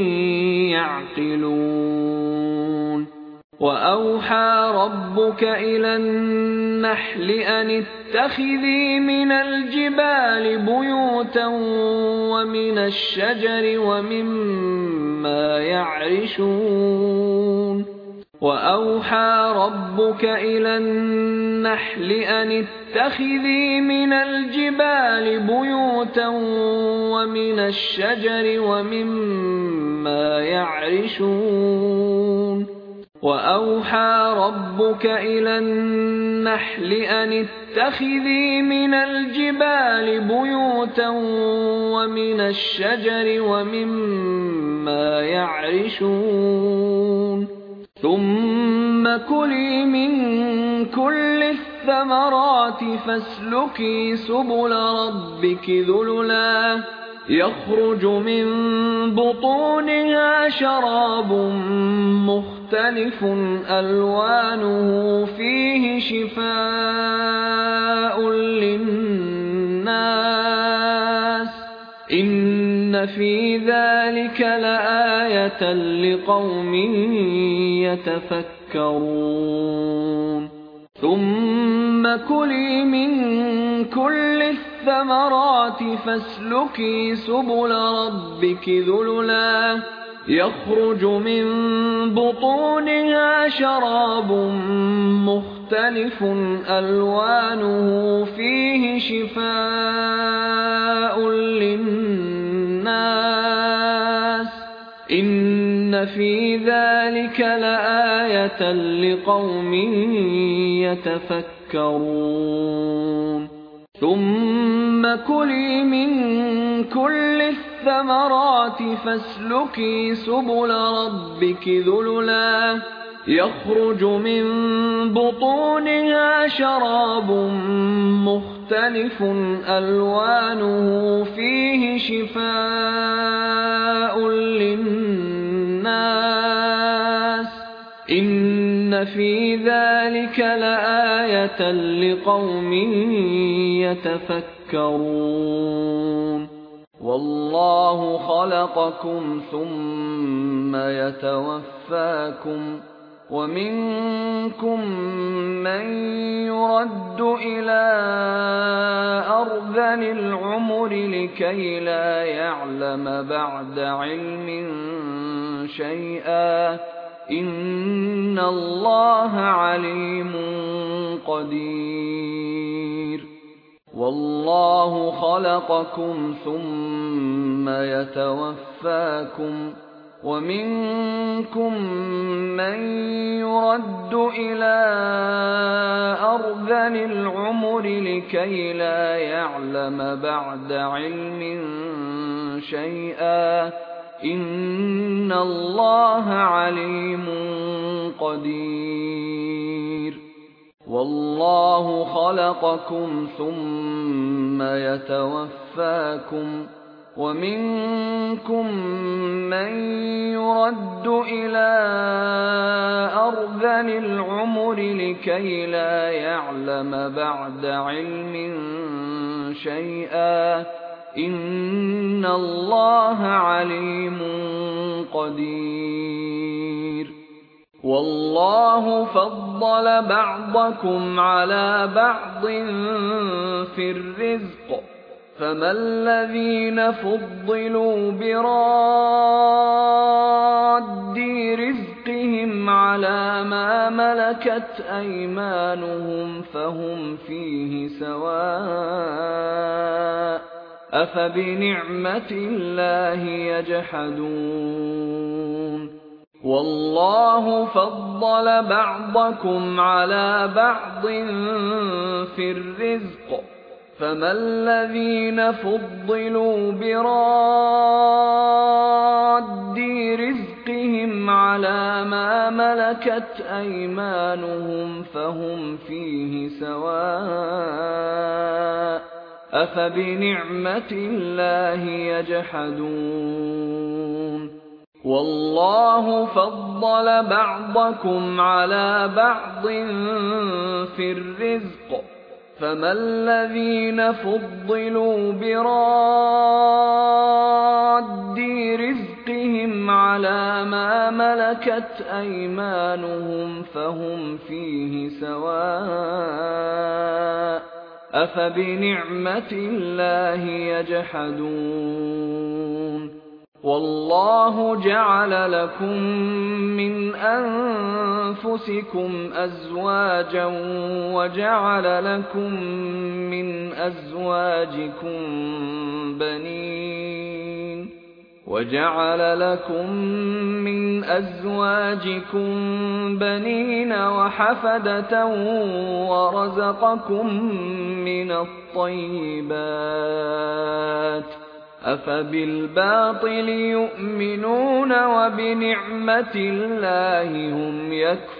S1: يعقلون وأوحى ربك إلى النحل أن اتخذي من الجبال بيوتا ومن الشجر ومما يعرشون وأوحى ربك إلى النحل أن اتخذي من الجبال بيوتا ومن الشجر ومما يعرشون وأوحى ربك إلى النحل أن اتخذي من الجبال بيوتا ومن الشجر ومما يعرشون ثم كلي من كل الثمرات فاسلكي سبل ربك ذللا يخرج من بطونها شراب مختلف ألوانه فيه شفاء للناس إن في ذلك لآية لقوم يتفكرون ثم كلي من كل الثمرات فاسلكي سبل ربك ذللا يخرج من بطونها شراب مختلف ألوانه فيه شفاء للناس إن في ذلك لآية لقوم يتفكرون ثم كلي من كل الثمرات فاسلكي سبل ربك ذللا يخرج من بطونها شراب مختلف ألوانه فيه شفاء للناس إن في ذلك لآية لقوم يتفكرون والله خلقكم ثم يتوفاكم ومنكم من يرد إلى أرذل العمر لكي لا يعلم بعد علم شيئا إن الله عليم قدير والله خلقكم ثم يتوفاكم ومنكم من يرد إلى أرذل العمر لكي لا يعلم بعد علم شيئا إن الله عليم قدير والله خلقكم ثم يتوفاكم ومنكم من يرد إلى أرذل العمر لكي لا يعلم بعد علم شيئا إن الله عليم قدير والله فضل بعضكم على بعض في الرزق فما الذين فضلوا براد رزقهم على ما ملكت أيمانهم فهم فيه سواء أفبنعمة الله يجحدون والله فضل بعضكم على بعض في الرزق فما الذين فضلوا براد رزقهم على ما ملكت أيمانهم فهم فيه سواء أفبنعمة الله يجحدون والله فضل بعضكم على بعض في الرزق فما الذين فضلوا براد رزقهم على ما ملكت أيمانهم فهم فيه سواء أفبنعمة الله يجحدون والله جعل لكم من أنفسكم أزواجا وجعل لكم من أزواجكم بنين وحفدة ورزقكم من الطيبات أفبالباطل يؤمنون وبنعمة الله هم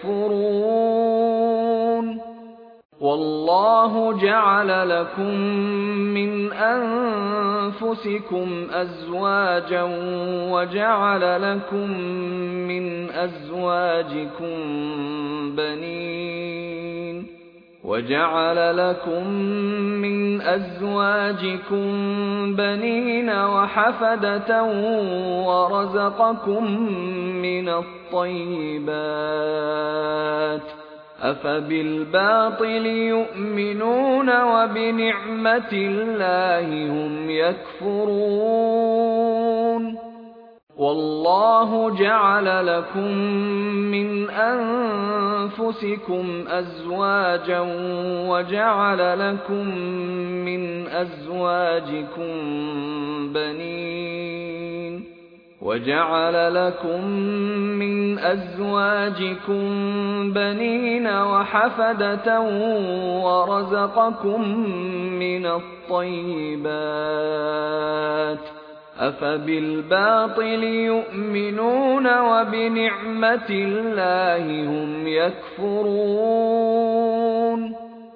S1: يكفرون والله جعل لكم من أنفسكم أزواجا وجعل لكم من أزواجكم بنين وحفدة ورزقكم من الطيبات أفبالباطل يؤمنون وبنعمة الله هم يكفرون والله جعل لكم من أنفسكم أزواجا وجعل لكم من أزواجكم بنين وحفدة ورزقكم من الطيبات أفبالباطل يؤمنون وبنعمة الله هم يكفرون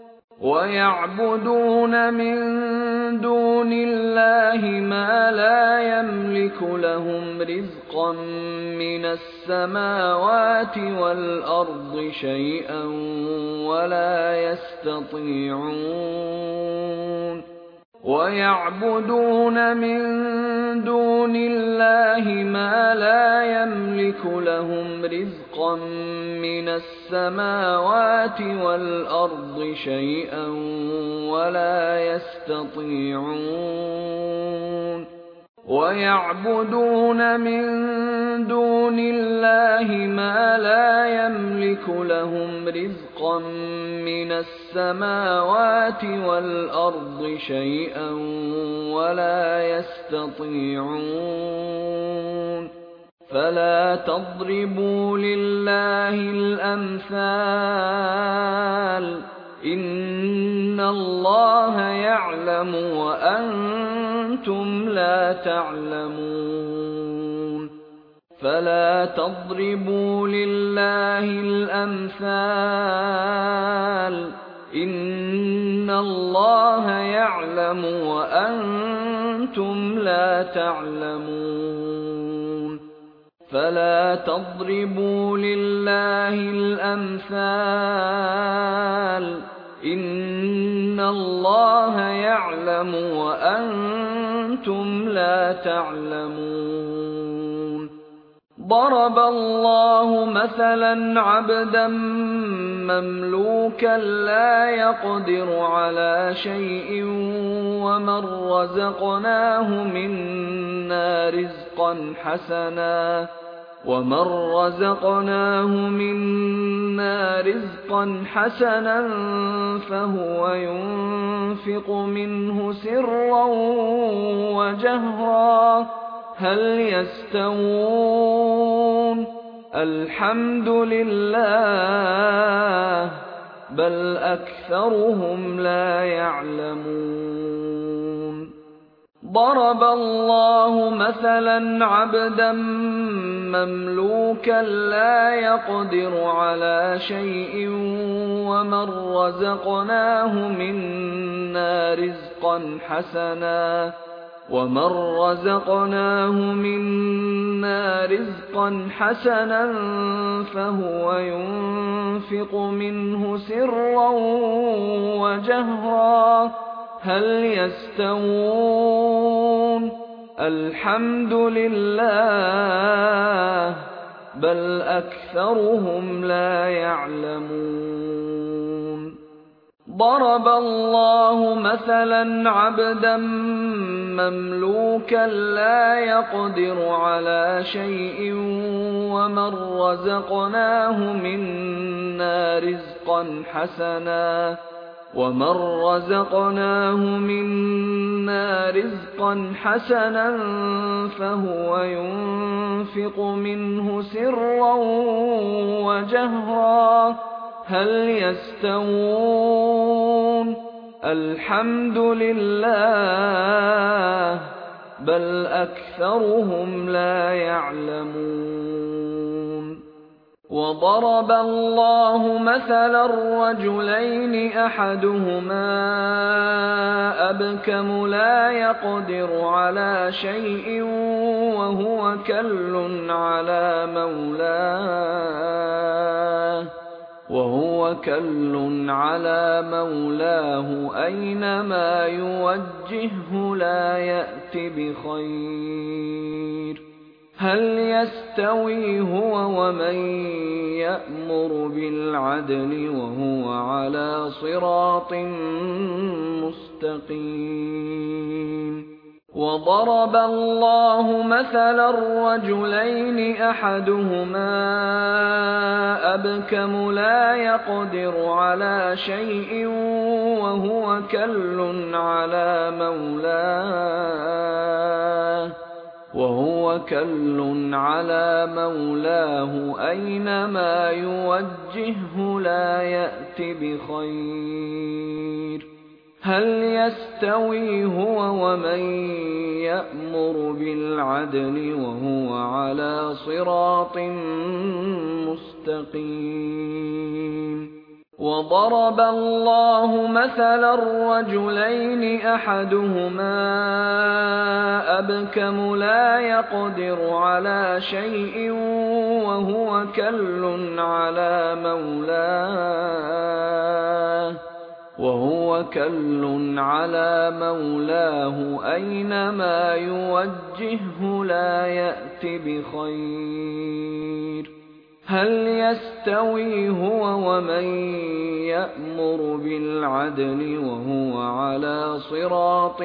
S1: ويعبدون من دون الله ما لا يملك لهم رزقا من السماوات والأرض شيئا ولا يستطيعون ويعبدون من دون الله ما لا يملك لهم رزقا من السماوات والأرض شيئا ولا يستطيعون ويعبدون من دون الله ما لا يملك لهم رزقا من السماوات والأرض شيئا ولا يستطيعون فلا تضربوا لله الأمثال إن الله يعلم وأنتم لا تعلمون فلا تضربوا لله الأمثال إن الله يعلم وأنتم لا تعلمون فلا تضربوا لله الأمثال إن الله يعلم وأنتم لا تعلمون ضرب الله مثلا عبدا مملوكا لا يقدر على شيء ومن رزقناه منا رزقا حسنا فهو ينفق منه سرا وجهرا هل يستوون الحمد لله بل أكثرهم لا يعلمون ضرب الله مثلا عبدا مملوكا لا يقدر على شيء ومن رزقناه منا رزقا حسنا فهو ينفق منه سرا وجهرا هل يستوون الحمد لله بل أكثرهم لا يعلمون ضرب الله مثلا عبدا مملوكا لا يقدر على شيء ومن رزقناه منا رزقا حسنا فهو ينفق منه سرا وجهرا هل يستوون الحمد لله بل أكثرهم لا يعلمون وضرب الله مثلا رجلين أحدهما أبكم لا يقدر على شيء وهو كل على مولاه أينما يوجهه لا يأت بخير هل يستوي هو ومن يأمر بالعدل وهو على صراط مستقيم وضرب الله مثلا رجلين أحدهما أبكم لا يقدر على شيء وهو كل على مولاه أينما يوجهه لا يأت بخير هل يستوي هو ومن يأمر بالعدل وهو على صراط مستقيم وضرب الله مثلا رجلين أحدهما أبكم لا يقدر على شيء وهو كل على مولاه أينما يوجهه لا يأت بخير هل يستوي هو ومن يأمر بالعدل وهو على صراط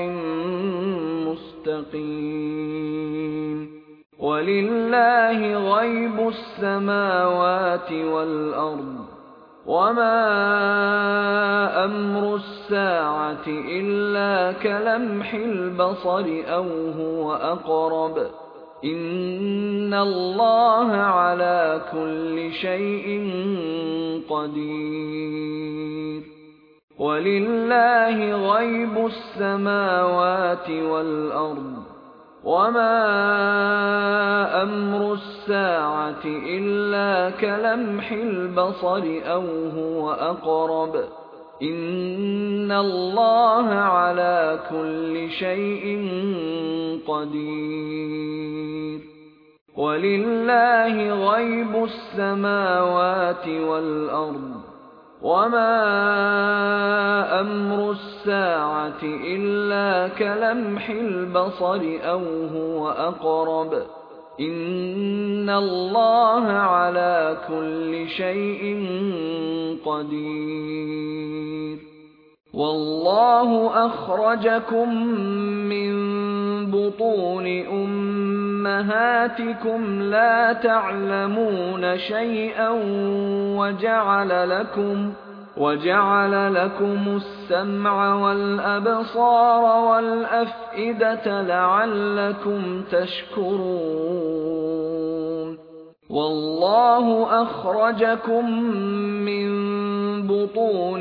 S1: مستقيم ولله غيب السماوات والأرض وما أمر الساعة إلا كلمح البصر أو هو أقرب إن الله على كل شيء قدير ولله غيب السماوات والأرض وما أمر الساعة إلا كلمح البصر أو هو أقرب إن الله على كل شيء قدير ولله غيب السماوات والأرض وما أمر الساعة إلا كلمح البصر أو هو أقرب إن الله على كل شيء قدير والله أخرجكم من بطون أمهاتكم لا تعلمون شيئا وجعل لكم السمع والأبصار والأفئدة لعلكم تشكرون والله أخرجكم من بطون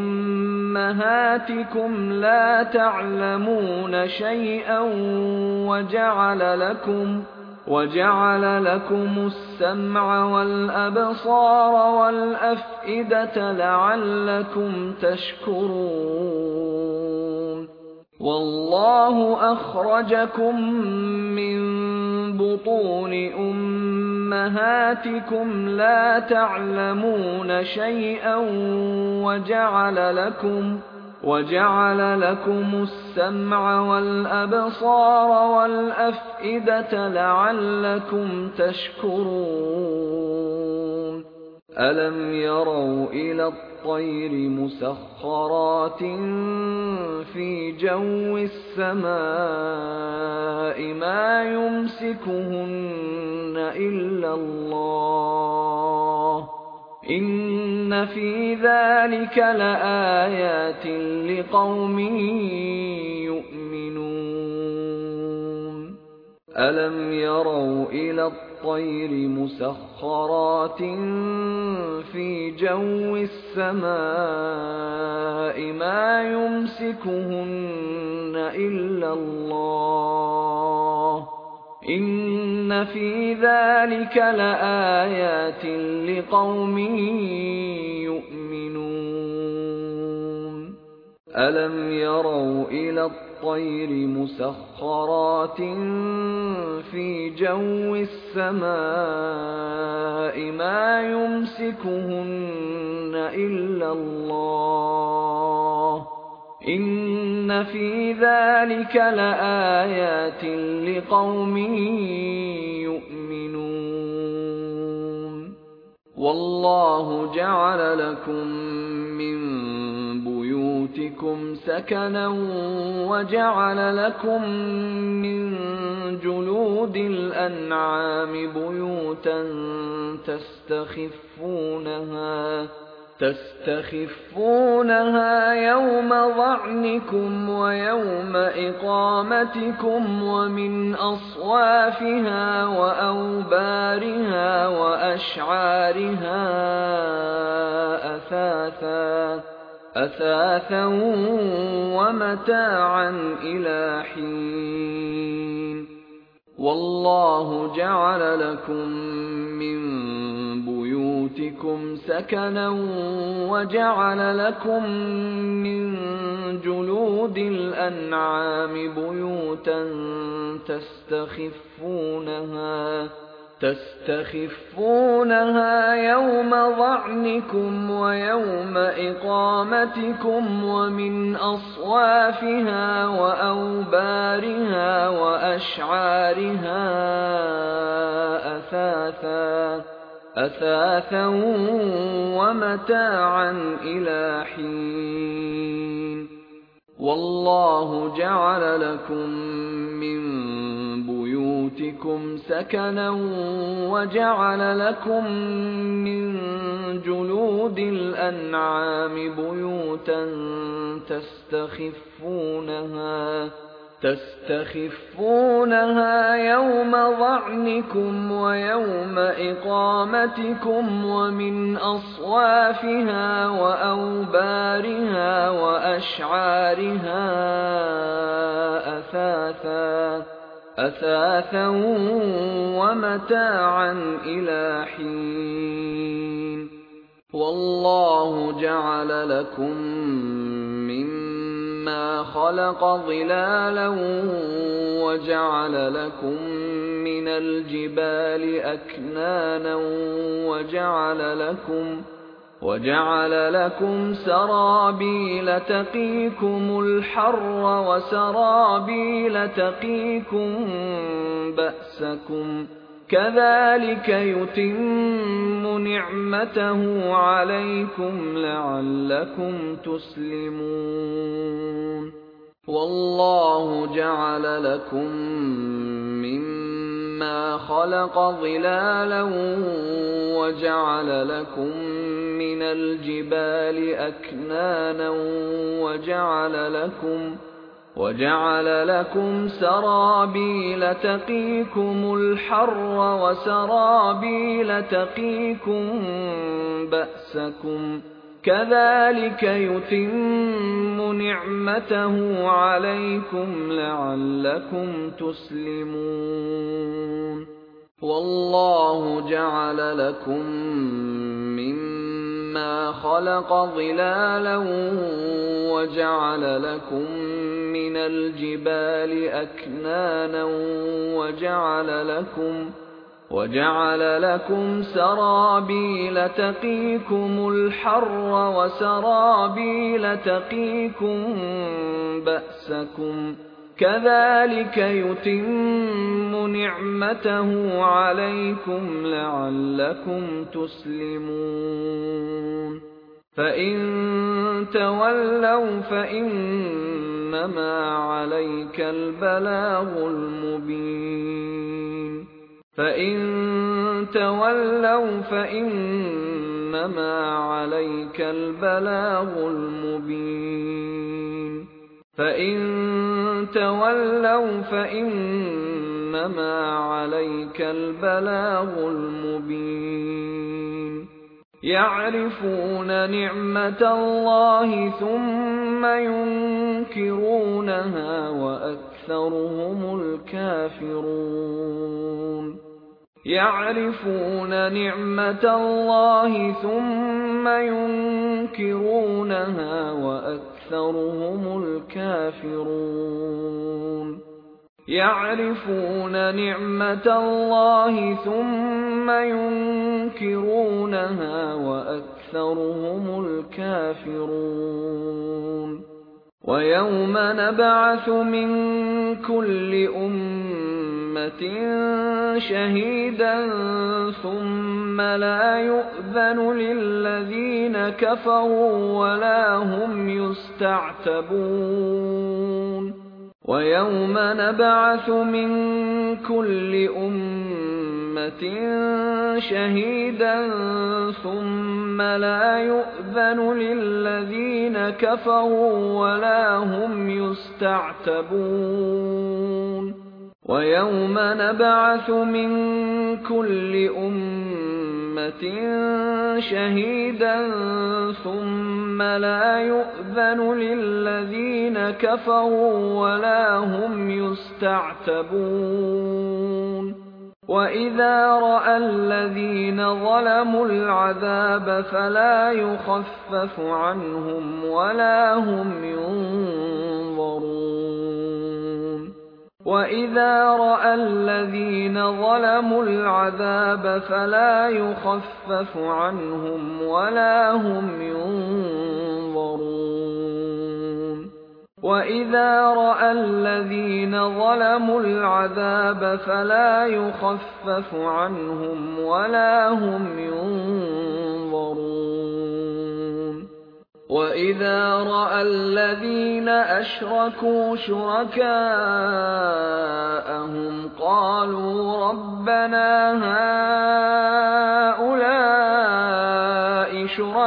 S1: أمهاتكم لا تعلمون شيئا وجعل لكم السمع والأبصار والأفئدة لعلكم تشكرون والله أخرجكم من بطون أمهاتكم لا تعلمون شيئا وجعل لكم السمع والأبصار والأفئدة لعلكم تشكرون ألم يروا إلى الطير مسخرات في جو السماء ما يمسكهن إلا الله إن في ذلك لآيات لقوم يؤمنون ألم يروا إلى الطير مسخرات في جو السماء ما يمسكهن إلا الله إن في ذلك لآيات لقوم يؤمنون ألم يروا إلى الطير مسخرات في جو السماء ما يمسكهن إلا الله إن في ذلك لآيات لقوم يؤمنون والله جعل لكم من بيوتكم سكنا وجعل لكم من جلود الأنعام بيوتا تستخفونها يوم ظعنكم ويوم إقامتكم ومن أصوافها وأوبارها وأشعارها أثاثا ومتاعا إلى حين والله جعل لكم من بيوتكم سكنا وجعل لكم من جلود الأنعام بيوتا تستخفونها يوم ظعنكم ويوم إقامتكم ومن أصوافها وأوبارها وأشعارها أثاثا ومتاعا إلى حين والله جعل لكم من بيوتكم سكنا وجعل لكم من جلود الأنعام بيوتا تستخفونها يوم ظعنكم ويوم إقامتكم ومن أصوافها وأوبارها وأشعارها أثاثا ومتاعا إلى حين والله جعل لكم مما خلق ظلالا وجعل لكم من الجبال أكنانا وجعل لكم سرابيل تقيكم الحر وسرابيل تقيكم بأسكم كذلك يتم نعمته عليكم لعلكم تسلمون والله جعل لكم مما خلق ظلالا وجعل لكم من الجبال أكنانا وجعل لكم سرابيل تقيكم الحر وسرابيل تقيكم بأسكم كذلك يتم نعمته عليكم لعلكم تسلمون والله جعل لكم مما خلق ظلالا وجعل لكم من الجبال أكنانا وجعل لكم سرابيل تقيكم الحر وسرابيل تقيكم بأسكم كذلك يتم نعمته عليكم لعلكم تسلمون فإن تولوا فإنما عليك البلاغ المبين يعرفون نعمة الله ثم ينكرونها وأكثرهم الكافرون ويوم نبعث من كل أمة شهيدا ثم لا يؤذن للذين كفروا ولا هم يستعتبون ويوم نبعث من كل أمة شهيدا ثم لا يؤذن للذين كفروا ولا هم يستعتبون وإذا رأى الذين ظلموا العذاب فلا يخفف عنهم ولا هم ينظرون وَإِذَا رَأَى الَّذِينَ أَشْرَكُوا شُرَكَاءَهُمْ قَالُوا رَبَّنَا هَٰؤُلَاءِ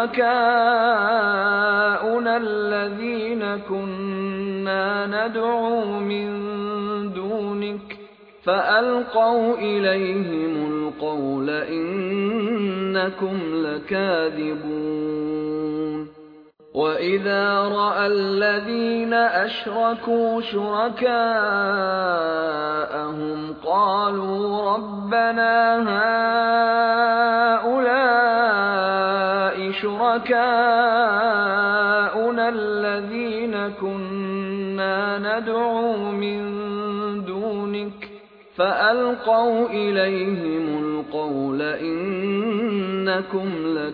S1: شُرَكَاؤُنَا الَّذِينَ كُنَّا نَدْعُو مِن دُونِكَ فَأَلْقَوْا إِلَيْهِمُ الْقَوْلَ إِنَّكُمْ لَكَاذِبُونَ وَإِذَا رَأَى الَّذِينَ أَشْرَكُوا شُرَكَاءَهُمْ قَالُوا رَبَّنَا هَٰؤُلَاءِ شُرَكَاؤُنَا الَّذِينَ كُنَّا نَدْعُو مِن دُونِكَ فَأَلْقَوْا إِلَيْهِمُ الْقَوْلَ إِنَّكُمْ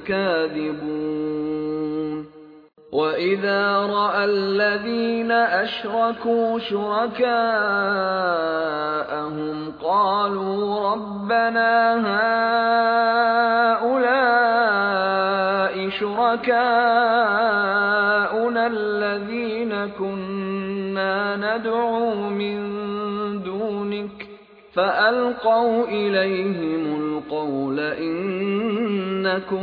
S1: لَكَاذِبُونَ وَإِذَا رَأَى الَّذِينَ أَشْرَكُوا شُرَكَاءَهُمْ قَالُوا رَبَّنَا هَٰؤُلَاءِ شُرَكَاؤُنَا الَّذِينَ كُنَّا نَدْعُو مِن دُونِكَ فَأَلْقَوْا إِلَيْهِمُ الْقَوْلَ إِنَّكُمْ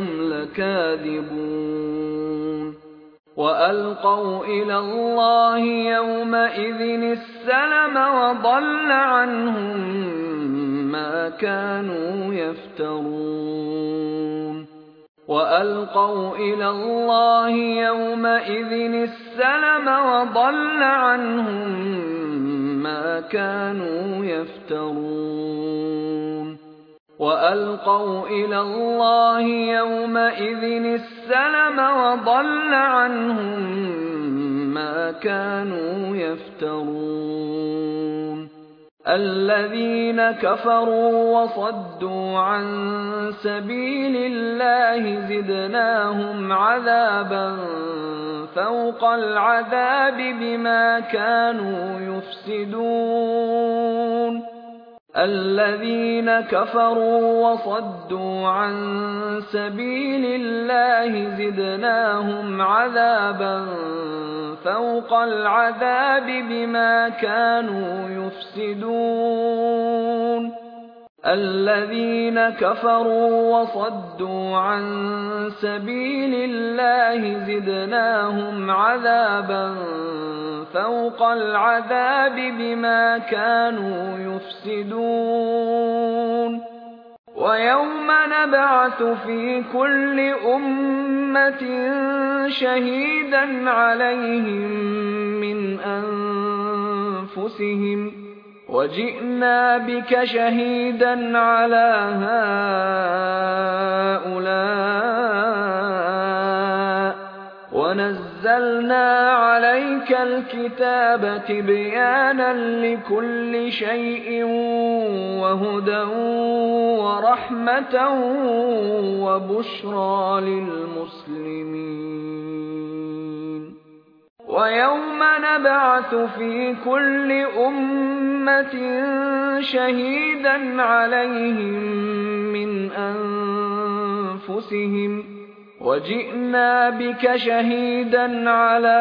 S1: لَكَاذِبُونَ وَأَلْقَوْا إِلَى اللَّهِ يَوْمَئِذٍ السَّلَمَ وَضَلَّ عَنْهُم مَّا كَانُوا يَفْتَرُونَ وألقوا إلى الله يومئذ السلم وضل عنهم ما كانوا يفترون وألقوا إلى الله يومئذ السلم وضل عنهم ما كانوا يفترون الذين كفروا وصدوا عن سبيل الله زدناهم عذابا فوق العذاب بما كانوا يفسدون الذين كفروا وصدوا عن سبيل الله زدناهم عذابا فوق العذاب بما كانوا يفسدون الذين كفروا وصدوا عن سبيل الله زدناهم عذابا فوق العذاب بما كانوا يفسدون ويوم نبعث في كل أمة شهيدا عليهم من أنفسهم وجئنا بك شهيدا على هؤلاء ونزلنا عليك الكتاب تبيانا لكل شيء وهدى ورحمة وبشرى للمسلمين ويوم نبعث في كل أمة شهيدا عليهم من أنفسهم وجئنا بك شهيدا على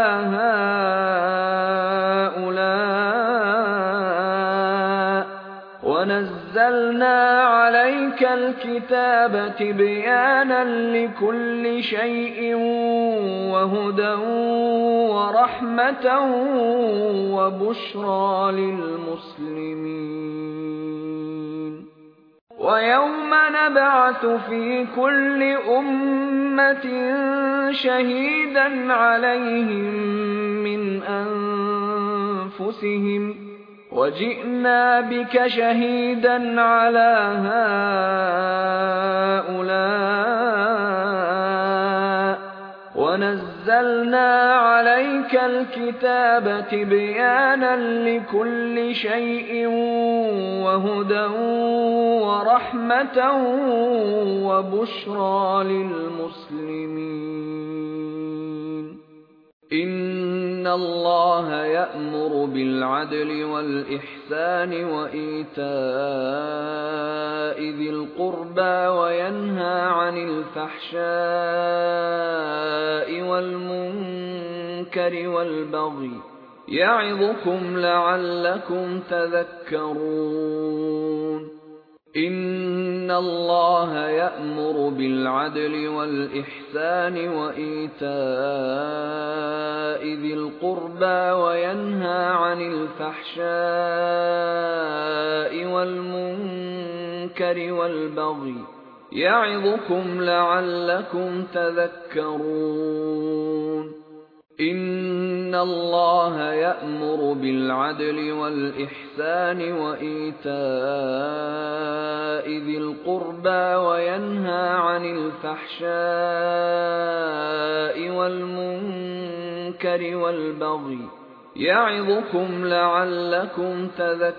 S1: هؤلاء ونزلنا عليك الكتاب تبيانا لكل شيء وهدى ورحمة وبشرى للمسلمين ويوم نبعث في كل أمة شهيدا عليهم من أنفسهم وجئنا بك شهيدا على هؤلاء ونزلنا عليك الكتاب تبيانا لكل شيء وهدى ورحمة وبشرى للمسلمين إن الله يأمر بالعدل والإحسان وإيتاء ذي القربى وينهى عن الفحشاء والمنكر والبغي يعظكم لعلكم تذكرون إن الله يأمر بالعدل والإحسان وإيتاء ذي القربى وينهى عن الفحشاء والمنكر والبغي يعظكم لعلكم تذكرون إن الله يأمر بالعدل والإحسان وإيتاء ذي القربى وينهى عن الفحشاء والمنكر والبغي يعظكم لعلكم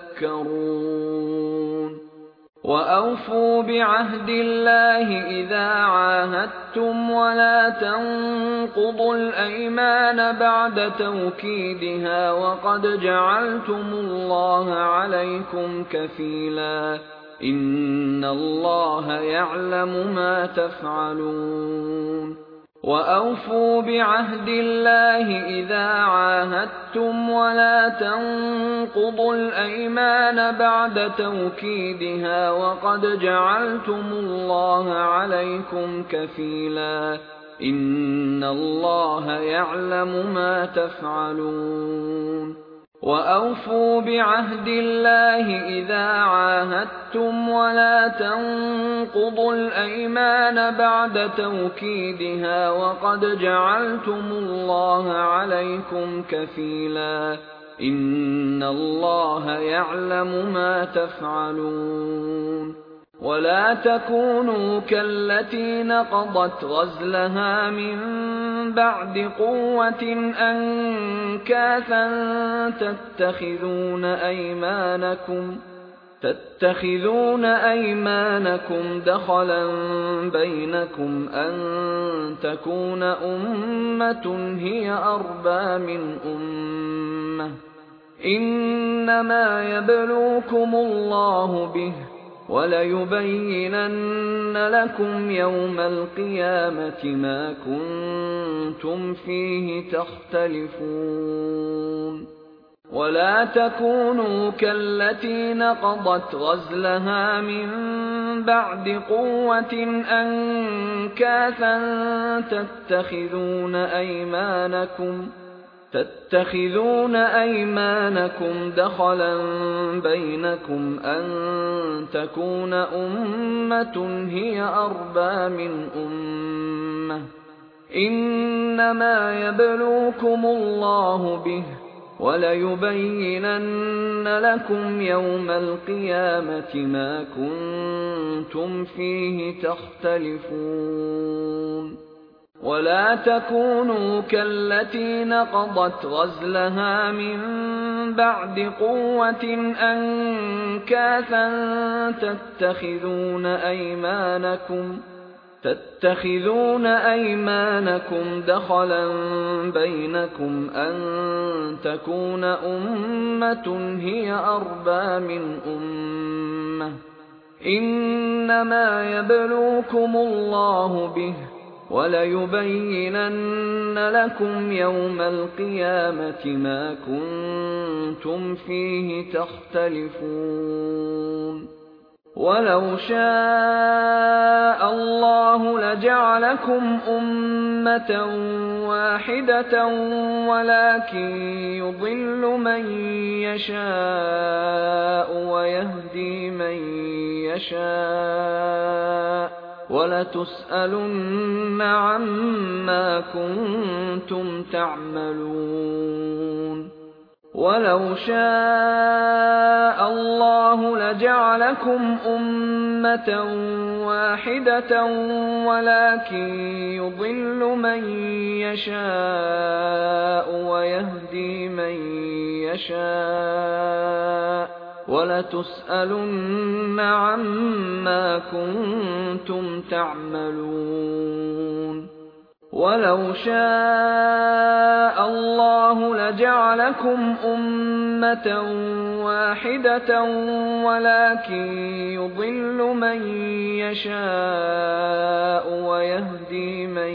S1: تذكرون وأوفوا بعهد الله إذا عاهدتم ولا تنقضوا الأيمان بعد توكيدها وقد جعلتم الله عليكم كفيلا إن الله يعلم ما تفعلون وأوفوا بعهد الله إذا عاهدتم ولا تنقضوا الأيمان بعد توكيدها وقد جعلتم الله عليكم كفيلا إن الله يعلم ما تفعلون وَأَوْفُوا بِعَهْدِ اللَّهِ إِذَا عَاهَدتُّمْ وَلَا تَنقُضُوا الْأَيْمَانَ بَعْدَ تَوْكِيدِهَا وَقَدْ جَعَلْتُمُ اللَّهَ عَلَيْكُمْ كَفِيلًا إِنَّ اللَّهَ يَعْلَمُ مَا تَفْعَلُونَ وَلَا تَكُونُوا كَالَّتِي نَقَضَتْ غَزْلَهَا مِن بَعْدِ قُوَّةٍ أَنكَاثًا تَتَّخِذُونَ أَيْمَانَكُمْ دَخَلًا بَيْنَكُمْ أَن تَكُونَ أُمَّةٌ هِيَ أَرْبَىٰ مِنْ أُمَّةٍ ۚ إِنَّمَا يَبْلُوكُمُ اللَّهُ بِهِ وَلَيُبَيِّنَنَّ لَكُمْ يَوْمَ الْقِيَامَةِ مَا كُنتُمْ فِيهِ تَخْتَلِفُونَ وَلَا تَكُونُوا كَالَّتِي نَقَضَتْ غَزْلَهَا مِن بَعْدِ قُوَّةٍ أَنكَاثًا تَتَّخِذُونَ أَيْمَانَكُمْ دَخَلًا بَيْنَكُمْ أَن تَكُونَ أُمَّةٌ هِيَ أَرْبَىٰ مِنْ أُمَّةٍ ۚ إِنَّمَا يَبْلُوكُمُ اللَّهُ بِهِ وَلَيُبَيِّنَنَّ لَكُمْ يَوْمَ الْقِيَامَةِ مَا كُنتُمْ فِيهِ تَخْتَلِفُونَ وَلَا تَكُونُوا كَالَّتِي نَقَضَتْ غَزْلَهَا مِن بَعْدِ قُوَّةٍ أَنكَاثًا تَتَّخِذُونَ أَيْمَانَكُمْ دَخَلًا بَيْنَكُمْ أَن تَكُونَ أُمَّةٌ هِيَ أَرْبَىٰ مِنْ أُمَّةٍ ۚ إِنَّمَا يَبْلُوكُمُ اللَّهُ بِهِ وَلَيُبَيِّنَنَّ لَكُمْ يَوْمَ الْقِيَامَةِ مَا كُنتُمْ فِيهِ تَخْتَلِفُونَ وَلَوْ شَاءَ اللَّهُ لَجَعَلَكُمْ أُمَّةً وَاحِدَةً وَلَٰكِن يُضِلُّ مَن يَشَاءُ وَيَهْدِي مَن يَشَاءُ ۚ وَلَتُسْأَلُنَّ عَمَّا كُنتُمْ تَعْمَلُونَ وَلَوْ شَاءَ اللَّهُ لَجَعَلَكُمْ أُمَّةً وَاحِدَةً وَلَٰكِن يُضِلُّ مَن يَشَاءُ وَيَهْدِي مَن يَشَاءُ ۚ وَلَتُسْأَلُنَّ عَمَّا كُنتُمْ تَعْمَلُونَ وَلَوْ شَاءَ اللَّهُ لَجَعَلَكُمْ أُمَّةً وَاحِدَةً وَلَٰكِن يُضِلُّ مَن يَشَاءُ وَيَهْدِي مَن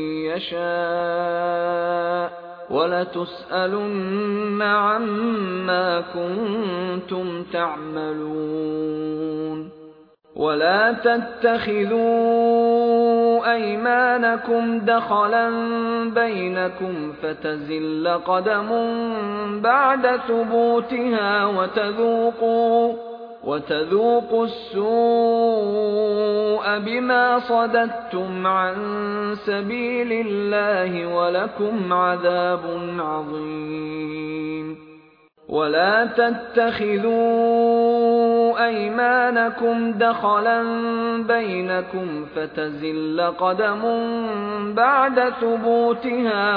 S1: يَشَاءُ ۚ وَلَتُسْأَلُنَّ عَمَّا كُنتُمْ تَعْمَلُونَ وَلَا تَتَّخِذُوا أَيْمَانَكُمْ دَخَلًا بَيْنَكُمْ فَتَزِلَّ قَدَمٌ بَعْدَ ثُبُوتِهَا وَتَذُوقُوا السُّوءَ بِمَا صَدَدتُّمْ عَن سَبِيلِ اللَّهِ وَلَكُمْ عَذَابٌ عَظِيمٌ وَلَا تَتَّخِذُوا أَيْمَانَكُمْ دَخَلًا بَيْنَكُمْ فَتَزِلَّ قَدَمٌ بَعْدَ ثُبُوتِهَا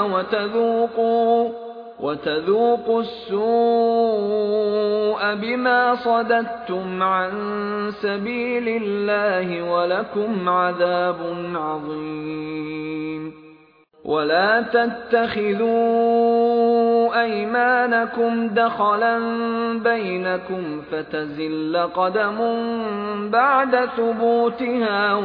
S1: وَتَذُوقُوا السُّوءَ بِمَا صَدَدتُّمْ عَن سَبِيلِ اللَّهِ وَلَكُمْ عَذَابٌ عَظِيمٌ وَلَا تَتَّخِذُوا أَيْمَانَكُمْ دَخَلًا بَيْنَكُمْ فَتَزِلَّ قَدَمٌ بَعْدَ ثُبُوتِهَا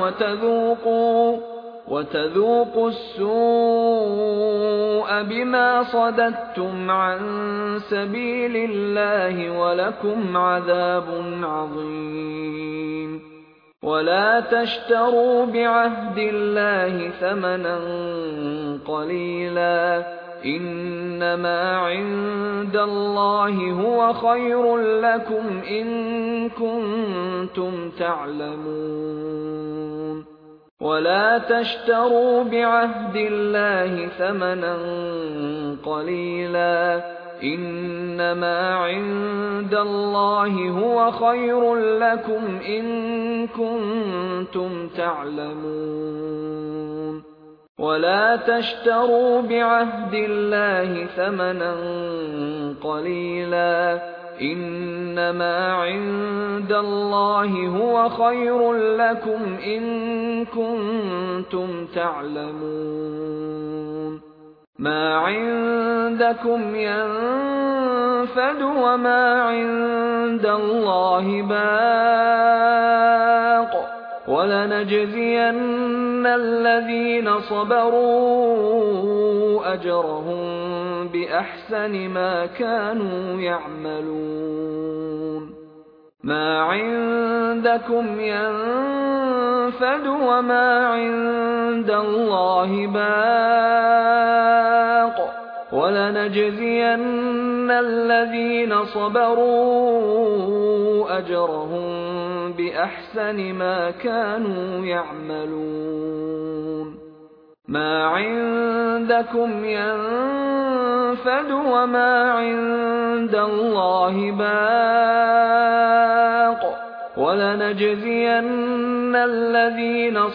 S1: وَتَذُوقُوا السُّوءَ بِمَا صَدَدتُّمْ عَن سَبِيلِ اللَّهِ وَلَكُمْ عَذَابٌ عَظِيمٌ وَلَا تَشْتَرُوا بِعَهْدِ اللَّهِ ثَمَنًا قَلِيلًا إنما عند الله هو خير لكم إن كنتم تعلمون ولا تشتروا بعهد الله ثمنا قليلا إنما عند الله هو خير لكم إن كنتم تعلمون ولا تشتروا بعهد الله ثمنا قليلا إنما عند الله هو خير لكم إن كنتم تعلمون ما عندكم ينفد وما عند الله باق ولنجزين الذين صبروا أجرهم بأحسن ما كانوا يعملون ما عندكم ينفد وما عند الله باق ولنجزين الذين صبروا أجرهم بأحسن ما كانوا يعملون ما عندكم ينفد وما عند الله باق ولنجزين الذين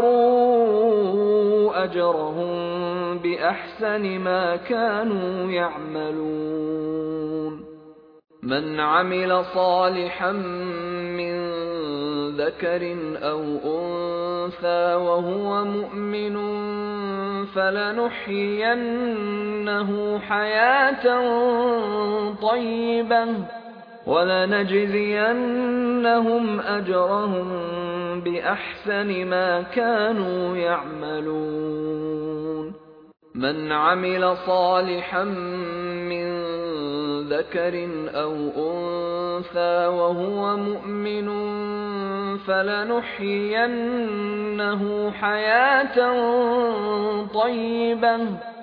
S1: صبروا أجرهم بأحسن ما كانوا يعملون من عمل صالحا من ذكر أو أنثى وهو مؤمن فلنحيينه حياة طيبة ولنجزينهم أجرهم بأحسن ما كانوا يعملون من عمل صالحا من ذكر أو أنثى وهو مؤمن فلنحيينه حياة طيبة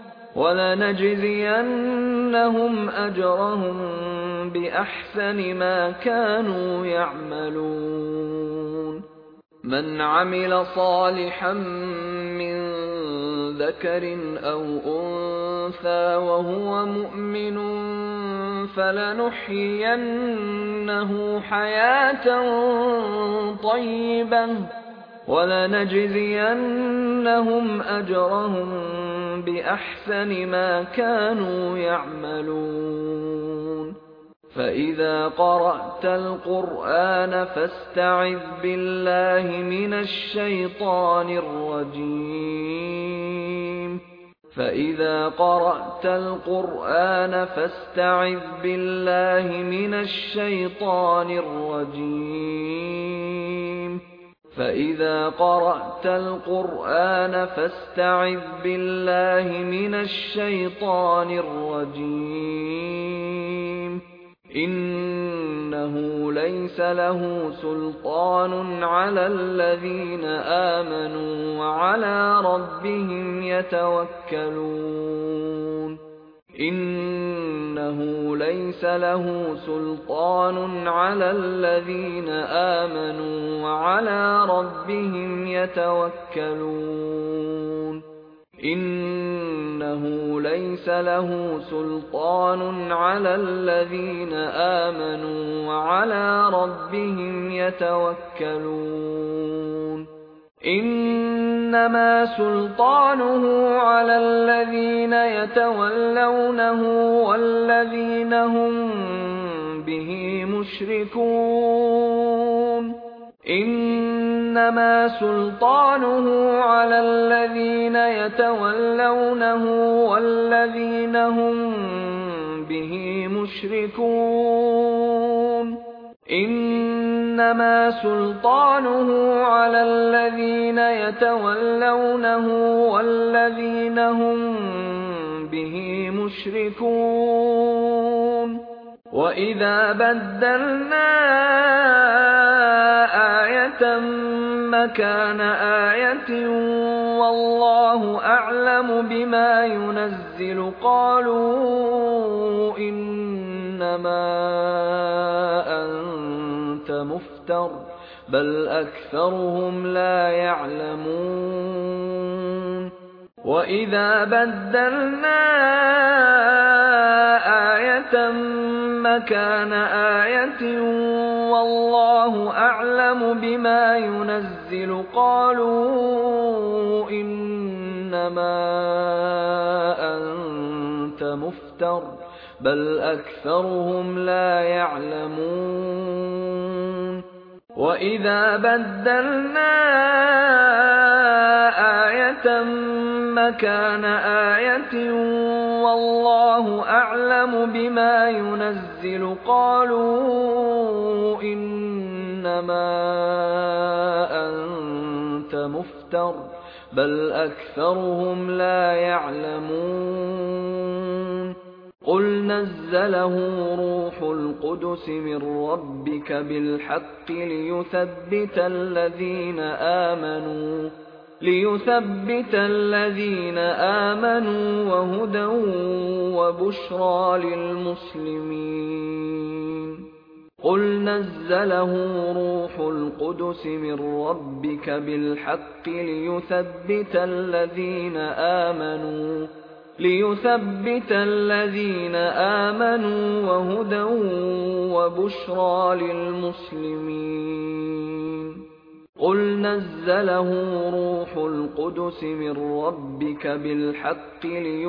S1: ولنجزينهم أجرهم بأحسن ما كانوا يعملون من عمل صالحا من ذكر أو أنثى وهو مؤمن فلنحيينه حياة طيبة ولنجزينهم أجرهم بأحسن ما كانوا يعملون فإذا قرأت القرآن فاستعذ بالله من الشيطان الرجيم فإذا قرأت القرآن فاستعذ بالله من الشيطان الرجيم فإذا قرأت القرآن فاستعذ بالله من الشيطان الرجيم إنه ليس له سلطان على الذين آمنوا وعلى ربهم يتوكلون إنه ليس له سلطان على الذين آمنوا وعلى ربهم يتوكلون إنه ليس له سلطان على الذين آمنوا وعلى ربهم يتوكلون إنما سلطانه على الذين يتولونه والذين هم به مشركون إنما سلطانه على الذين يتولونه والذين هم به مشركون إنما سلطانه على الذين يتولونه والذين هم به مشركون وإذا بدلنا آية مكان آية وَاللَّهُ أَعْلَمُ بِمَا يُنَزِّلُ قَالُوا إِنَّمَا أَنتَ مُفْتَرٍ بَلْ أَكْثَرُهُمْ لَا يَعْلَمُونَ وَإِذَا بَدَّلْنَا آيَةً مَّكَانَ آيَةٍ وَاللَّهُ أَعْلَمُ بِمَا يُنَزِّلُ قَالُوا إِنَّمَا أَنتَ مُفْتَرٍ بَلْ أَكْثَرُهُمْ لَا يَعْلَمُونَ وَإِذَا بَدَّلْنَا آيَةً مَّكَانَ آيَةٍ وَاللَّهُ أَعْلَمُ بِمَا يُنَزِّلُ قَالُوا إِنَّمَا أَنتَ مُفْتَرٍ بَلْ أَكْثَرُهُمْ لا يَعْلَمُونَ قُلْ نَزَّلَهُ رُوحُ الْقُدُسِ مِن رَّبِّكَ بِالْحَقِّ لِيُثَبِّتَ الَّذِينَ آمَنُوا وَهُدًى وَبُشْرَىٰ لِلْمُسْلِمِينَ قُلْ نَزَّلَهُ رُوحُ الْقُدُسِ مِن رَّبِّكَ بِالْحَقِّ لِيُثَبِّتَ الَّذِينَ آمَنُوا وَهُدًى وَبُشْرَىٰ لِلْمُسْلِمِينَ قُلْ نَزَّلَهُ رُوحُ الْقُدُسِ مِن رَّبِّكَ بِالْحَقِّ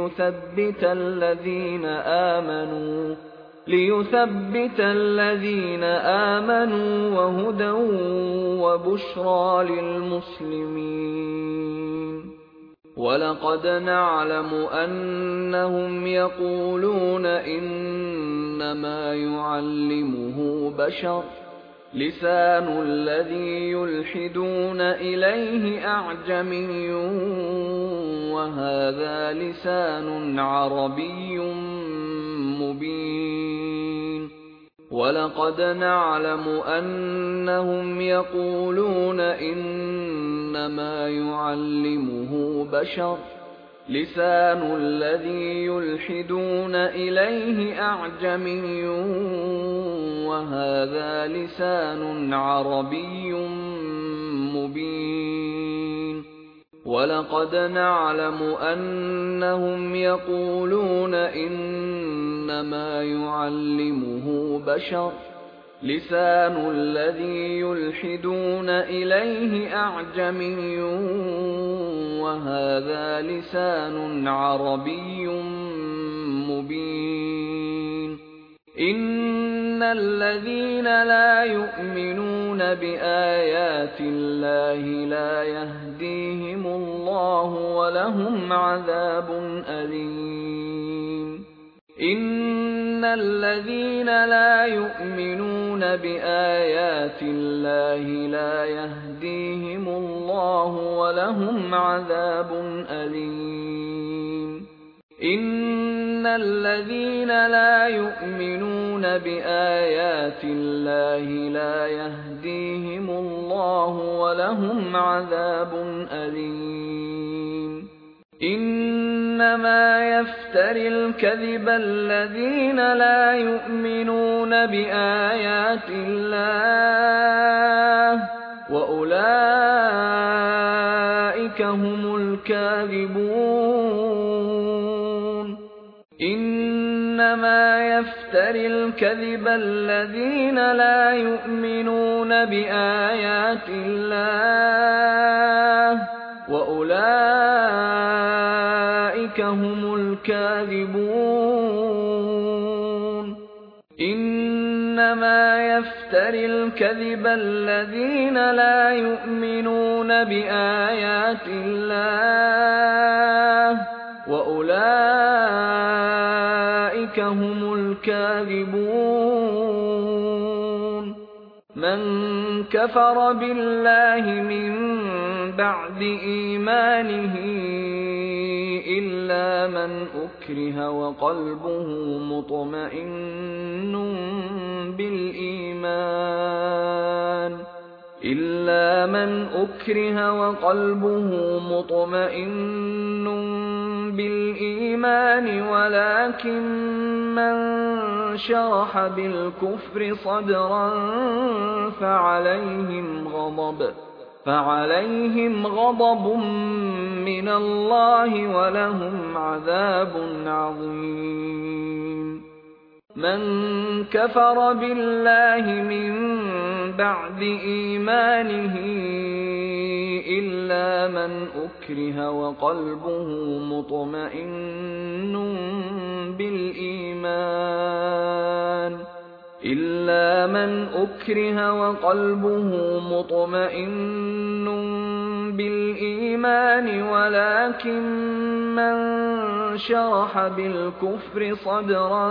S1: لِيُثَبِّتَ الَّذِينَ آمَنُوا وَهُدًى وَبُشْرَىٰ لِلْمُسْلِمِينَ وَلَقَدْ نَعْلَمُ أَنَّهُمْ يَقُولُونَ إِنَّمَا يُعَلِّمُهُ بَشَرٌ لِّسَانُ الَّذِي يُلْحِدُونَ إِلَيْهِ أَعْجَمِيٌّ وَهَٰذَا لِسَانٌ عَرَبِيٌّ مُّبِينٌ وَلَقَدْ نَعْلَمُ أَنَّهُمْ يَقُولُونَ إِنَّمَا يُعَلِّمُهُ بَشَرٌ لِّسَانُ الَّذِي يُلْحِدُونَ إِلَيْهِ أَعْجَمِيٌّ وَهَٰذَا لِسَانٌ عَرَبِيٌّ مُّبِينٌ وَلَقَدْ نَعْلَمُ أَنَّهُمْ يَقُولُونَ إِنَّمَا يُعَلِّمُهُ بَشَرٌ لِّسَانُ الَّذِي يُلْحِدُونَ إِلَيْهِ أَعْجَمِيٌّ وَهَٰذَا لِسَانٌ عَرَبِيٌّ مُّبِينٌ إِنَّ الَّذِينَ لَا يُؤْمِنُونَ بِآيَاتِ اللَّهِ لَا يَهْدِيهِمُ اللَّهُ وَلَهُمْ عَذَابٌ أَلِيمٌ إِنَّ الَّذِينَ لَا يُؤْمِنُونَ بِآيَاتِ اللَّهِ لَا يَهْدِيهِمُ اللَّهُ وَلَهُمْ عَذَابٌ أَلِيمٌ إِنَّ الَّذِينَ لَا يُؤْمِنُونَ بِآيَاتِ اللَّهِ لَا يَهْدِيهِمُ اللَّهُ وَلَهُمْ عَذَابٌ أَلِيمٌ إِنَّمَا يَفْتَرِي الْكَذِبَ الَّذِينَ لَا يُؤْمِنُونَ بِآيَاتِ اللَّهِ وَأُولَٰئِكَ هُمُ الْكَاذِبُونَ إِنَّمَا يَفْتَرِي الْكَذِبَ الَّذِينَ لَا يُؤْمِنُونَ بِآيَاتِ اللَّهِ وَأُولَٰئِكَ هُمُ الْكَاذِبُونَ إِنَّمَا يَفْتَرِي الْكَذِبَ الَّذِينَ لَا يُؤْمِنُونَ بِآيَاتِ اللَّهِ وَأُولَٰئِكَ هُمُ الْكَاذِبُونَ مَن كَفَرَ بِاللَّهِ مِن بَعْدِ إِيمَانِهِ إِلَّا مَنْ أُكْرِهَ وَقَلْبُهُ مُطْمَئِنٌّ بِالْإِيمَانِ إلا من أكره وقلبه مطمئن بالإيمان ولكن من شرح بالكفر صدرا فعليهم غضب من الله ولهم عذاب عظيم. من كفر بالله من بعد إيمانه إلا من أكره وقلبه مطمئن ولكن من شرح بالكفر صدرا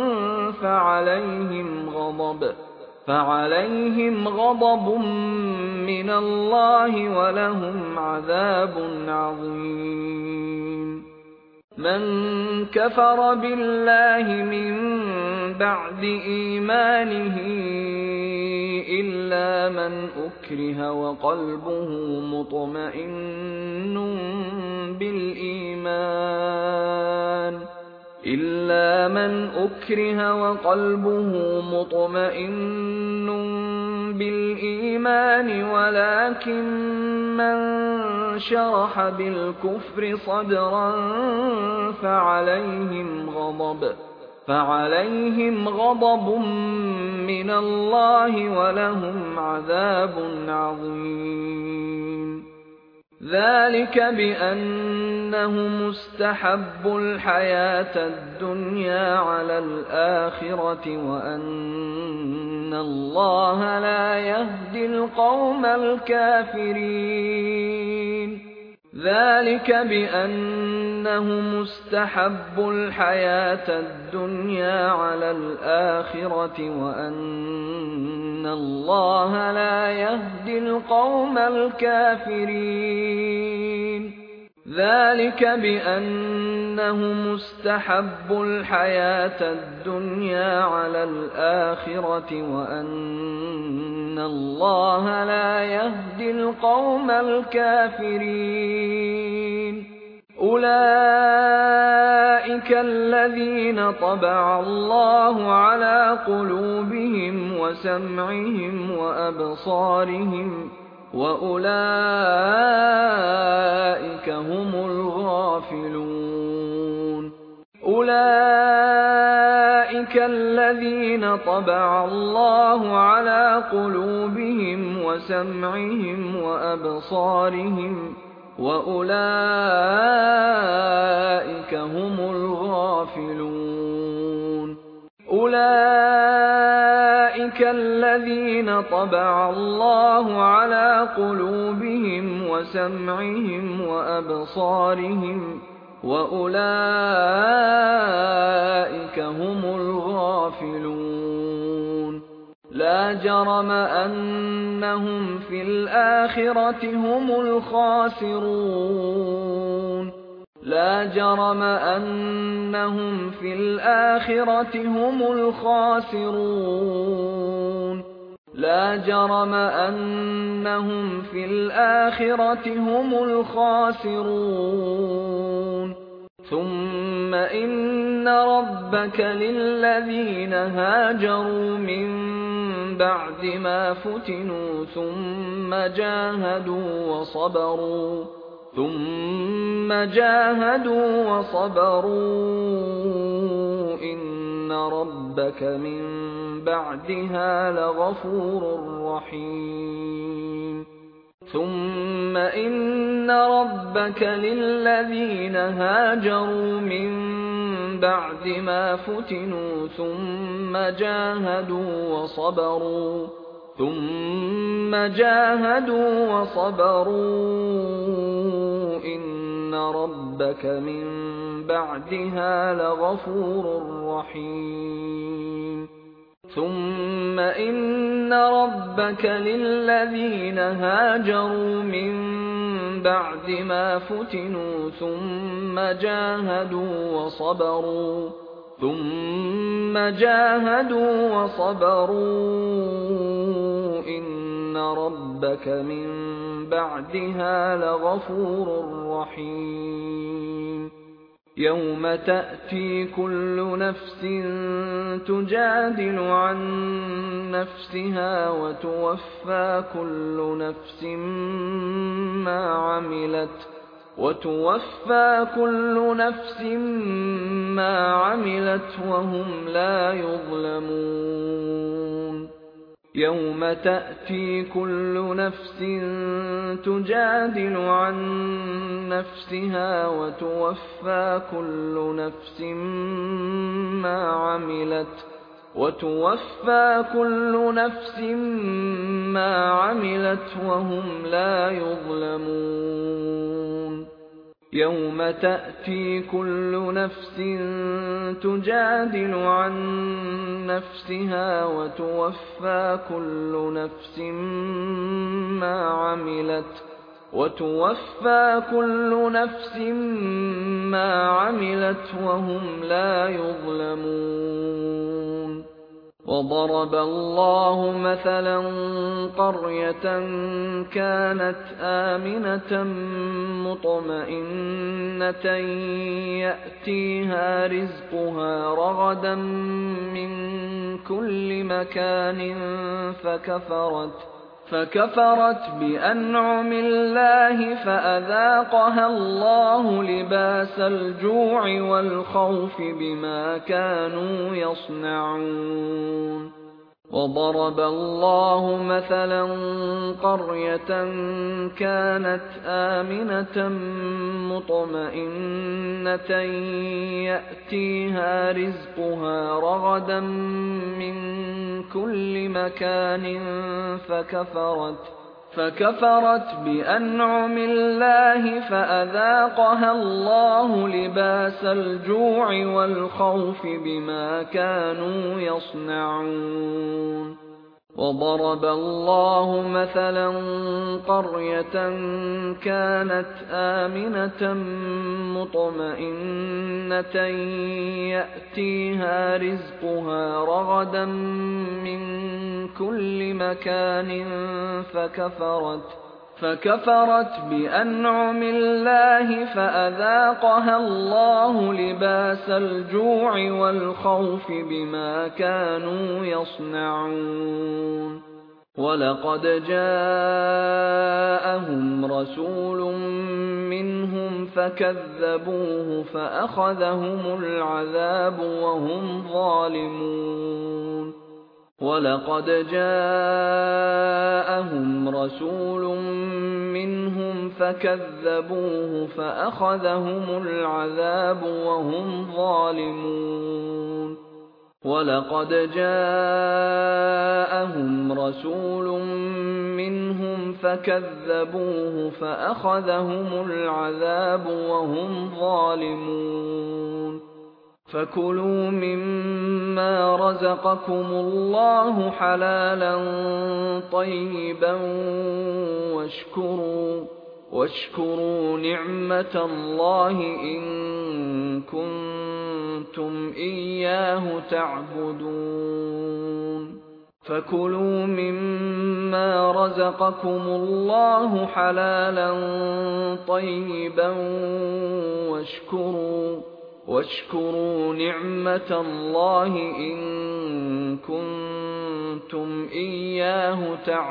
S1: فعليهم غضب من الله ولهم عذاب عظيم. من كفر بالله من بعد إيمانه إلا من أكره وقلبه مطمئن بالإيمان ولكن من شرح بالكفر صدرا فعليهم غضب من الله ولهم عذاب عظيم. ذلك بأنهم استحبوا الحياة الدنيا على الآخرة وأن الله لا يهدي القوم الكافرين. ذلك بأنهم استحبوا الحياة الدنيا على الآخرة وأن الله لا يهدي القوم الكافرين. أولئك الذين طبع الله على قلوبهم وسمعهم وأبصارهم وأولئك هم الغافلون. أولئك الذين طبع الله على قلوبهم وسمعهم وأبصارهم وأولئك هم الغافلون. أولئك الذين طبع الله على قلوبهم وسمعهم وأبصارهم وأولئك هم الغافلون. لا جرم أنهم في الآخرة هم الخاسرون. لا جرم أنهم في الآخرة هم الخاسرون. لا جرم أنهم في الآخرة هم الخاسرون. ثم إن ربك للذين هاجروا من بعد ما فتنوا ثم جاهدوا وصبروا إن ربك من بعدها لغفور رحيم. ثم إن ربك للذين هاجروا من بعد ما فتنوا ثم جاهدوا وصبروا إن ربك من بعدها لغفور رحيم. ثم إن ربك للذين هاجروا من بعد ما فتنوا ثم جاهدوا ثم جاهدوا وصبروا إن ربك من بعدها لغفور رحيم يوم تأتي كل نفس تجادل عن نفسها وتوفى كل نفس ما عملت وهم لا يظلمون يوم تأتي كل نفس تجادل عن نفسها وتوفى كل نفس ما عملت وهم لا يظلمون يوم تأتي كل نفس تجادل عن نفسها وتوفى كل نفس ما عملت وهم لا يظلمون وضرب الله مثلا قرية كانت آمنة مطمئنة يأتيها رزقها رغدا من كل مكان فكفرت بأنعم الله فأذاقها الله لباس الجوع والخوف بما كانوا يصنعون وضرب الله مثلا قرية كانت آمنة مطمئنة يأتيها رزقها رغدا من كل مكان فكفرت بأنعم الله فأذاقها الله لباس الجوع والخوف بما كانوا يصنعون وضرب الله مثلا قرية كانت آمنة مطمئنة يأتيها رزقها رغدا من كل مكان فكفرت بأنعم الله فأذاقها الله لباس الجوع والخوف بما كانوا يصنعون ولقد جاءهم رسول منهم فكذبوه فأخذهم العذاب وهم ظالمون ولقد جاءهم رسول منهم فكذبوه فأخذهم العذاب وهم ظالمون ولقد جاءهم رسول منهم فكذبوه فأخذهم العذاب وهم ظالمون فكلوا مما رزقكم الله حلالا طيبا واشكروا نعمة الله إن كنتم إياه تعبدون فكلوا مما رزقكم الله حلالا طيبا واشكروا نعمة الله إن كنتم إياه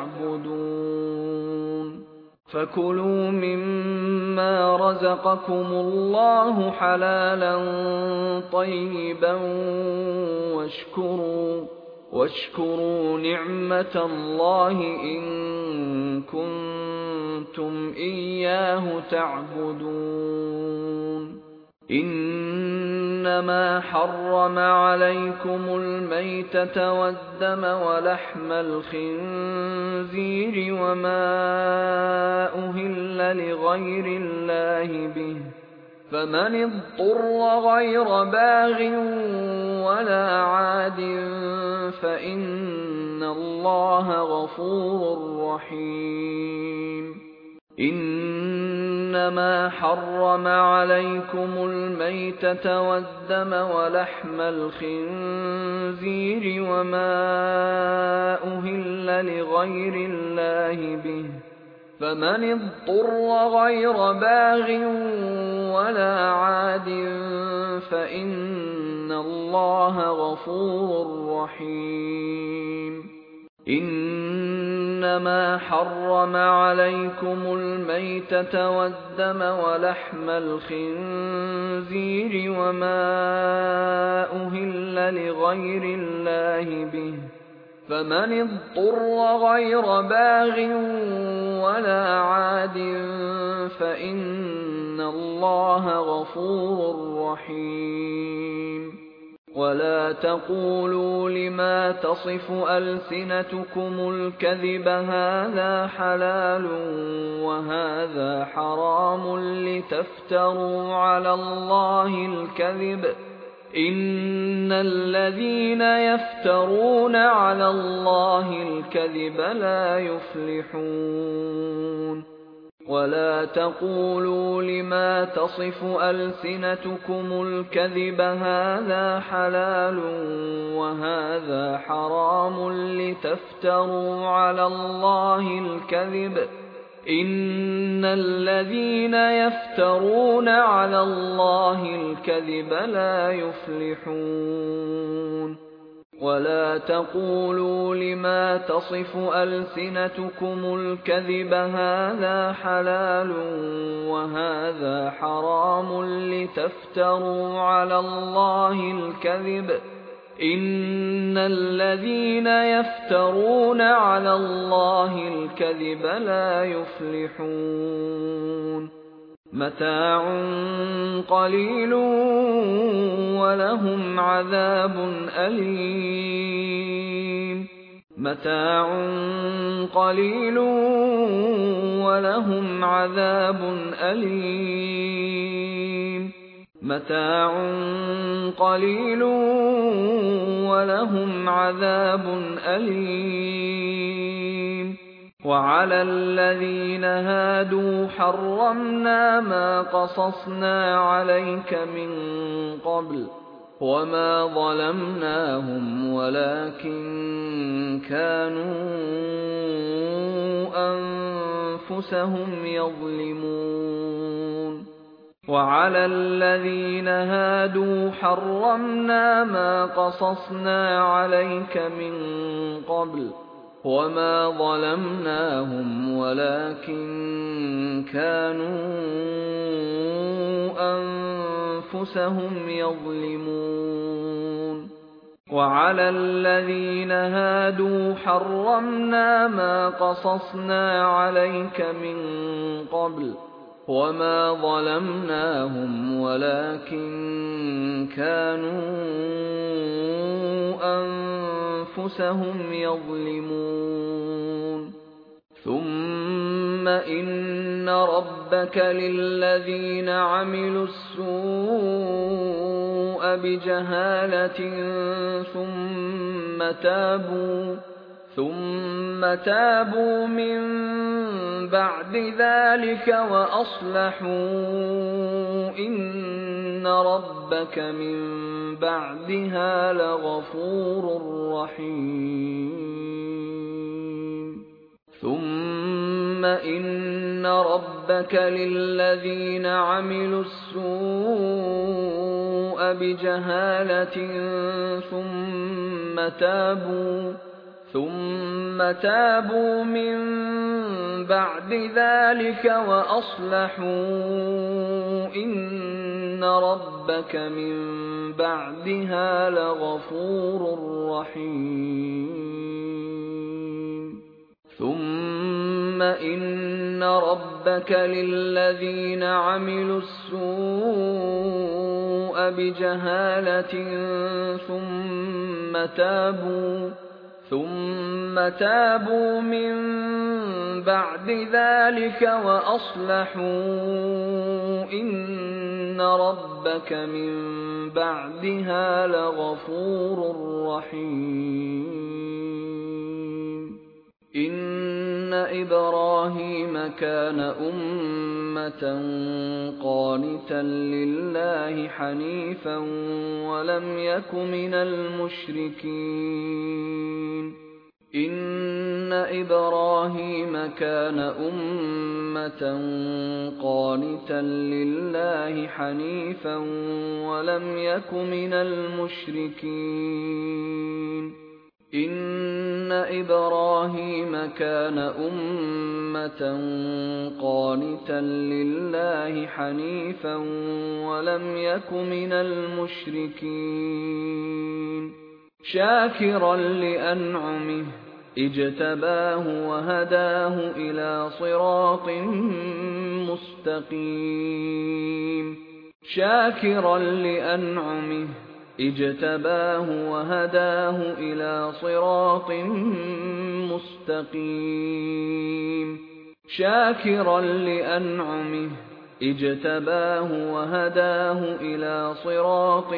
S1: تعبدون فكلوا مما رزقكم الله حلالا طيبا واشكروا نعمة الله إن كنتم إياه تعبدون إنما حرم عليكم الميتة والدم ولحم الخنزير وما أهل لغير الله به فمن اضطر غير باغ ولا عاد فإن الله غفور رحيم إنما حرم عليكم الميتة والدم ولحم الخنزير وما أهل لغير الله به، فمن اضطر غير باغ ولا عاد فإن الله غفور رحيم. إنما حرم عليكم الميتة والدم ولحم الخنزير وما أهل لغير الله به، فمن اضطر غير باغ ولا عاد فإن الله غفور رحيم. ولا تقولوا لما تصف ألسنتكم الكذب هذا حلال وهذا حرام لتفتروا على الله الكذب، إن الذين يفترون على الله الكذب لا يفلحون. ولا تقولوا لما تصف ألسنتكم الكذب هذا حلال وهذا حرام لتفتروا على الله الكذب، إن الذين يفترون على الله الكذب لا يفلحون. ولا تقولوا لما تصف ألسنتكم الكذب هذا حلال وهذا حرام لتفتروا على الله الكذب، إن الذين يفترون على الله الكذب لا يفلحون. متاع قليل ولهم عذاب أليم. متاع قليل ولهم عذاب أليم. متاع قليل ولهم عذاب أليم. وعلى الذين هادوا حرمنا ما قصصنا عليك من قبل، وما ظلمناهم ولكن كانوا أنفسهم يظلمون. وعلى الذين هادوا حرمنا ما قصصنا عليك من قبل، وما ظلمناهم ولكن كانوا أنفسهم يظلمون. وعلى الذين هادوا حرمنا ما قصصنا عليك من قبل، وما ظلمناهم ولكن كانوا أنفسهم يظلمون. ثم إن ربك للذين عملوا السوء بجهالة ثم تابوا من بعد ذلك وأصلحوا إن ربك من بعدها لغفور رحيم. ثم إن ربك للذين عملوا السوء بجهالة ثم تابوا من بعد ذلك وأصلحوا إن ربك من بعدها لغفور رحيم. ثم إن ربك للذين عملوا السوء بجهالة ثم تابوا من بعد ذلك وأصلحوا إن ربك من بعدها لغفور رحيم. إن إبراهيم كان أمة قانتا لله حنيفا ولم يك من المشركين إن إبراهيم كان أمة قانتا لله حنيفا ولم يك من المشركين إن إبراهيم كان أمة قانتا لله حنيفا ولم يك من المشركين شاكرا لأنعمه اجتباه وهداه إلى صراط مستقيم شاكرا لأنعمه اجتباه وهداه إلى صراط مستقيم شاكرا لأنعمه اجتباه وهداه إلى صراط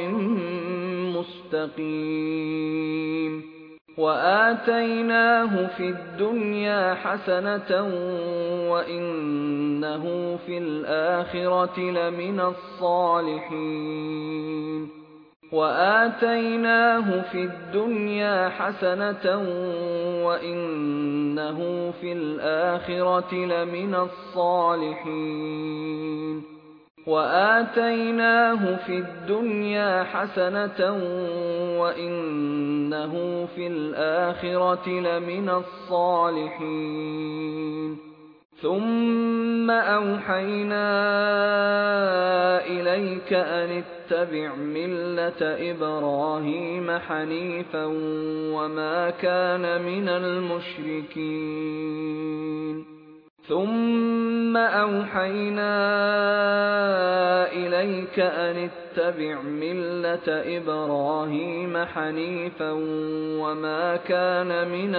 S1: مستقيم وآتيناه في الدنيا حسنة وإنه في الآخرة لمن الصالحين وآتيناه في الدنيا حسنة وإنه في الآخرة لمن الصالحين وآتيناه في الدنيا حسنة وإنه في الآخرة لمن الصالحين ثم أوحينا إليك أن اتبع ملة إبراهيم حنيفا وما كان من المشركين ثم أوحينا إليك أن اتبع ملة إبراهيم حنيفا وما كان من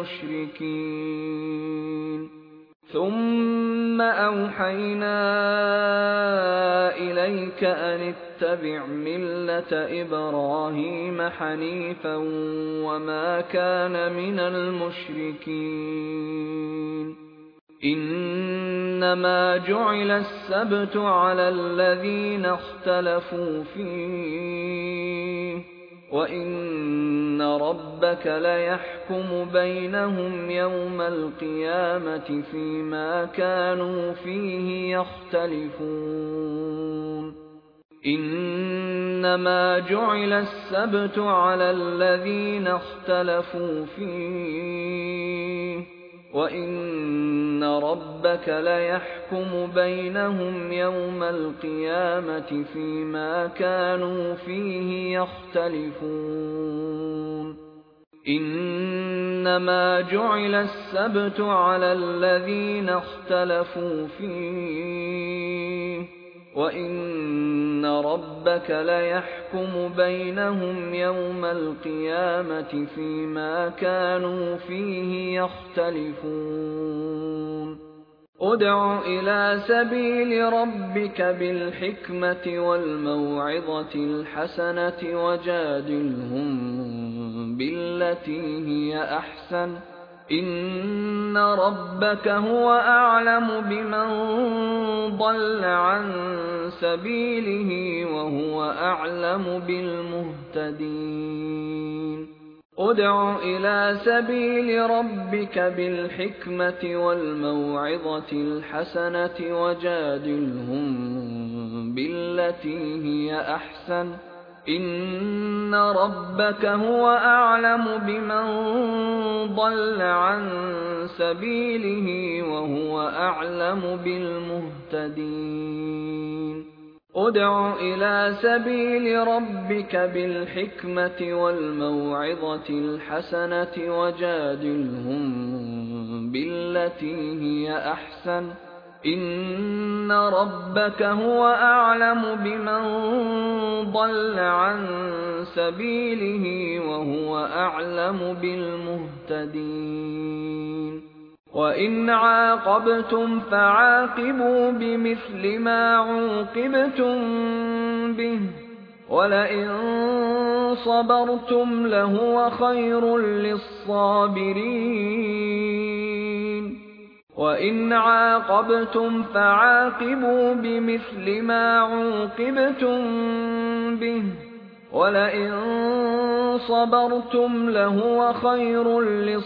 S1: المشركين ثم أوحينا إليك أن اتبع ملة إبراهيم حنيفا وما كان من المشركين إنما جعل السبت على الذين اختلفوا فيه وإن ربك ليحكم بينهم يوم القيامة فيما كانوا فيه يختلفون إنما جعل السبت على الذين اختلفوا فيه وإن ربك ليحكم بينهم يوم القيامة فيما كانوا فيه يختلفون إنما جعل السبت على الذين اختلفوا فيه وإن ربك ليحكم بينهم يوم القيامة فيما كانوا فيه يختلفون ادع إلى سبيل ربك بالحكمة والموعظة الحسنة وجادلهم بالتي هي أحسن إن ربك هو أعلم بمن ضل عن سبيله وهو أعلم بالمهتدين ادع إلى سبيل ربك بالحكمة والموعظة الحسنة وجادلهم بالتي هي أحسن إن ربك هو أعلم بمن ضل عن سبيله وهو أعلم بالمهتدين ادع إلى سبيل ربك بالحكمة والموعظة الحسنة وجادلهم بالتي هي أحسن إن ربك هو أعلم بمن ضل عن سبيله وهو أعلم بالمهتدين وإن عاقبتم فعاقبوا بمثل ما عوقبتم به ولئن صبرتم لهو خير للصابرين وَإِنْ عَاقَبْتُمْ فَعَاقِبُوا بِمِثْلِ مَا عُوقِبْتُم بِهِ وَلَئِن صَبَرْتُمْ لَهُوَ خَيْرٌ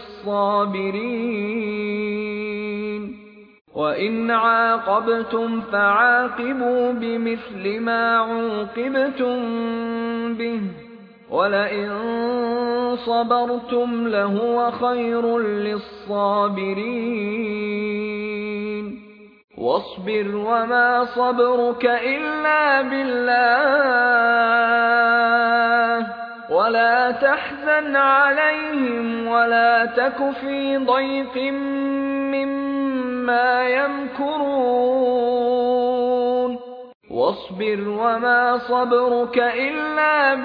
S1: لِّلصَّابِرِينَ وَإِنْ عَاقَبْتُمْ فَعَاقِبُوا بِمِثْلِ مَا عُوقِبْتُم بِهِ وَلَئِن صَبَرْتُمْ لَهُوَ خَيْرٌ لِّلصَّابِرِينَ وَاصْبِرْ وَمَا صَبْرُكَ إِلَّا بِاللَّهِ وَلَا تَحْزَنْ عَلَيْهِمْ وَلَا تَكُ فِي ضَيْقٍ مِّمَّا يَمْكُرُونَ وَاصْبِرْ وَمَا صَبْرُكَ إِلَّا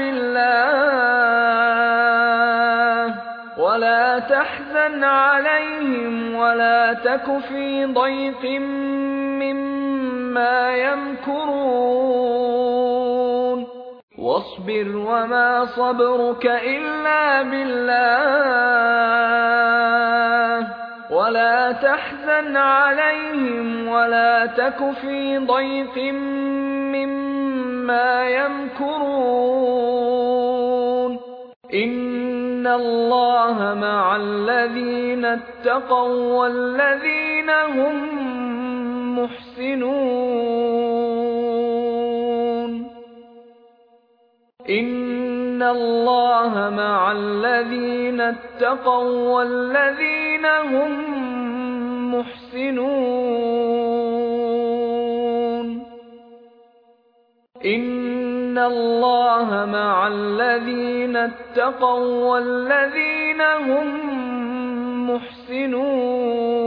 S1: بِاللَّهِ وَلَا تَحْزَنْ عَلَيْهِمْ وَلَا تَكُ فِي ضَيْقٍ مِّمَّا يَمْكُرُونَ وَاصْبِرْ وَمَا صَبْرُكَ إِلَّا بِاللَّهِ وَلَا تَحْزَنْ عَلَيْهِمْ وَلَا تَكُ فِي ضَيْقٍ مِّمَّا يَمْكُرُونَ إِنَّ اللَّهَ مَعَ الَّذِينَ اتَّقَوا وَّالَّذِينَ هُم مُّحْسِنُونَ إِنَّ اللَّهَ مَعَ الَّذِينَ اتَّقَوا وَّالَّذِينَ هُم مُّحْسِنُونَ إِنَّ اللَّهَ مَعَ الَّذِينَ اتَّقَوا وَّالَّذِينَ هُم مُّحْسِنُونَ